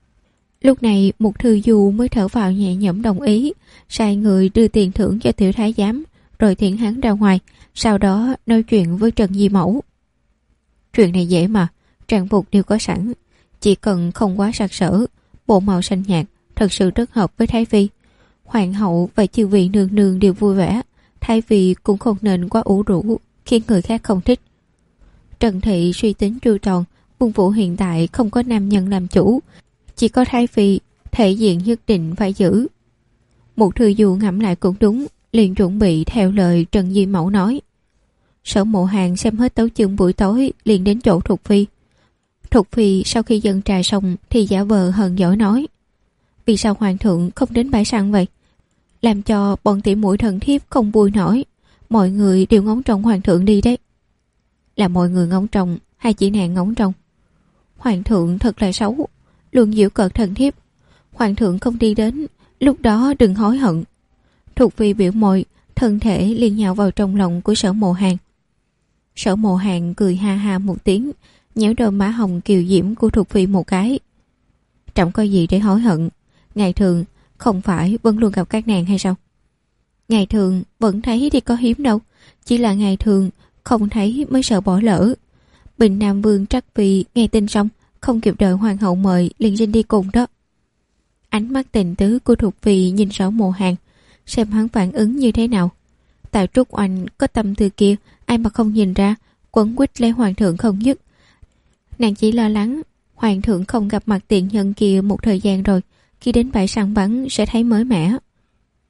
Lúc này Mục Thư Du mới thở vào nhẹ nhõm đồng ý, sai người đưa tiền thưởng cho tiểu thái giám, rồi tiễn hắn ra ngoài, sau đó nói chuyện với Trần Di Mẫu. Chuyện này dễ mà, trang phục đều có sẵn, chỉ cần không quá sặc sỡ, bộ màu xanh nhạt thật sự rất hợp với Thái Phi. Hoàng hậu và chư vị nương nương đều vui vẻ, Thái Phi cũng không nên quá ủ rũ khiến người khác không thích. Trần Thị suy tính chu tròn, vương phủ hiện tại không có nam nhân làm chủ, chỉ có Thái Phi, thể diện nhất định phải giữ. Mục Thư Du ngẫm lại cũng đúng, liền chuẩn bị theo lời Trần Di Mẫu nói. Sở Mộ Hàn xem hết tấu chương buổi tối liền đến chỗ Thục Phi. Thục Phi sau khi dâng trà xong thì giả vờ hờn dỗi nói: Vì sao hoàng thượng không đến bãi săn vậy? Làm cho bọn tỷ muội thần thiếp không vui nổi. Mọi người đều ngóng trông hoàng thượng đi đấy. Là mọi người ngóng trông hay chỉ nàng ngóng trông? Hoàng thượng thật là xấu, luôn giễu cợt thần thiếp. Hoàng thượng không đi đến, lúc đó đừng hối hận. Thục Phi biểu môi, thân thể liền nhào vào trong lòng của Sở Mộ Hàn. Sở Mộ Hàn cười ha ha một tiếng, nhéo đôi má hồng kiều diễm của Thục Phi một cái. Trẫm có gì để hối hận? Ngày thường không phải vẫn luôn gặp các nàng hay sao? Ngày thường vẫn thấy thì có hiếm đâu, chỉ là ngày thường không thấy mới sợ bỏ lỡ. Bình Nam Vương Trắc Phi nghe tin xong, không kịp đợi hoàng hậu mời liền xin đi cùng đó. Ánh mắt tình tứ của Thục Phi nhìn Sở Mộ Hàn, xem hắn phản ứng như thế nào. Tại Trúc Oanh có tâm tư kia, ai mà không nhìn ra, quấn quýt lấy hoàng thượng không dứt. Nàng chỉ lo lắng hoàng thượng không gặp mặt tiện nhân kia một thời gian rồi, khi đến bãi săn bắn sẽ thấy mới mẻ.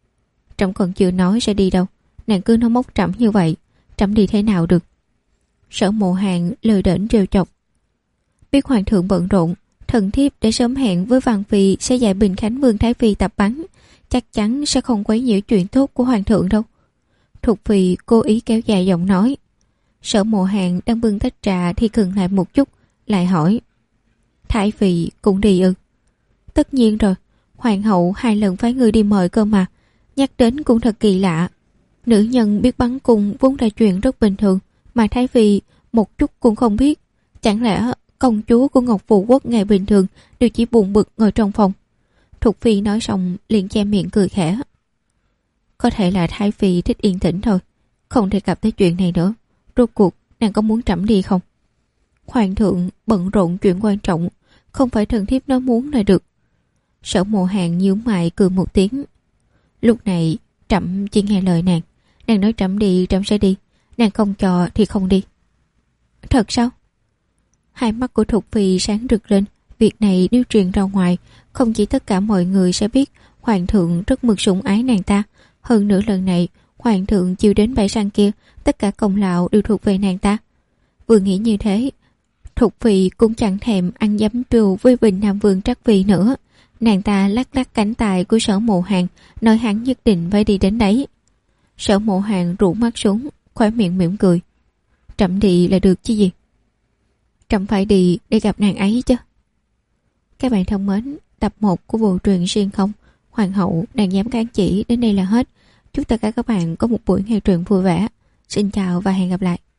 Trẫm còn chưa nói sẽ đi đâu, nàng cứ nói móc trẫm như vậy, trẫm đi thế nào được? Sở Mộ Hàn lời đễnh trêu chọc. Biết hoàng thượng bận rộn, thần thiếp đã sớm hẹn với Văn Phi sẽ dạy Bình Khánh Vương Thái Phi tập bắn, chắc chắn sẽ không quấy nhiễu chuyện tốt của hoàng thượng đâu. Thục Phi cố ý kéo dài giọng nói. Sở Mộ Hàn đang bưng tách trà thì khựng lại một chút, lại hỏi: Thái Phi cũng đi ư? Tất nhiên rồi, hoàng hậu 2 lần phái người đi mời cơ mà. Nhắc đến cũng thật kỳ lạ. Nữ nhân biết bắn cung vốn là chuyện rất bình thường, mà Thái Phi một chút cũng không biết. Chẳng lẽ công chúa của Ngọc Phù Quốc ngày bình thường đều chỉ buồn bực ngồi trong phòng? Thục Phi nói xong liền che miệng cười khẽ. Có thể là Thái Phi thích yên tĩnh thôi, không đề cập tới chuyện này nữa. Rốt cuộc nàng có muốn trẫm đi không? Hoàng thượng bận rộn chuyện quan trọng, không phải thần thiếp nói muốn là được. Sở Mộ Hàn nhíu mày cười một tiếng. Lúc này trẫm chỉ nghe lời nàng. Nàng nói trẫm đi trẫm sẽ đi, nàng không cho thì không đi. Thật sao? Hai mắt của Thục Phi sáng rực lên. Việc này nếu truyền ra ngoài, không chỉ tất cả mọi người sẽ biết hoàng thượng rất mực sủng ái nàng ta. Hơn nữa lần này hoàng thượng chiều đến bãi săn kia, tất cả công lao đều thuộc về nàng ta. Vừa nghĩ như thế, Thục Phi cũng chẳng thèm ăn dấm trù với Bình Nam Vương Trắc Phi nữa. Nàng ta lắc lắc cánh tay của Sở Mộ Hàn, nói hắn nhất định phải đi đến đấy. Sở Mộ Hàn rũ mắt xuống, khóe miệng mỉm cười. Trẫm đi là được chứ gì? Trẫm phải đi để gặp nàng ấy chứ. Các bạn thân mến, tập 1 của bộ truyện Xuyên Không, Hoàng hậu nàng dám kháng chỉ đến đây là hết. Chúc tất cả các bạn có một buổi nghe truyện vui vẻ. Xin chào và hẹn gặp lại.